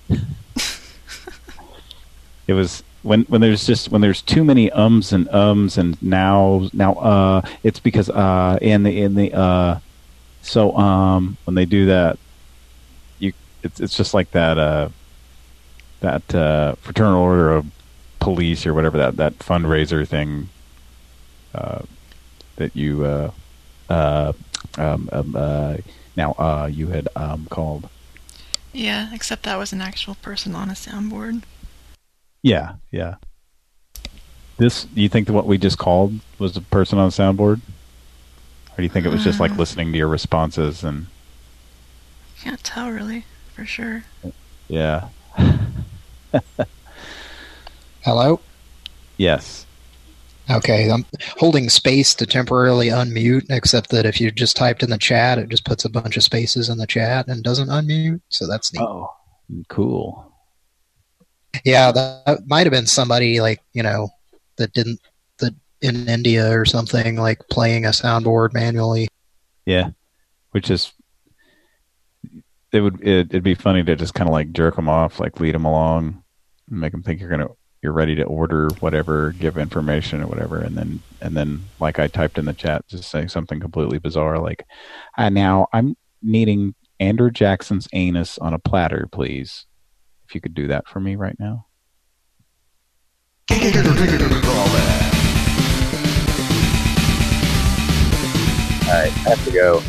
It was when when there's just when there's too many ums and ums and now now uh it's because uh in the in the uh so um when they do that you it's it's just like that uh that uh Fraternal Order of Police or whatever that that fundraiser thing uh that you uh uh um, um uh now uh you had um called. Yeah, except that was an actual person on a soundboard. Yeah, yeah. This, do you think that what we just called was a person on the soundboard? Or do you think it was just like Uh. listening to your responses and... Can't tell really, for sure. Yeah. Hello? Yes. Okay, I'm holding space to temporarily unmute, except that if you just typed in the chat, it just puts a bunch of spaces in the chat and doesn't unmute, so that's neat. Oh, cool. Yeah, that might have been somebody, like, you know, that didn't, that in India or something, like playing a soundboard manually. Yeah. Which is... It would, it, it'd be funny to just kind of like jerk them off, like lead them along, and make them think you're going to... You're ready to order whatever, give information or whatever, and then and then like I typed in the chat, just saying something completely bizarre, like, uh, "Now I'm needing Andrew Jackson's anus on a platter, please. If you could do that for me right now." All right, I have to go.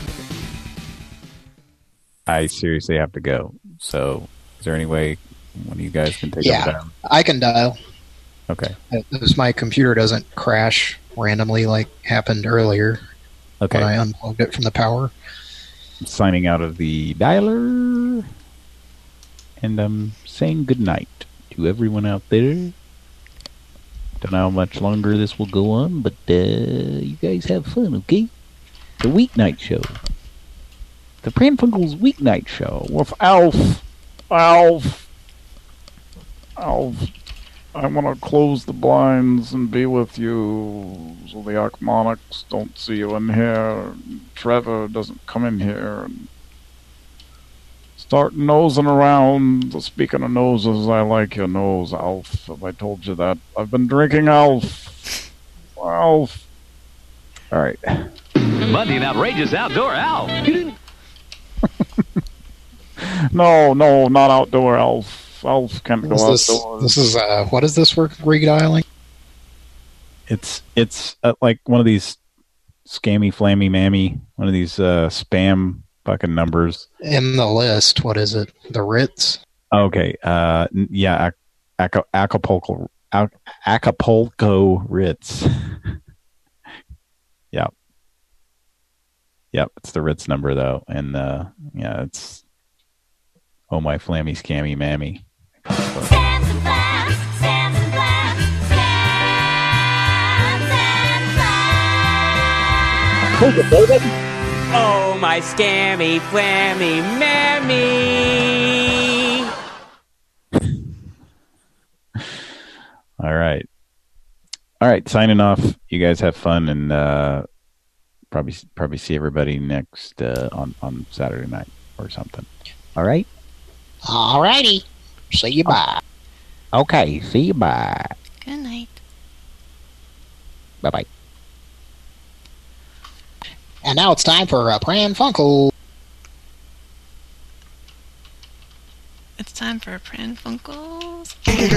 I seriously have to go. So, is there any way one of you guys can take Yeah, it down? I can dial. Okay. Because my computer doesn't crash randomly like happened earlier. Okay. When I unplugged it from the power. Signing out of the dialer, and I'm saying good night to everyone out there. Don't know how much longer this will go on, but uh, you guys have fun, okay? The weeknight show. The Pran Funkels weeknight show with Alf. Alf. Alf. I want to close the blinds and be with you so the Achmonics don't see you in here. Trevor doesn't come in here and start nosing around. Speaking of noses, I like your nose, Alf. Have I told you that? I've been drinking Alf. Alf. All right. Monday and outrageous outdoor Alf. No, no, not outdoor Alf. Alf can't go Is this, outdoors. this is, uh, what is this we're redialing? It's it's uh, like one of these scammy, flammy, mammy, one of these uh, spam fucking numbers. In the list, what is it? The Ritz? Okay, uh, n- yeah, Ac- Ac- Acapulco, Ac- Acapulco Ritz. Yep. Yep, it's the Ritz number though, and uh, yeah, it's oh my flammy, scammy, mammy. Oh, my scammy, flammy, mammy. All right. All right, signing off. You guys have fun, and uh, probably probably see everybody next uh, on, on Saturday night or something. All right? Alrighty. See you bye. Okay, see you bye. Good night. Bye-bye. And now it's time for a Pran Funkel. It's time for Pran Funkels.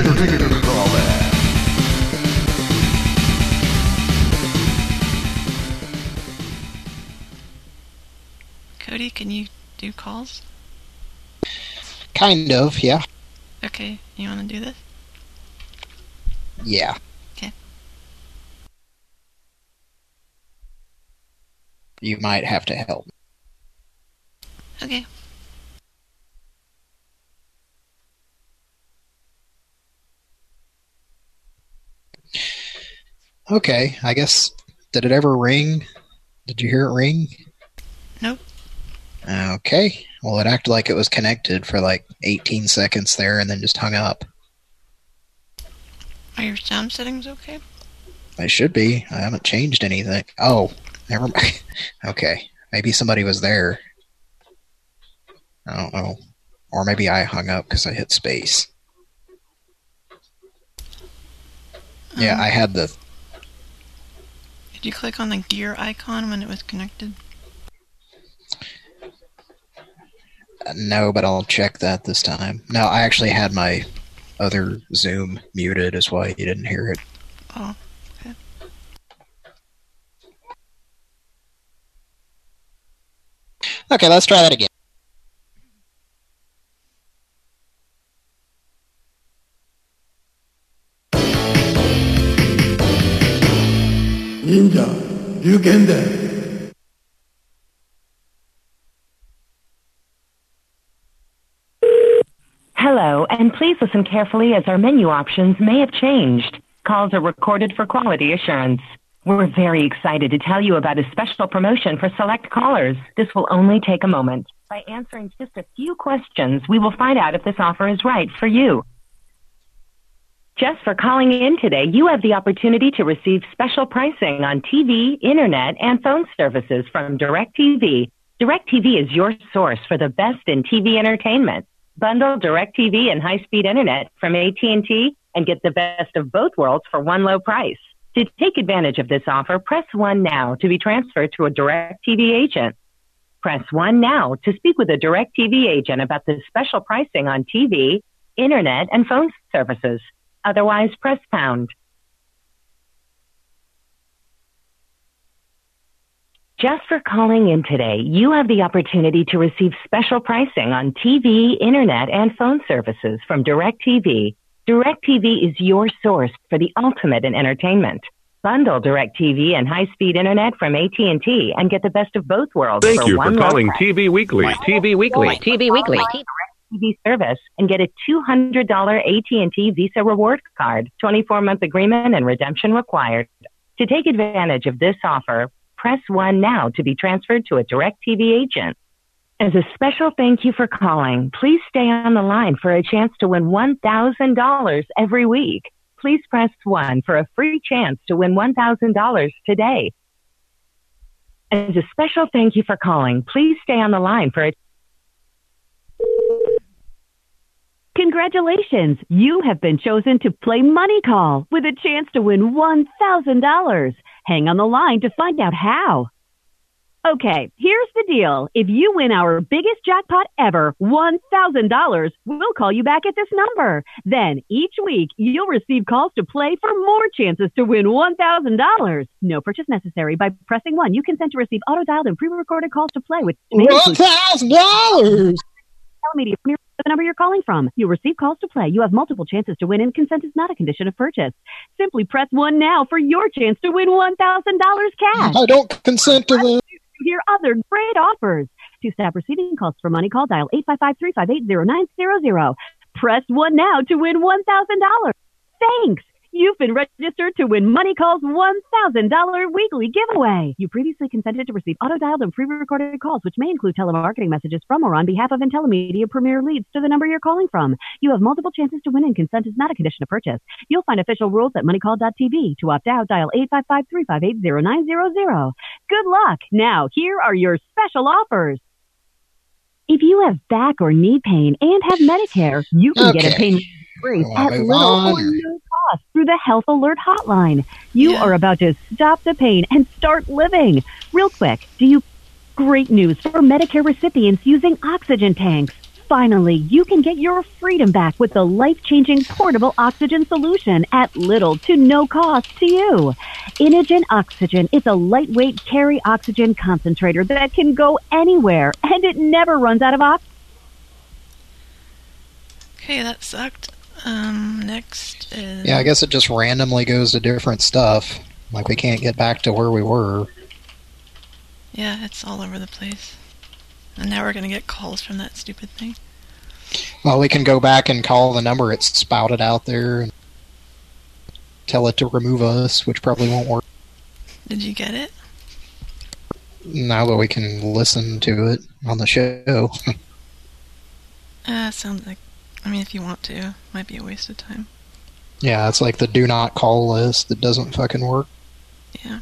Cody, can you do calls? Kind of, yeah. Okay, you want to do this? Yeah. Okay. you might have to help me. Okay. Okay, I guess, did it ever ring? Did you hear it ring? Nope. Okay, well, it acted like it was connected for like eighteen seconds there and then just hung up. Are your sound settings okay? They should be. I haven't changed anything. Oh, never mind. Okay, maybe somebody was there. I don't know. Or maybe I hung up because I hit space. Um, yeah, I had the... Did you click on the gear icon when it was connected? Uh, no, but I'll check that this time. No, I actually had my other Zoom muted, is why you didn't hear it. Oh, okay. Okay, let's try that again. Ninja, Ryugende. Hello, and please listen carefully as our menu options may have changed. Calls are recorded for quality assurance. We're very excited to tell you about a special promotion for select callers. This will only take a moment. By answering just a few questions, we will find out if this offer is right for you. Just for calling in today, you have the opportunity to receive special pricing on T V, internet, and phone services from DirecTV. DirecTV is your source for the best in T V entertainment. Bundle DirecTV and high-speed internet from A T and T and get the best of both worlds for one low price. To take advantage of this offer, press one now to be transferred to a DirecTV agent. Press one now to speak with a DirecTV agent about the special pricing on T V, internet, and phone services. Otherwise, press pound. Just for calling in today, you have the opportunity to receive special pricing on T V, internet, and phone services from DirecTV. DirecTV is your source for the ultimate in entertainment. Bundle DirecTV and high-speed internet from A T and T and get the best of both worlds. Thank for you one for low calling price. T V Weekly. T V Weekly. T V Weekly. T V service and get a two hundred dollars A T and T Visa reward card, twenty-four month agreement and redemption required. To take advantage of this offer, press one now to be transferred to a DirecTV agent. As a special thank you for calling, please stay on the line for a chance to win one thousand dollars every week. Please press one for a free chance to win one thousand dollars today. As a special thank you for calling, please stay on the line for a Congratulations! You have been chosen to play Money Call with a chance to win one thousand dollars. Hang on the line to find out how. Okay, here's the deal. If you win our biggest jackpot ever, one thousand dollars, we'll call you back at this number. Then, each week, you'll receive calls to play for more chances to win one thousand dollars. No purchase necessary. By pressing one, you consent to receive auto-dialed and pre-recorded calls to play with one thousand dollars! Media Premier, the number you're calling from. You'll receive calls to play. You have multiple chances to win, and consent is not a condition of purchase. Simply press one now for your chance to win one thousand dollars cash. I don't consent to that. Hear other great offers. To stop receiving calls for Money Call, dial eight five five, three five eight, zero nine zero zero. Press one now to win one thousand dollars. Thanks! You've been registered to win Money Call's one thousand dollars weekly giveaway. You previously consented to receive auto-dialed and pre-recorded calls, which may include telemarketing messages from or on behalf of IntelliMedia Premier Leads to the number you're calling from. You have multiple chances to win, and consent is not a condition of purchase. You'll find official rules at money call dot t v. To opt out, dial eight five five, three five eight, zero nine zero zero. Good luck. Now, here are your special offers. If you have back or knee pain and have Medicare, you can Okay. get a pain free at move little on, or or- no cost through the Health Alert Hotline. You are about to stop the pain and start living. Real quick, do you... Great news for Medicare recipients using oxygen tanks. Finally, you can get your freedom back with the life-changing portable oxygen solution at little to no cost to you. Inogen Oxygen is a lightweight carry oxygen concentrator that can go anywhere, and it never runs out of oxygen. Okay, that sucked. Um, next is... Yeah, I guess it just randomly goes to different stuff. Like, we can't get back to where we were. Yeah, it's all over the place. And now we're going to get calls from that stupid thing. Well, we can go back and call the number it's spouted out there and tell it to remove us, which probably won't work. Did you get it? Now that we can listen to it on the show. Uh, sounds like... I mean, if you want to. Might be a waste of time. Yeah, it's like the do not call list that doesn't fucking work. Yeah.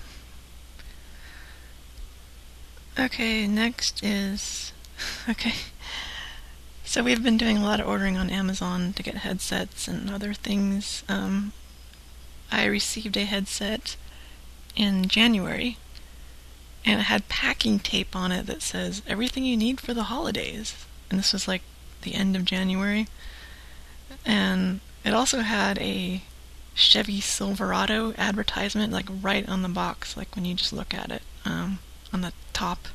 Okay, next is... Okay. So we've been doing a lot of ordering on Amazon to get headsets and other things. Um, I received a headset in January, and it had packing tape on it that says, everything you need for the holidays. And this was like the end of January. And it also had a Chevy Silverado advertisement, like right on the box, like when you just look at it, um, on the top.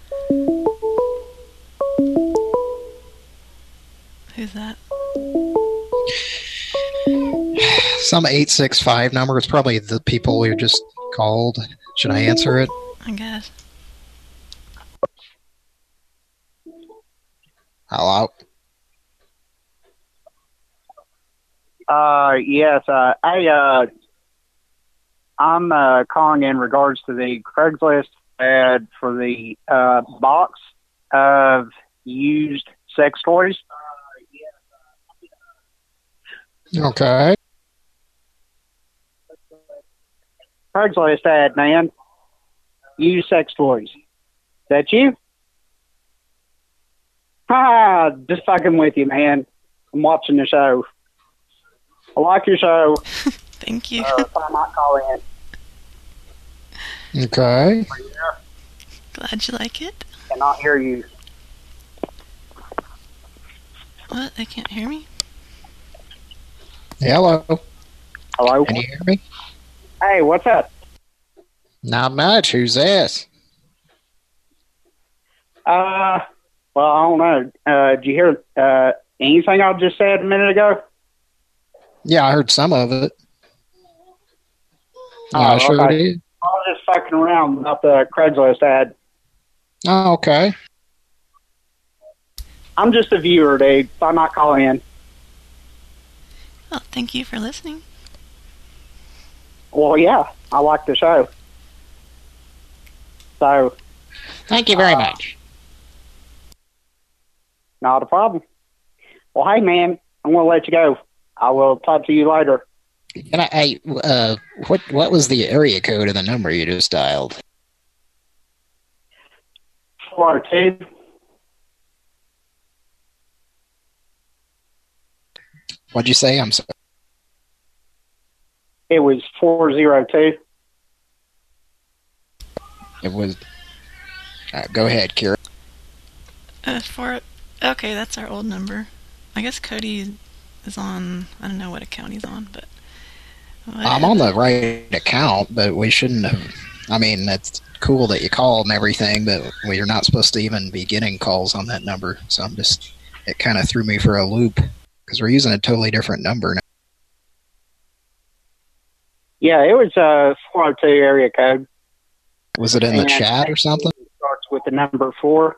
Who's that? Some eight six five number. It's probably the people who just called. Should I answer it? I guess. Hello? Uh, yes, uh, I, uh, I'm, uh, calling in regards to the Craigslist ad for the, uh, box of used sex toys. Okay. Craigslist ad, man. Used sex toys. That you? Ah, just fucking with you, man. I'm watching the show. I like your show. Thank you. Uh, I might call in. Okay. Glad you like it. Cannot hear you. What? They can't hear me? Hello. Hello. Can you hear me? Hey, what's up? Not much. Who's this? Uh, well, I don't know. Uh, did you hear uh, anything I just said a minute ago? Yeah, I heard some of it. Oh, I sure okay. did. I was just fucking around about the Craigslist ad. Oh, okay. I'm just a viewer, dude. So I'm not calling in. Well, thank you for listening. Well, yeah, I like the show. So, thank you very uh, much. Not a problem. Well, hey, man, I'm going to let you go. I will talk to you later. Can I, I uh, what what was the area code of the number you just dialed? four oh two. What'd you say? I'm sorry. It was four oh two. It was... Uh, go ahead, Kira. Uh, for... Okay, that's our old number. I guess Cody is on... I don't know what account he's on, but... I'm on the right account, but we shouldn't have... I mean, that's cool that you called and everything, but we're not supposed to even be getting calls on that number. So I'm just... It kind of threw me for a loop, because we're using a totally different number now. Yeah, it was a four oh two area code. Was it in the And chat or something? It starts with the number four.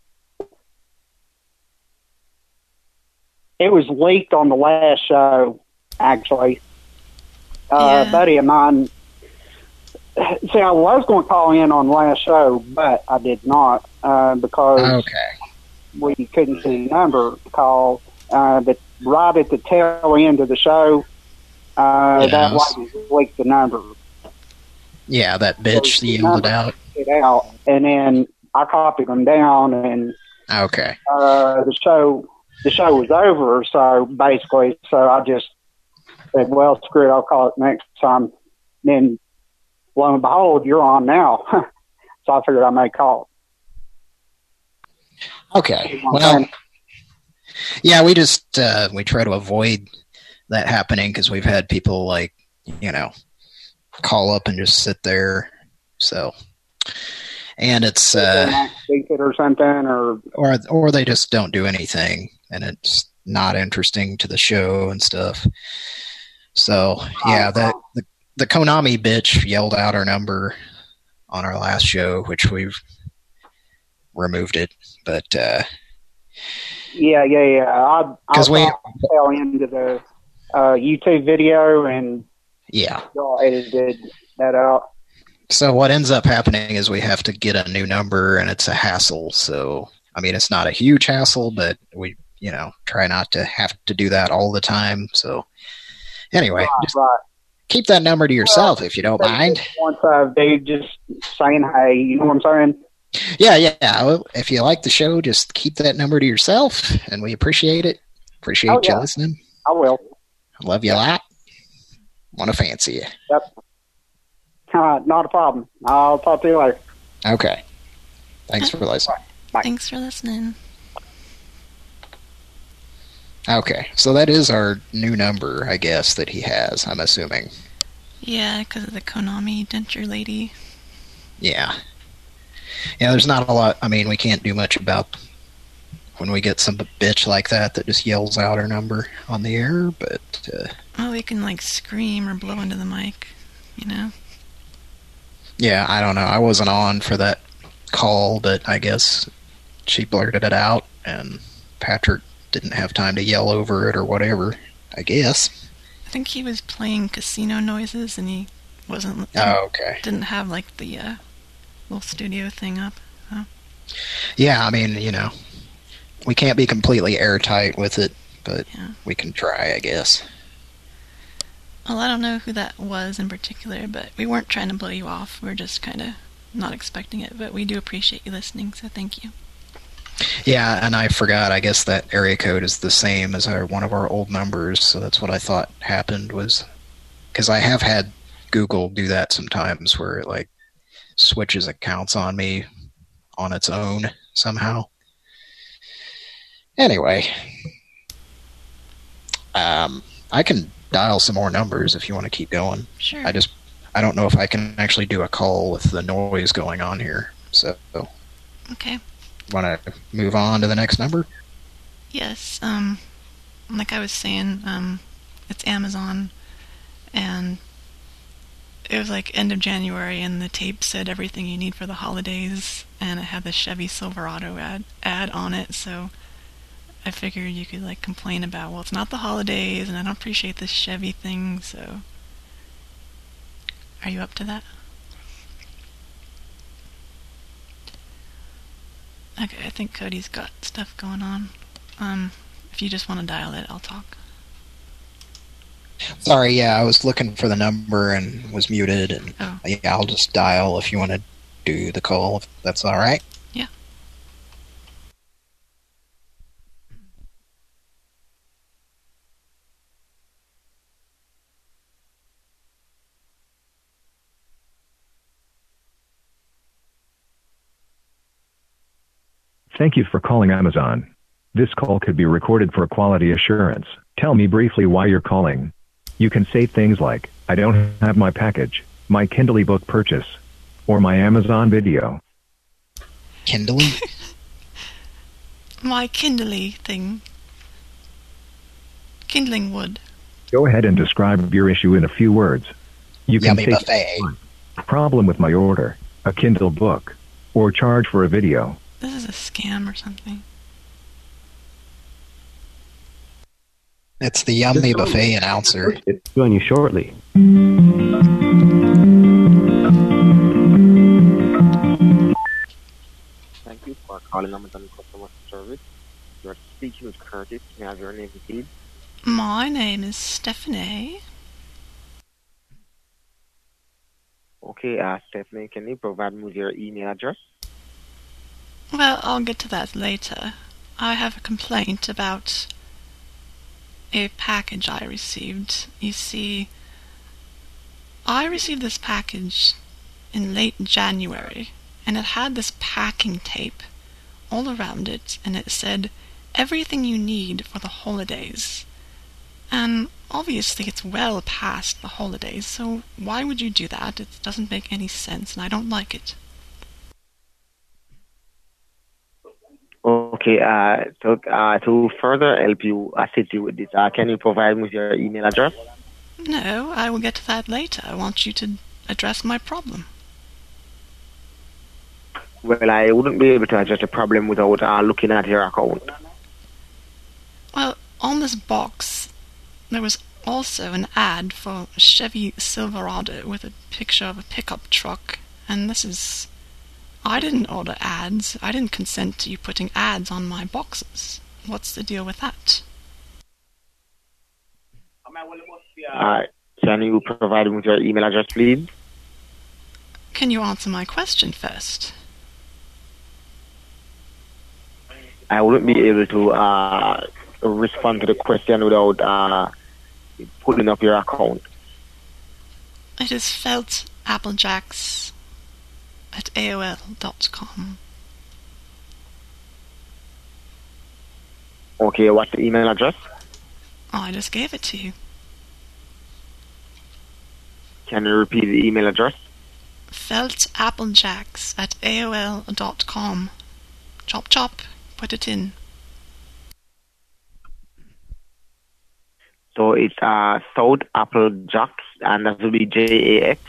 It was leaked on the last show, actually. Uh, Yeah. A buddy of mine... See, I was going to call in on the last show, but I did not uh, because Okay. we couldn't see the number to call. Uh, but right at the tail end of the show, uh, Yes. that lady leaked the number. Yeah, that bitch yelled it out. It out, and then I copied them down, and Okay. uh, the show the show was over. So basically, so I just said, "Well, screw it, I'll call it next time." Then, lo and behold, you're on now. So I figured I may call. Okay. Well, yeah, we just uh, we try to avoid that happening because we've had people like you know call up and just sit there. So, and it's uh, Think it or something, or or or they just don't do anything, and it's not interesting to the show and stuff. So yeah, that the the Konami bitch yelled out our number on our last show, which we've removed it, but uh, Yeah, yeah, yeah. I, I 'Cause we- fell into the uh, YouTube video and yeah. y'all edited that out. So what ends up happening is we have to get a new number, and it's a hassle. So, I mean, it's not a huge hassle, but we, you know, try not to have to do that all the time. So, anyway, Right, just right. keep that number to yourself if you don't mind. Once I've they just saying, hey, you know what I'm saying? Yeah, yeah. Well, if you like the show, just keep that number to yourself, and we appreciate it. Appreciate Oh, you yeah. listening. I will. Love you a lot. Want to fancy you. Yep. Uh, not a problem. I'll talk to you later. Okay. Thanks for listening. Bye. Thanks for listening. Okay, so that is our new number, I guess, that he has, I'm assuming. Yeah, because of the Konami denture lady. Yeah. Yeah, there's not a lot. I mean, we can't do much about when we get some bitch like that that just yells out our number on the air, but... Uh, Well, we can, like, scream or blow into the mic, you know? yeah, I don't know. I wasn't on for that call, but I guess she blurted it out, and Patrick didn't have time to yell over it or whatever, I guess. I think he was playing casino noises, and he wasn't... Oh, okay. Didn't have, like, the uh, little studio thing up. So. Yeah, I mean, you know, we can't be completely airtight with it, but Yeah. we can try, I guess. Well, I don't know who that was in particular, but we weren't trying to blow you off. We were just kind of not expecting it, but we do appreciate you listening, so thank you. Yeah, and I forgot, I guess that area code is the same as our one of our old numbers, so that's what I thought happened was... Because I have had Google do that sometimes, where it, like, switches accounts on me on its own somehow. Anyway. Um, I can dial some more numbers if you want to keep going. Sure. I just... I don't know if I can actually do a call with the noise going on here, so... Okay. Want to move on to the next number? Yes, um, like I was saying, um, it's Amazon, and it was like end of January, and the tape said everything you need for the holidays, and it had the Chevy Silverado ad, ad on it, so I figured you could, like, complain about, well, it's not the holidays, and I don't appreciate this Chevy thing, so... Are you up to that? Okay, I think Cody's got stuff going on. Um, if you just want to dial it, I'll talk. Sorry, yeah, I was looking for the number and was muted, and oh. yeah, I'll just dial if you want to do the call, if that's all right. Yeah. Thank you for calling Amazon. This call could be recorded for quality assurance. Tell me briefly why you're calling. You can say things like, I don't have my package, my Kindle ebook purchase, or my Amazon video. Kindle? My Kindly thing. Kindling wood. Go ahead and describe your issue in a few words. You can Yummy say buffet. problem with my order, a Kindle book, or charge for a video. This is a scam or something. It's the Yummy Buffet announcer. Join you shortly. Thank you for calling Amazon customer service. You are speaking with Curtis. May I have your name, please? My name is Stephanie. Okay, uh, Stephanie, can you provide me with your email address? Well, I'll get to that later. I have a complaint about a package I received. You see, I received this package in late January, and it had this packing tape all around it, and it said, everything you need for the holidays. And obviously it's well past the holidays, so why would you do that? It doesn't make any sense, and I don't like it. Okay, uh, so uh, to further help you, assist you with this, uh, can you provide me with your email address? No, I will get to that later. I want you to address my problem. Well, I wouldn't be able to adjust the problem without uh, looking at your account. Well, on this box, there was also an ad for a Chevy Silverado with a picture of a pickup truck, and this is... I didn't order ads. I didn't consent to you putting ads on my boxes. What's the deal with that? Uh, can you provide me with your email address, please? Can you answer my question first? I wouldn't be able to uh, respond to the question without uh, putting up your account. It is felt applejacks at A O L dot com. Okay, what's the email address? Oh, I just gave it to you. Can you repeat the email address? felt applejacks at A O L dot com. Chop chop, put it in. So it's uh, South Apple Jacks, and that will be J A X.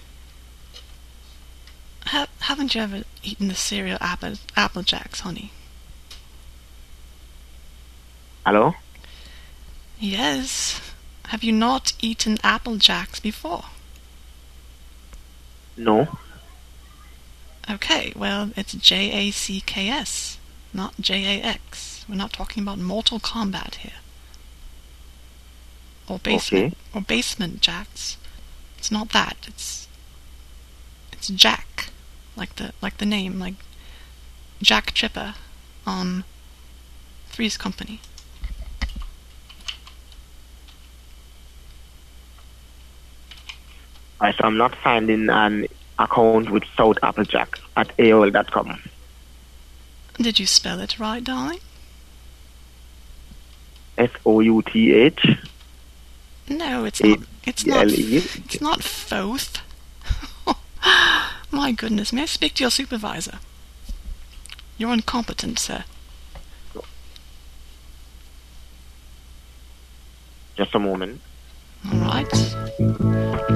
Ha- haven't you ever eaten the cereal Apple Apple Jacks, honey? Hello? Yes. Have you not eaten Apple Jacks before? No. Okay, well, it's J A C K S, not J A X. We're not talking about Mortal Kombat here. Or basement, Okay. or basement jacks. It's not that. It's it's Jack, like the like the name, like Jack Tripper on Three's Company. Right, so I'm not finding an account with South Applejack at A O L dot com. Did you spell it right, darling? S O U T H. No, it's not. It's not. L E. It's not Foth. My goodness, may I speak to your supervisor? You're incompetent, sir. Just a moment. All right.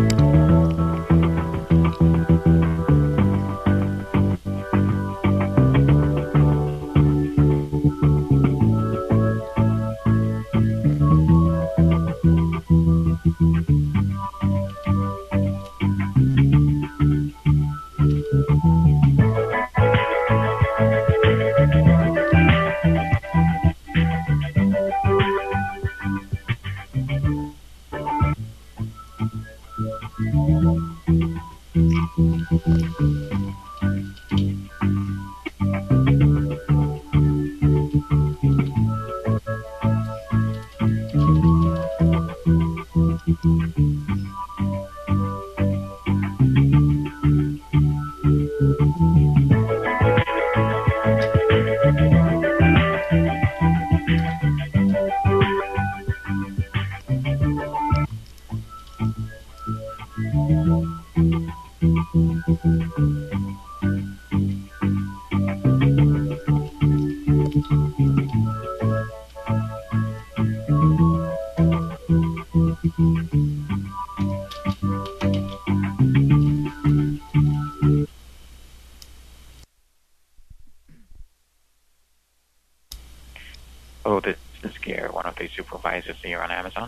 Oh, this is Gare, one of the supervisors here on Amazon.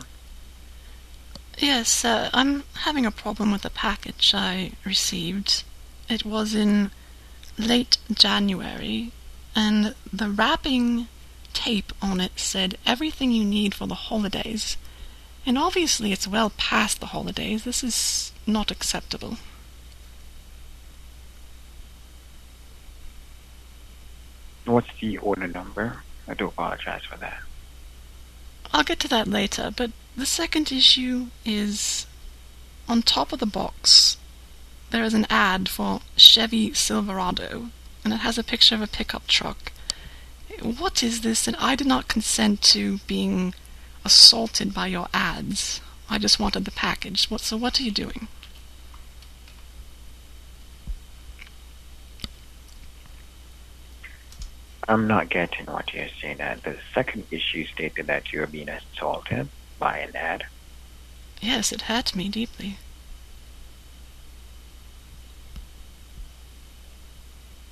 Yes, uh, I'm having a problem with the package I received. It was in late January, and the wrapping tape on it said everything you need for the holidays. And obviously it's well past the holidays. This is not acceptable. What's the order number? I do apologize for that. I'll get to that later, but the second issue is on top of the box there is an ad for Chevy Silverado, and it has a picture of a pickup truck. What is this? And I did not consent to being assaulted by your ads. I just wanted the package. What, so what are you doing? I'm not getting what you're saying. That the second issue stated that you're being assaulted by an ad. Yes, it hurt me deeply.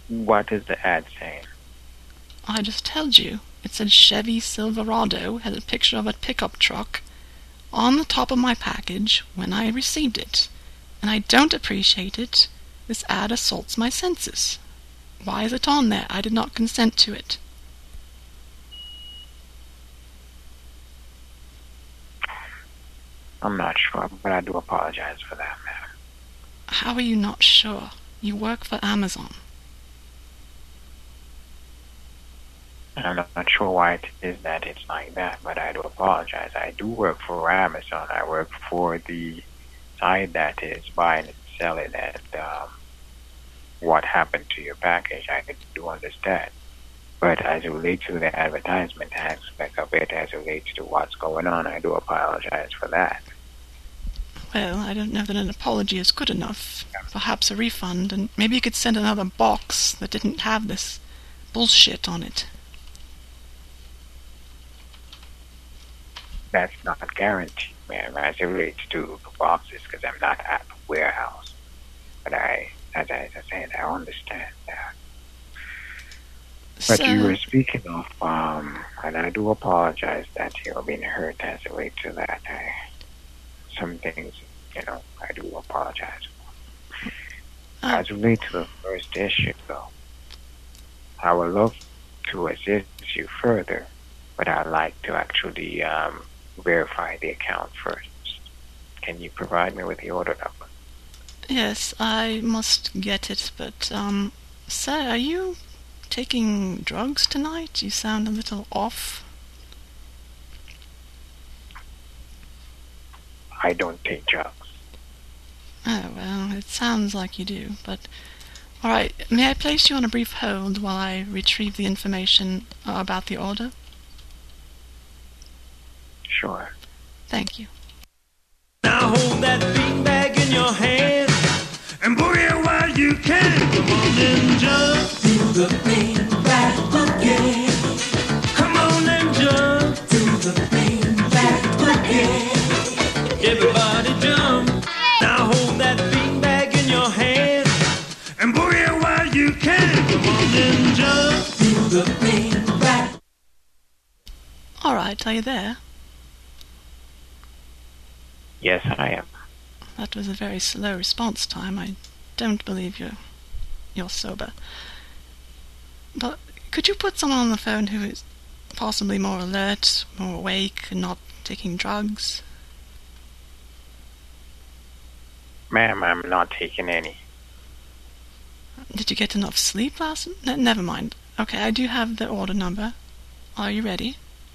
What is the ad saying? I just told you. It said Chevy Silverado, had a picture of a pickup truck on the top of my package when I received it. And I don't appreciate it. This ad assaults my senses. Why is it on there? I did not consent to it. I'm not sure, but I do apologize for that, ma'am. How are you not sure? You work for Amazon. I'm not sure why it is that it's like that, but I do apologize. I do work for Amazon. I work for the side that is buying and selling, and um, what happened to your package, I do understand. But as it relates to the advertisement aspect of it, as it relates to what's going on, I do apologize for that. Well, I don't know that an apology is good enough. Perhaps a refund, and maybe you could send another box that didn't have this bullshit on it. That's not guaranteed, ma'am, as it relates to the boxes, because I'm not at the warehouse. But I, as I, as I said, I understand that. But So- you were speaking of, um, and I do apologize that you're being hurt as it relates to that. I, some things, you know, I do apologize for. As it relates to the first issue, though, I would love to assist you further, but I'd like to actually um, verify the account first. Can you provide me with the order number? Yes, I must get it, but, um, sir, are you taking drugs tonight? You sound a little off. I don't take drugs. Oh, well, it sounds like you do, but... Alright, may I place you on a brief hold while I retrieve the information uh, about the order? Sure. Thank you. Now hold that beanbag in your hand and boogie while you can. Come on and jump to the beanbag boogie. Come on and jump to the beanbag boogie. Everybody jump. Now hold that beanbag in your hand and boogie while you can. Come on and jump to the beanbag. Alright, are you there? Yes, I am. That was a very slow response time. I don't believe you're, you're sober. But could you put someone on the phone who is possibly more alert, more awake, and not taking drugs? Ma'am, I'm not taking any. Did you get enough sleep last night? N- never mind. Okay, I do have the order number. Are you ready?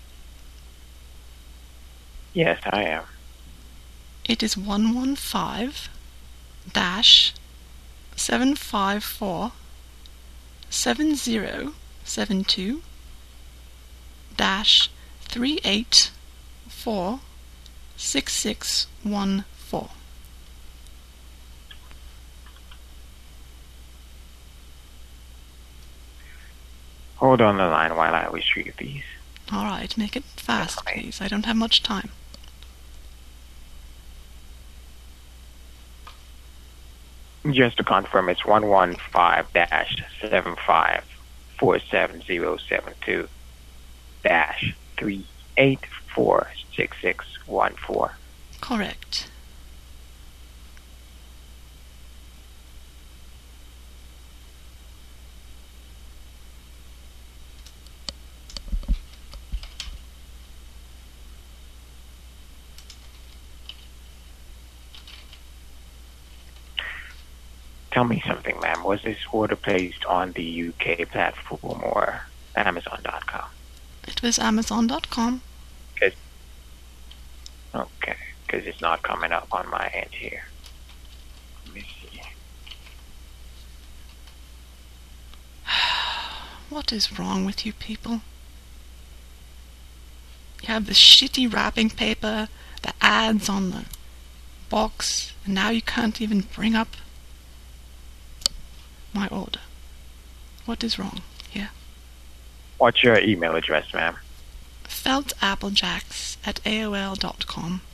Yes, I am. It is one one five dash seven five four seven zero seven two dash three eight four six six one four. Hold on the line while I retrieve these. All right, make it fast, please. I don't have much time. Just to confirm, it's one one five dash seven five four seven zero seven two dash three eight four six six one four. Correct. Tell me something, ma'am. Was this order placed on the U K platform or Amazon dot com? It was Amazon dot com. Cause, okay, because it's not coming up on my end here. Let me see. What is wrong with you people? You have the shitty wrapping paper, the ads on the box, and now you can't even bring up my order. What is wrong here? What's your email address, ma'am? feltapplejax at A O L dot com.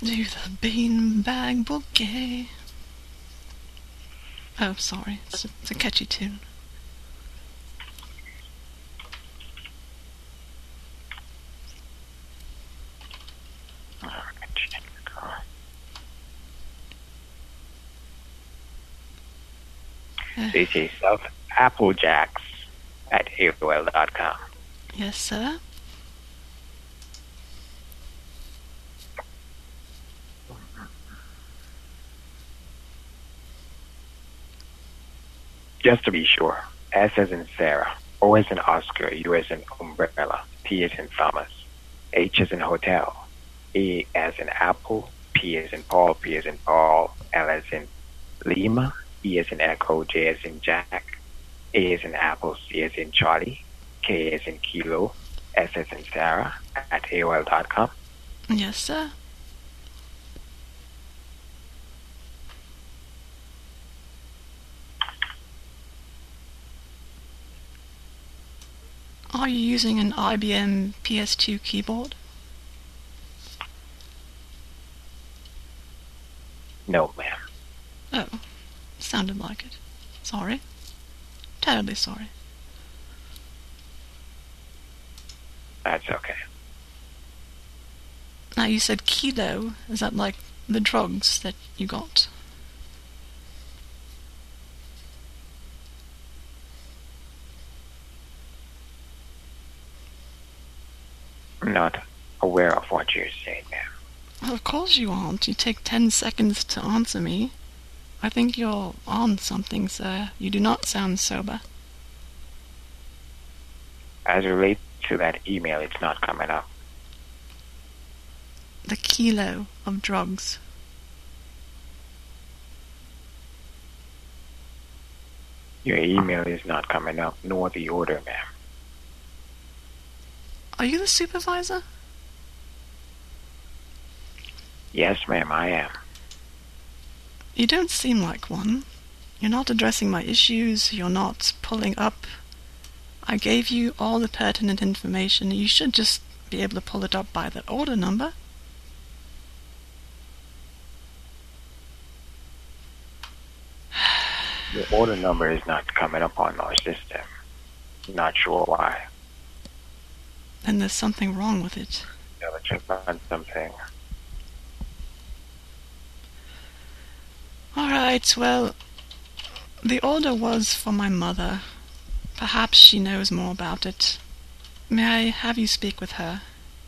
Do the beanbag boogie. Oh, sorry. It's a, it's a catchy tune. This is of Applejacks at A O L dot com. Yes, sir. Just to be sure, S as in Sarah, O as in Oscar, U as in Umbrella, T as in Thomas, H as in Hotel, A as in Apple, P as in Paul, P as in Paul, L as in Lima, E as in Echo, J as in Jack, A as in Apple, C as in Charlie, K as in Kilo, S as in Sarah at A O L dot com. Yes, sir. Are you using an I B M P S two keyboard? No, ma'am. Oh, sounded like it. Sorry. Terribly sorry. That's okay. Now, you said kilo. Is that like the drugs that you got? I'm not aware of what you're saying, ma'am. Well, of course you aren't. You take ten seconds to answer me. I think you're on something, sir. You do not sound sober. As it relates to that email, it's not coming up. The kilo of drugs. Your email is not coming up, nor the order, ma'am. Are you the supervisor? Yes, ma'am, I am. You don't seem like one. You're not addressing my issues. You're not pulling up. I gave you all the pertinent information. You should just be able to pull it up by the order number. Your order number is not coming up on our system. Not sure why. Then there's something wrong with it. Gotta check on something. Alright, well, the order was for my mother. Perhaps she knows more about it. May I have you speak with her?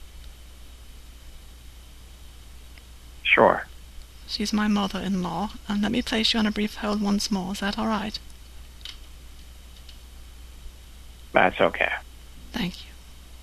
Sure. She's my mother-in-law, and let me place you on a brief hold once more. Is that alright? That's okay. Thank you.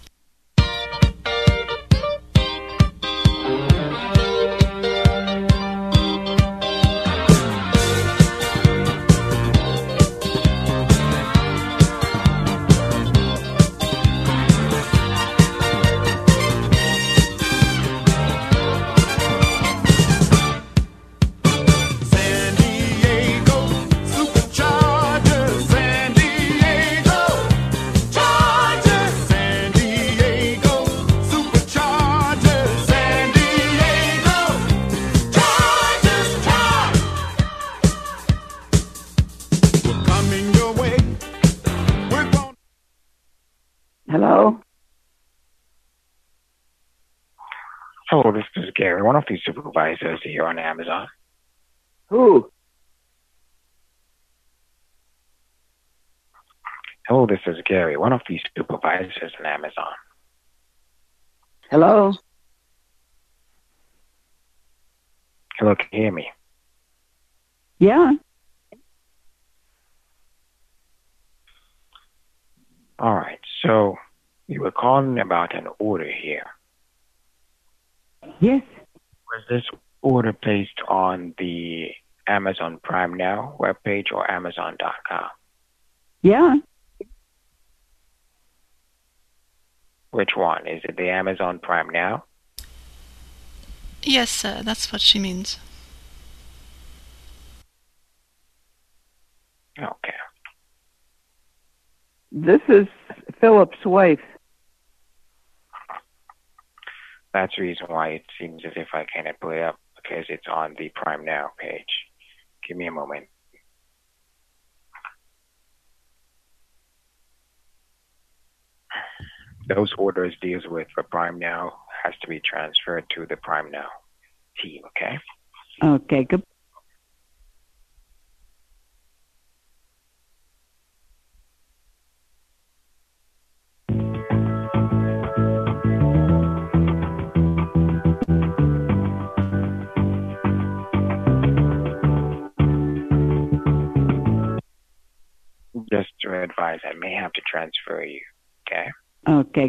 Hello? Hello, this is Gary, one of the supervisors here on Amazon. Who? Hello, this is Gary, one of the supervisors on Amazon. Hello? Hello, can you hear me? Yeah. All right, so you were calling about an order here. Yes. Was this order placed on the Amazon Prime Now webpage or Amazon dot com? Yeah. Which one? Is it the Amazon Prime Now? Yes, sir, that's what she means. Okay. This is Philip's wife. That's the reason why it seems as if I cannot pull it up, because it's on the Prime Now page. Give me a moment. Those orders deals with for Prime Now has to be transferred to the Prime Now team, okay? Okay, good. Just to advise, I may have to transfer you, okay? Okay.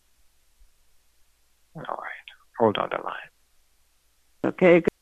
All right. Hold on the line. Okay, good.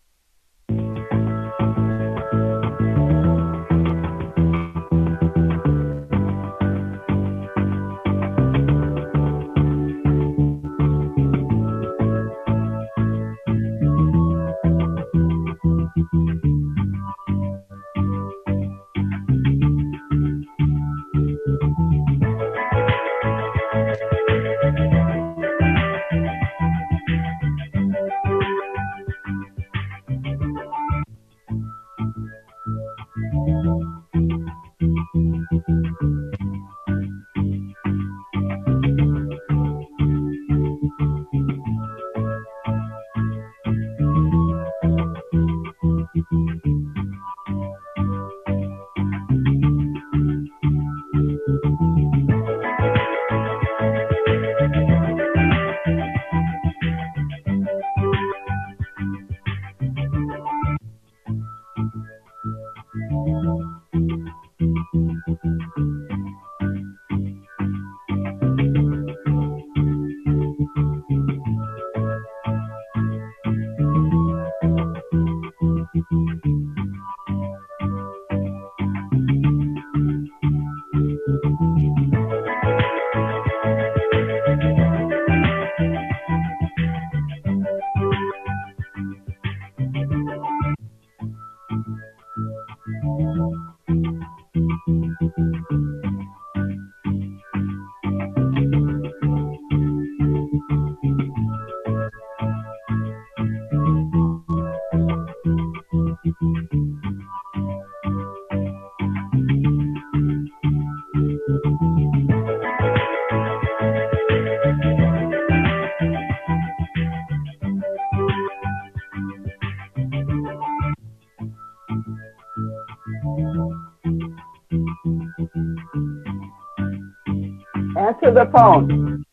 Answer the phone.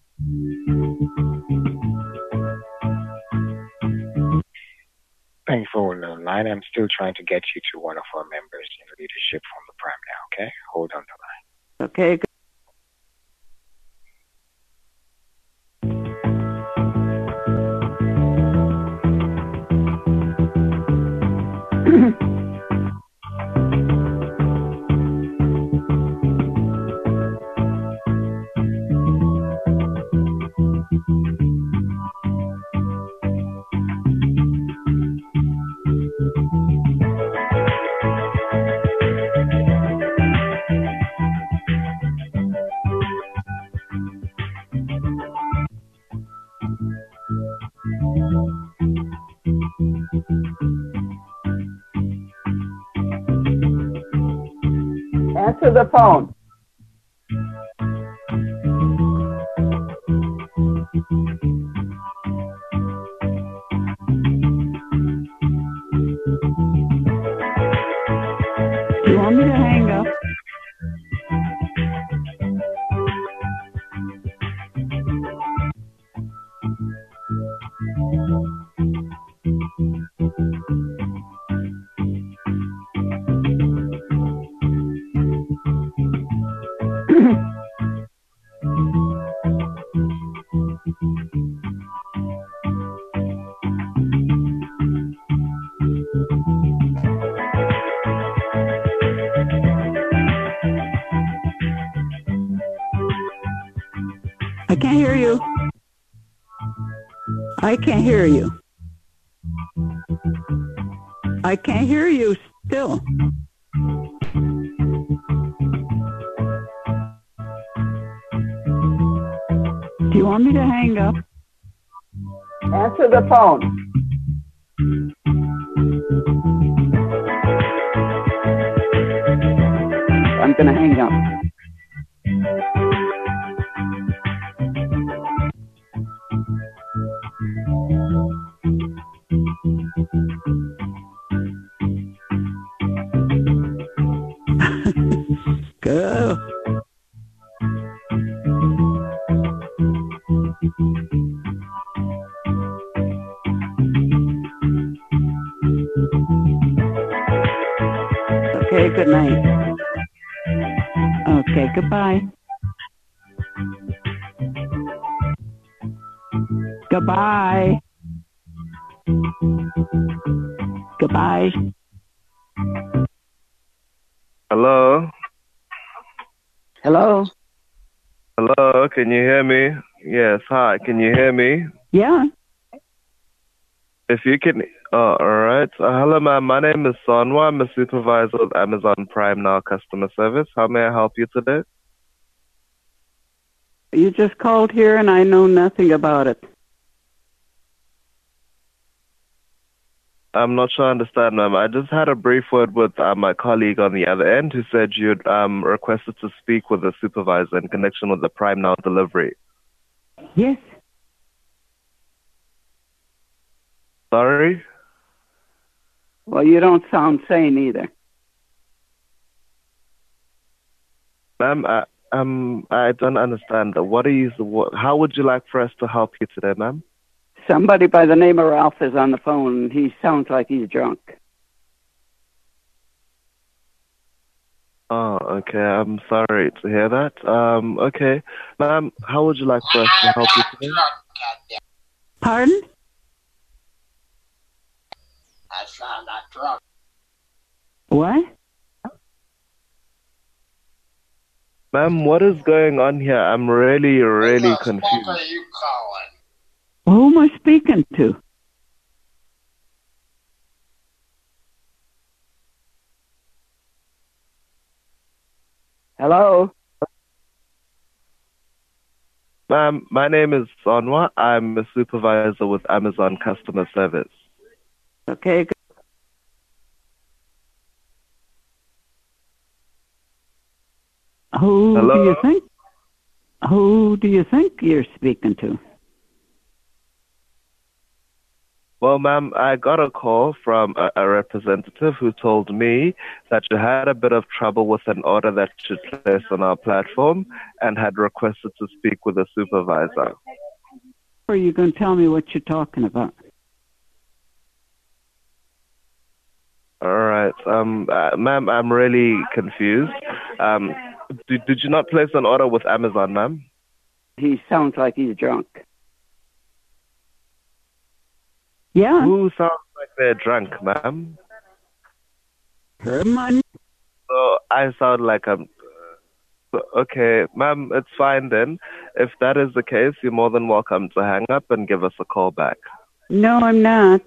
Thanks for holding on the line. I'm still trying to get you to one of our members in leadership from the Prime Now, okay? Hold on the line. Okay, good. Answer the phone. Do you want me to hang up? I can't hear you. I can't hear you. I can't hear you still. Do you want me to hang up? Answer the phone. I'm going to hang up. Go. Okay, good night. Okay, goodbye. Goodbye. Goodbye. Hello? Hello? Hello, can you hear me? Yes, hi, can you hear me? Yeah. If you can, oh, alright. Uh, hello, ma'am, my name is Sonwa. I'm a supervisor of Amazon Prime Now customer service. How may I help you today? You just called here and I know nothing about it. I'm not sure I understand, ma'am. I just had a brief word with uh, my colleague on the other end who said you'd um, requested to speak with a supervisor in connection with the Prime Now delivery. Yes. Sorry? Well, you don't sound sane either. Ma'am, I, um, I don't understand. What are you, what, how would you like for us to help you today, ma'am? Somebody by the name of Ralph is on the phone and he sounds like he's drunk. Oh, okay. I'm sorry to hear that. Um, okay. Ma'am, how would you like for us to help you today? Pardon? I found that drunk. What? Ma'am, what is going on here? I'm really, really confused. What are you calling? Who am I speaking to? Hello? Ma'am, my name is Sonwa. I'm a supervisor with Amazon customer service. Okay. Good. Who Hello? do you think? Who do you think you're speaking to? Well, ma'am, I got a call from a, a representative who told me that you had a bit of trouble with an order that you placed on our platform and had requested to speak with a supervisor. Or are you going to tell me what you're talking about? All right. Um, uh, ma'am, I'm really confused. Um, did, did you not place an order with Amazon, ma'am? He sounds like he's drunk. Yeah. Who sounds like they're drunk, ma'am? Herman. So I sound like I'm... uh, Okay, ma'am, it's fine then. If that is the case, you're more than welcome to hang up and give us a call back. No, I'm not.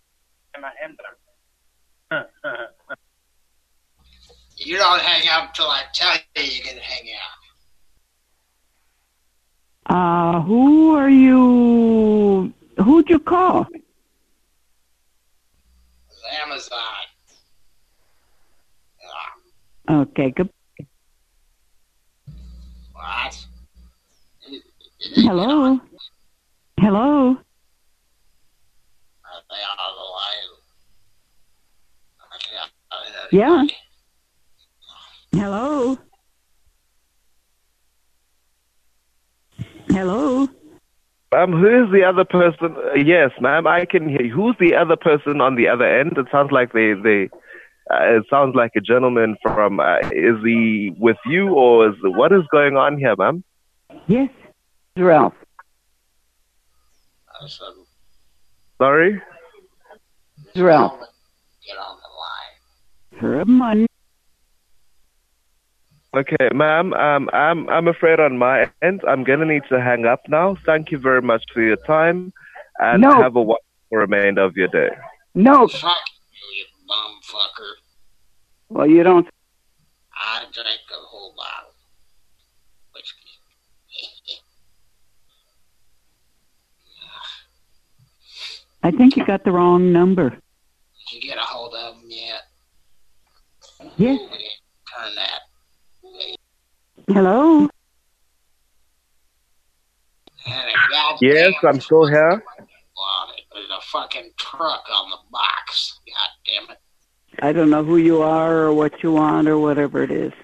You don't hang up till I tell you you can hang up. Uh, who are you? Who'd you call? It's Amazon. Okay, good. What? Hello? Hello? Are they on the line? Yeah. Hello? Hello? Ma'am, who is the other person? Uh, yes, ma'am, I can hear you. Who's the other person on the other end? It sounds like they, they uh, it sounds like a gentleman from, uh, is he with you or is, what is going on here, ma'am? Yes, Ralph. I said, Sorry? Ralph. get on the line. Herman. Okay, ma'am, um, I'm, I'm afraid on my end, I'm going to need to hang up now. Thank you very much for your time and No. have a wonderful remainder of your day. No. Fuck you, you bum fucker. Well, you don't. I drank the whole bottle. Whiskey. I think you got the wrong number. Did you get a hold of them yet? Yes. Turn that. Hello? Yes, I'm still here. On it. There's a fucking truck on the box. God damn it. I don't know who you are or what you want or whatever it is.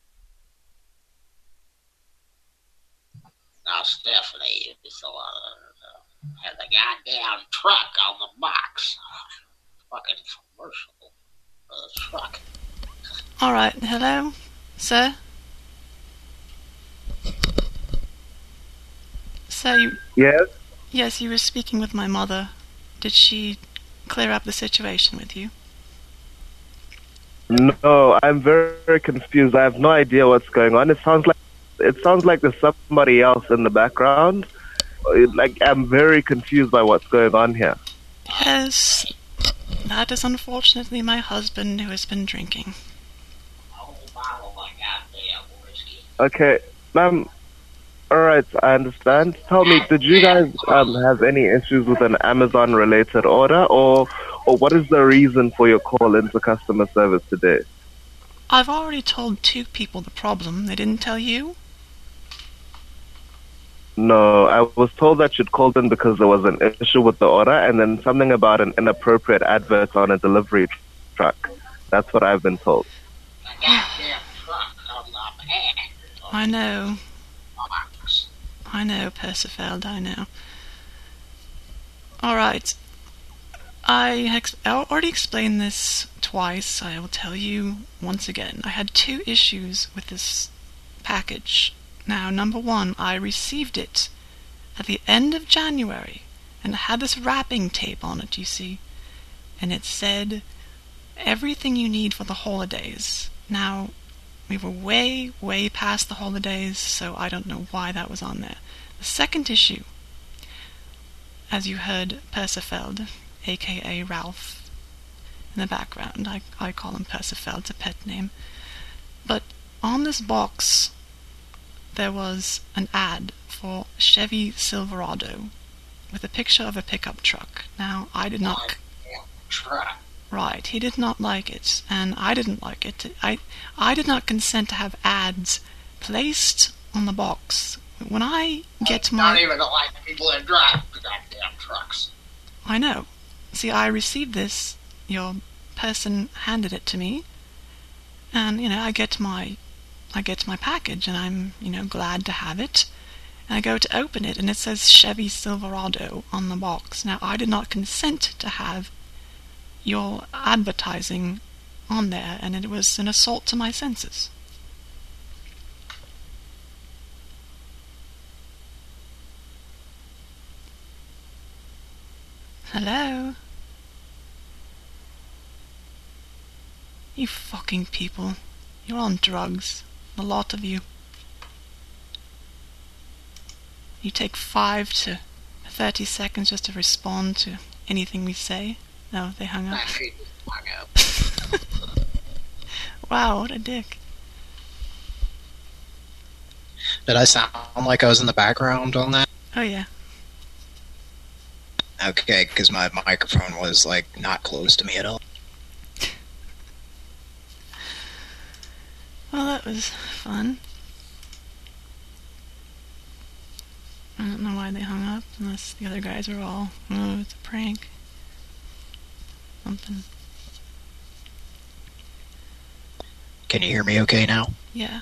Now, Stephanie is the one uh, had the goddamn truck on the box. Fucking commercial for the truck. All right. Hello, sir. Sir, you... Yes? Yes, you were speaking with my mother. Did she clear up the situation with you? No, I'm very, very confused. I have no idea what's going on. It sounds like it sounds like there's somebody else in the background. It, like I'm very confused by what's going on here. Yes, that is unfortunately my husband who has been drinking. Okay, ma'am. All right, I understand. Tell me, did you guys um, have any issues with an Amazon-related order, or or what is the reason for your call into customer service today? I've already told two people the problem. They didn't tell you? No, I was told that you'd called in because there was an issue with the order, and then something about an inappropriate advert on a delivery truck. That's what I've been told. I know. I know, Persifeld, I know. Alright. I, ex- I already explained this twice. I will tell you once again. I had two issues with this package. Now, number one, I received it at the end of January, and it had this wrapping tape on it, you see. And it said, everything you need for the holidays. Now, we were way, way past the holidays, so I don't know why that was on there. The second issue, as you heard Persifeld, a k a. Ralph, in the background. I, I call him Persifeld, it's a pet name. But on this box, there was an ad for Chevy Silverado with a picture of a pickup truck. Now, I did not... Truck. Right, he did not like it, and I didn't like it. I, I did not consent to have ads placed on the box. When I get my... Not even like people that drive the goddamn trucks. I know. See, I received this, your person handed it to me, and, you know, I get my, I get my package, and I'm, you know, glad to have it, and I go to open it, and it says Chevy Silverado on the box. Now, I did not consent to have your advertising on there, and it was an assault to my senses. Hello? You fucking people. You're on drugs. A lot of you. You take five to thirty seconds just to respond to anything we say. No, they hung up. Hung up. Wow, what a dick. Did I sound like I was in the background on that? Oh, yeah. Okay, because my microphone was, like, not close to me at all. Well, that was fun. I don't know why they hung up, unless the other guys were all, oh, it's a prank. Something. Can you hear me okay now? Yeah.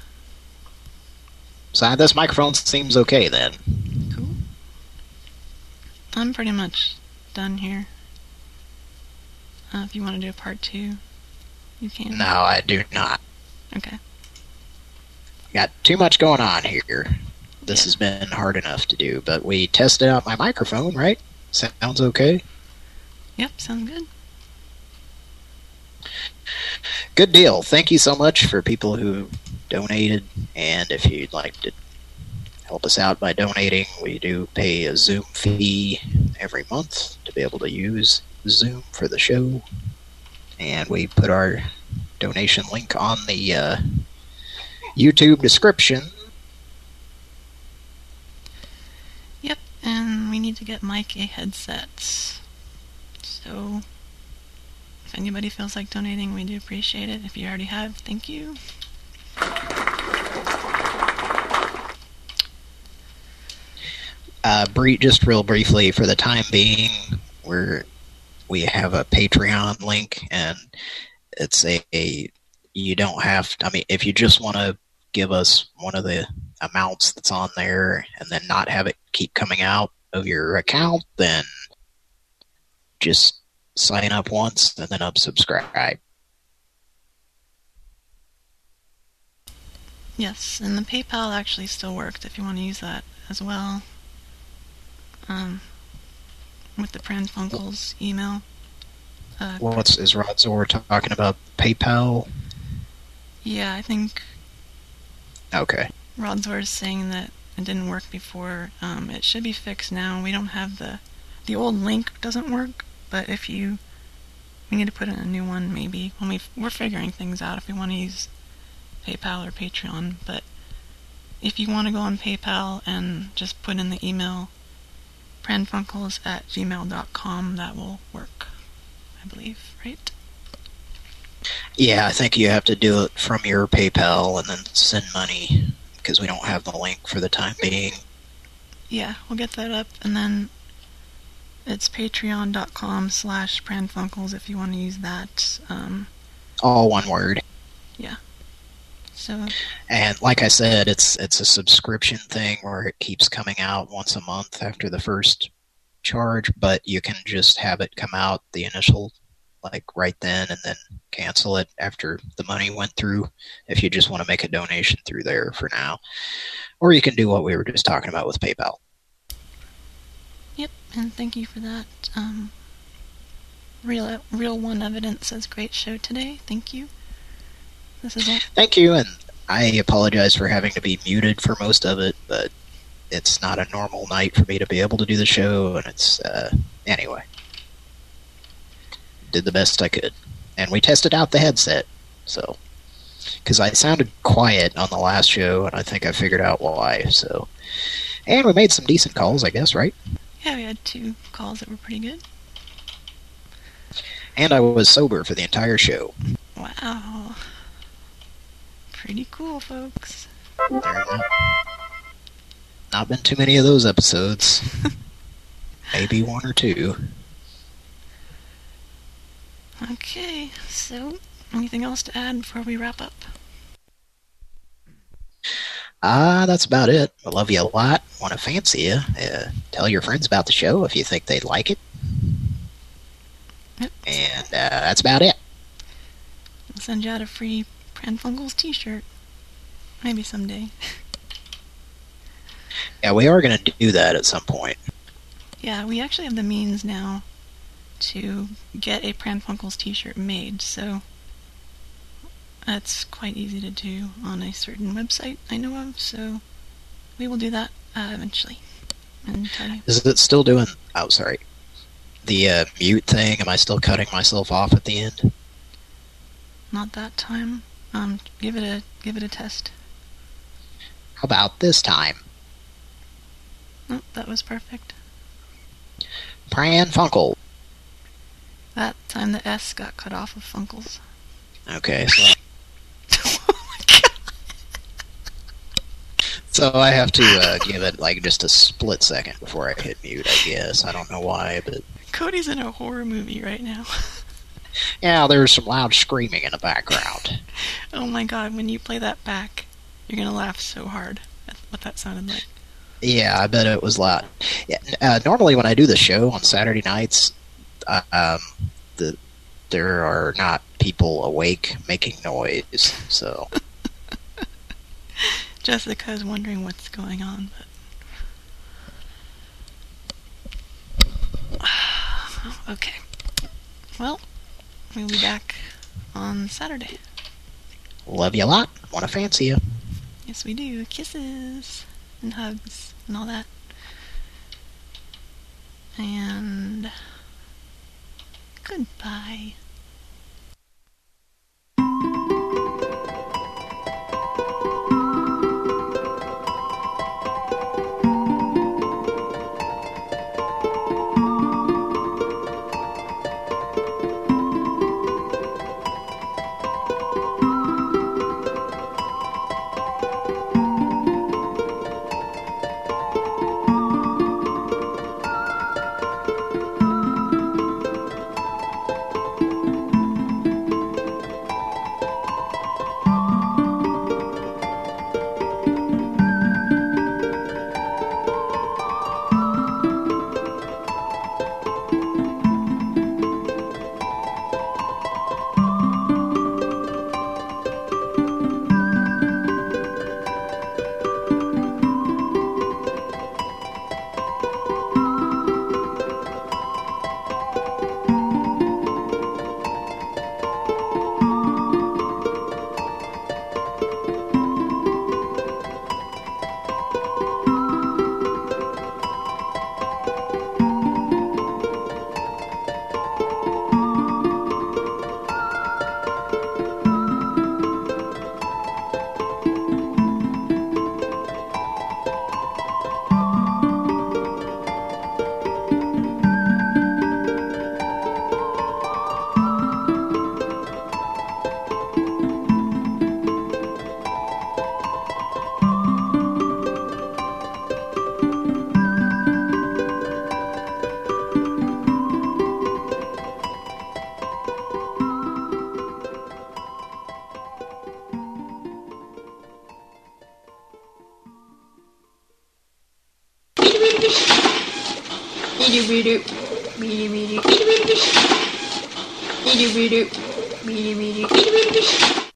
So this microphone seems okay then. Cool. I'm pretty much done here. Uh, if you want to do a part two, you can. No, I do not. Okay. Got too much going on here. This has been hard enough to do, but we tested out my microphone, right? Sounds okay? Yep, sounds good. Good deal. Thank you so much for people who donated, and if you'd like to help us out by donating, we do pay a Zoom fee every month to be able to use Zoom for the show, and we put our donation link on the uh, YouTube description. Yep, and we need to get Mike a headset. So if anybody feels like donating, we do appreciate it. If you already have, thank you. Uh, Bree, just real briefly, for the time being, we're we have a Patreon link, and it's a, a you don't have to, I mean, if you just want to give us one of the amounts that's on there and then not have it keep coming out of your account, then just sign up once and then unsubscribe. Yes, and the PayPal actually still worked if you want to use that as well. Um, with the Pran Funkels email. Uh, What's is Rod Zor talking about? PayPal? Yeah, I think Okay. Rod Zor is saying that it didn't work before. Um, it should be fixed now. We don't have the the old link doesn't work, but if you we need to put in a new one maybe when we we're figuring things out if we want to use PayPal or Patreon. But if you want to go on PayPal and just put in the email pranfunkels at gmail dot com, that will work, I believe, right? Yeah, I think you have to do it from your PayPal and then send money, because we don't have the link for the time being. Yeah, we'll get that up, and then it's patreon dot com slash pranfunkels if you want to use that. Um, All one word. Yeah. So. And like I said, it's it's a subscription thing where it keeps coming out once a month after the first charge, but you can just have it come out the initial, like right then, and then cancel it after the money went through if you just want to make a donation through there for now. Or you can do what we were just talking about with PayPal. Yep, and thank you for that. Um, Real Real One Evidence says great show today. Thank you. This is it. Thank you, and I apologize for having to be muted for most of it, but it's not a normal night for me to be able to do the show, and it's, uh, anyway. Did the best I could. And we tested out the headset, so. Because I sounded quiet on the last show, and I think I figured out why, so. And we made some decent calls, I guess, right? Yeah, we had two calls that were pretty good. And I was sober for the entire show. Wow. Pretty cool, folks. Not, not been too many of those episodes. Maybe one or two. Okay, so anything else to add before we wrap up? Ah, uh, that's about it. I love you a lot. Want to fancy you. Uh, tell your friends about the show if you think they'd like it. Yep. And uh, that's about it. I'll send you out a free Pranfunkels t-shirt. Maybe someday. Yeah, we are going to do that at some point. Yeah, we actually have the means now to get a Pranfunkels t-shirt made, so that's quite easy to do on a certain website I know of, so we will do that uh, eventually. And tell you. Is it still doing... Oh, sorry. The uh, mute thing, am I still cutting myself off at the end? Not that time. Um, give it a give it a test. How about this time? Oh, that was perfect. Pran Funkel. That time the S got cut off of Funkels. Okay, so... So I have to uh, give it like just a split second before I hit mute, I guess. I don't know why, but... Cody's in a horror movie right now. Yeah, there's some loud screaming in the background. Oh my god, when you play that back, you're gonna laugh so hard at what that sounded like. Yeah, I bet it was loud. Yeah, uh, normally when I do the show on Saturday nights, uh, um, the there are not people awake making noise, so... Jessica's wondering what's going on, but... Okay. Well, we'll be back on Saturday. Love you a lot. Want to fancy you. Yes, we do. Kisses and hugs and all that. And... goodbye. Beady beady. Beady beady. Beady beady. Beady beady. Beady beady. Beady beady.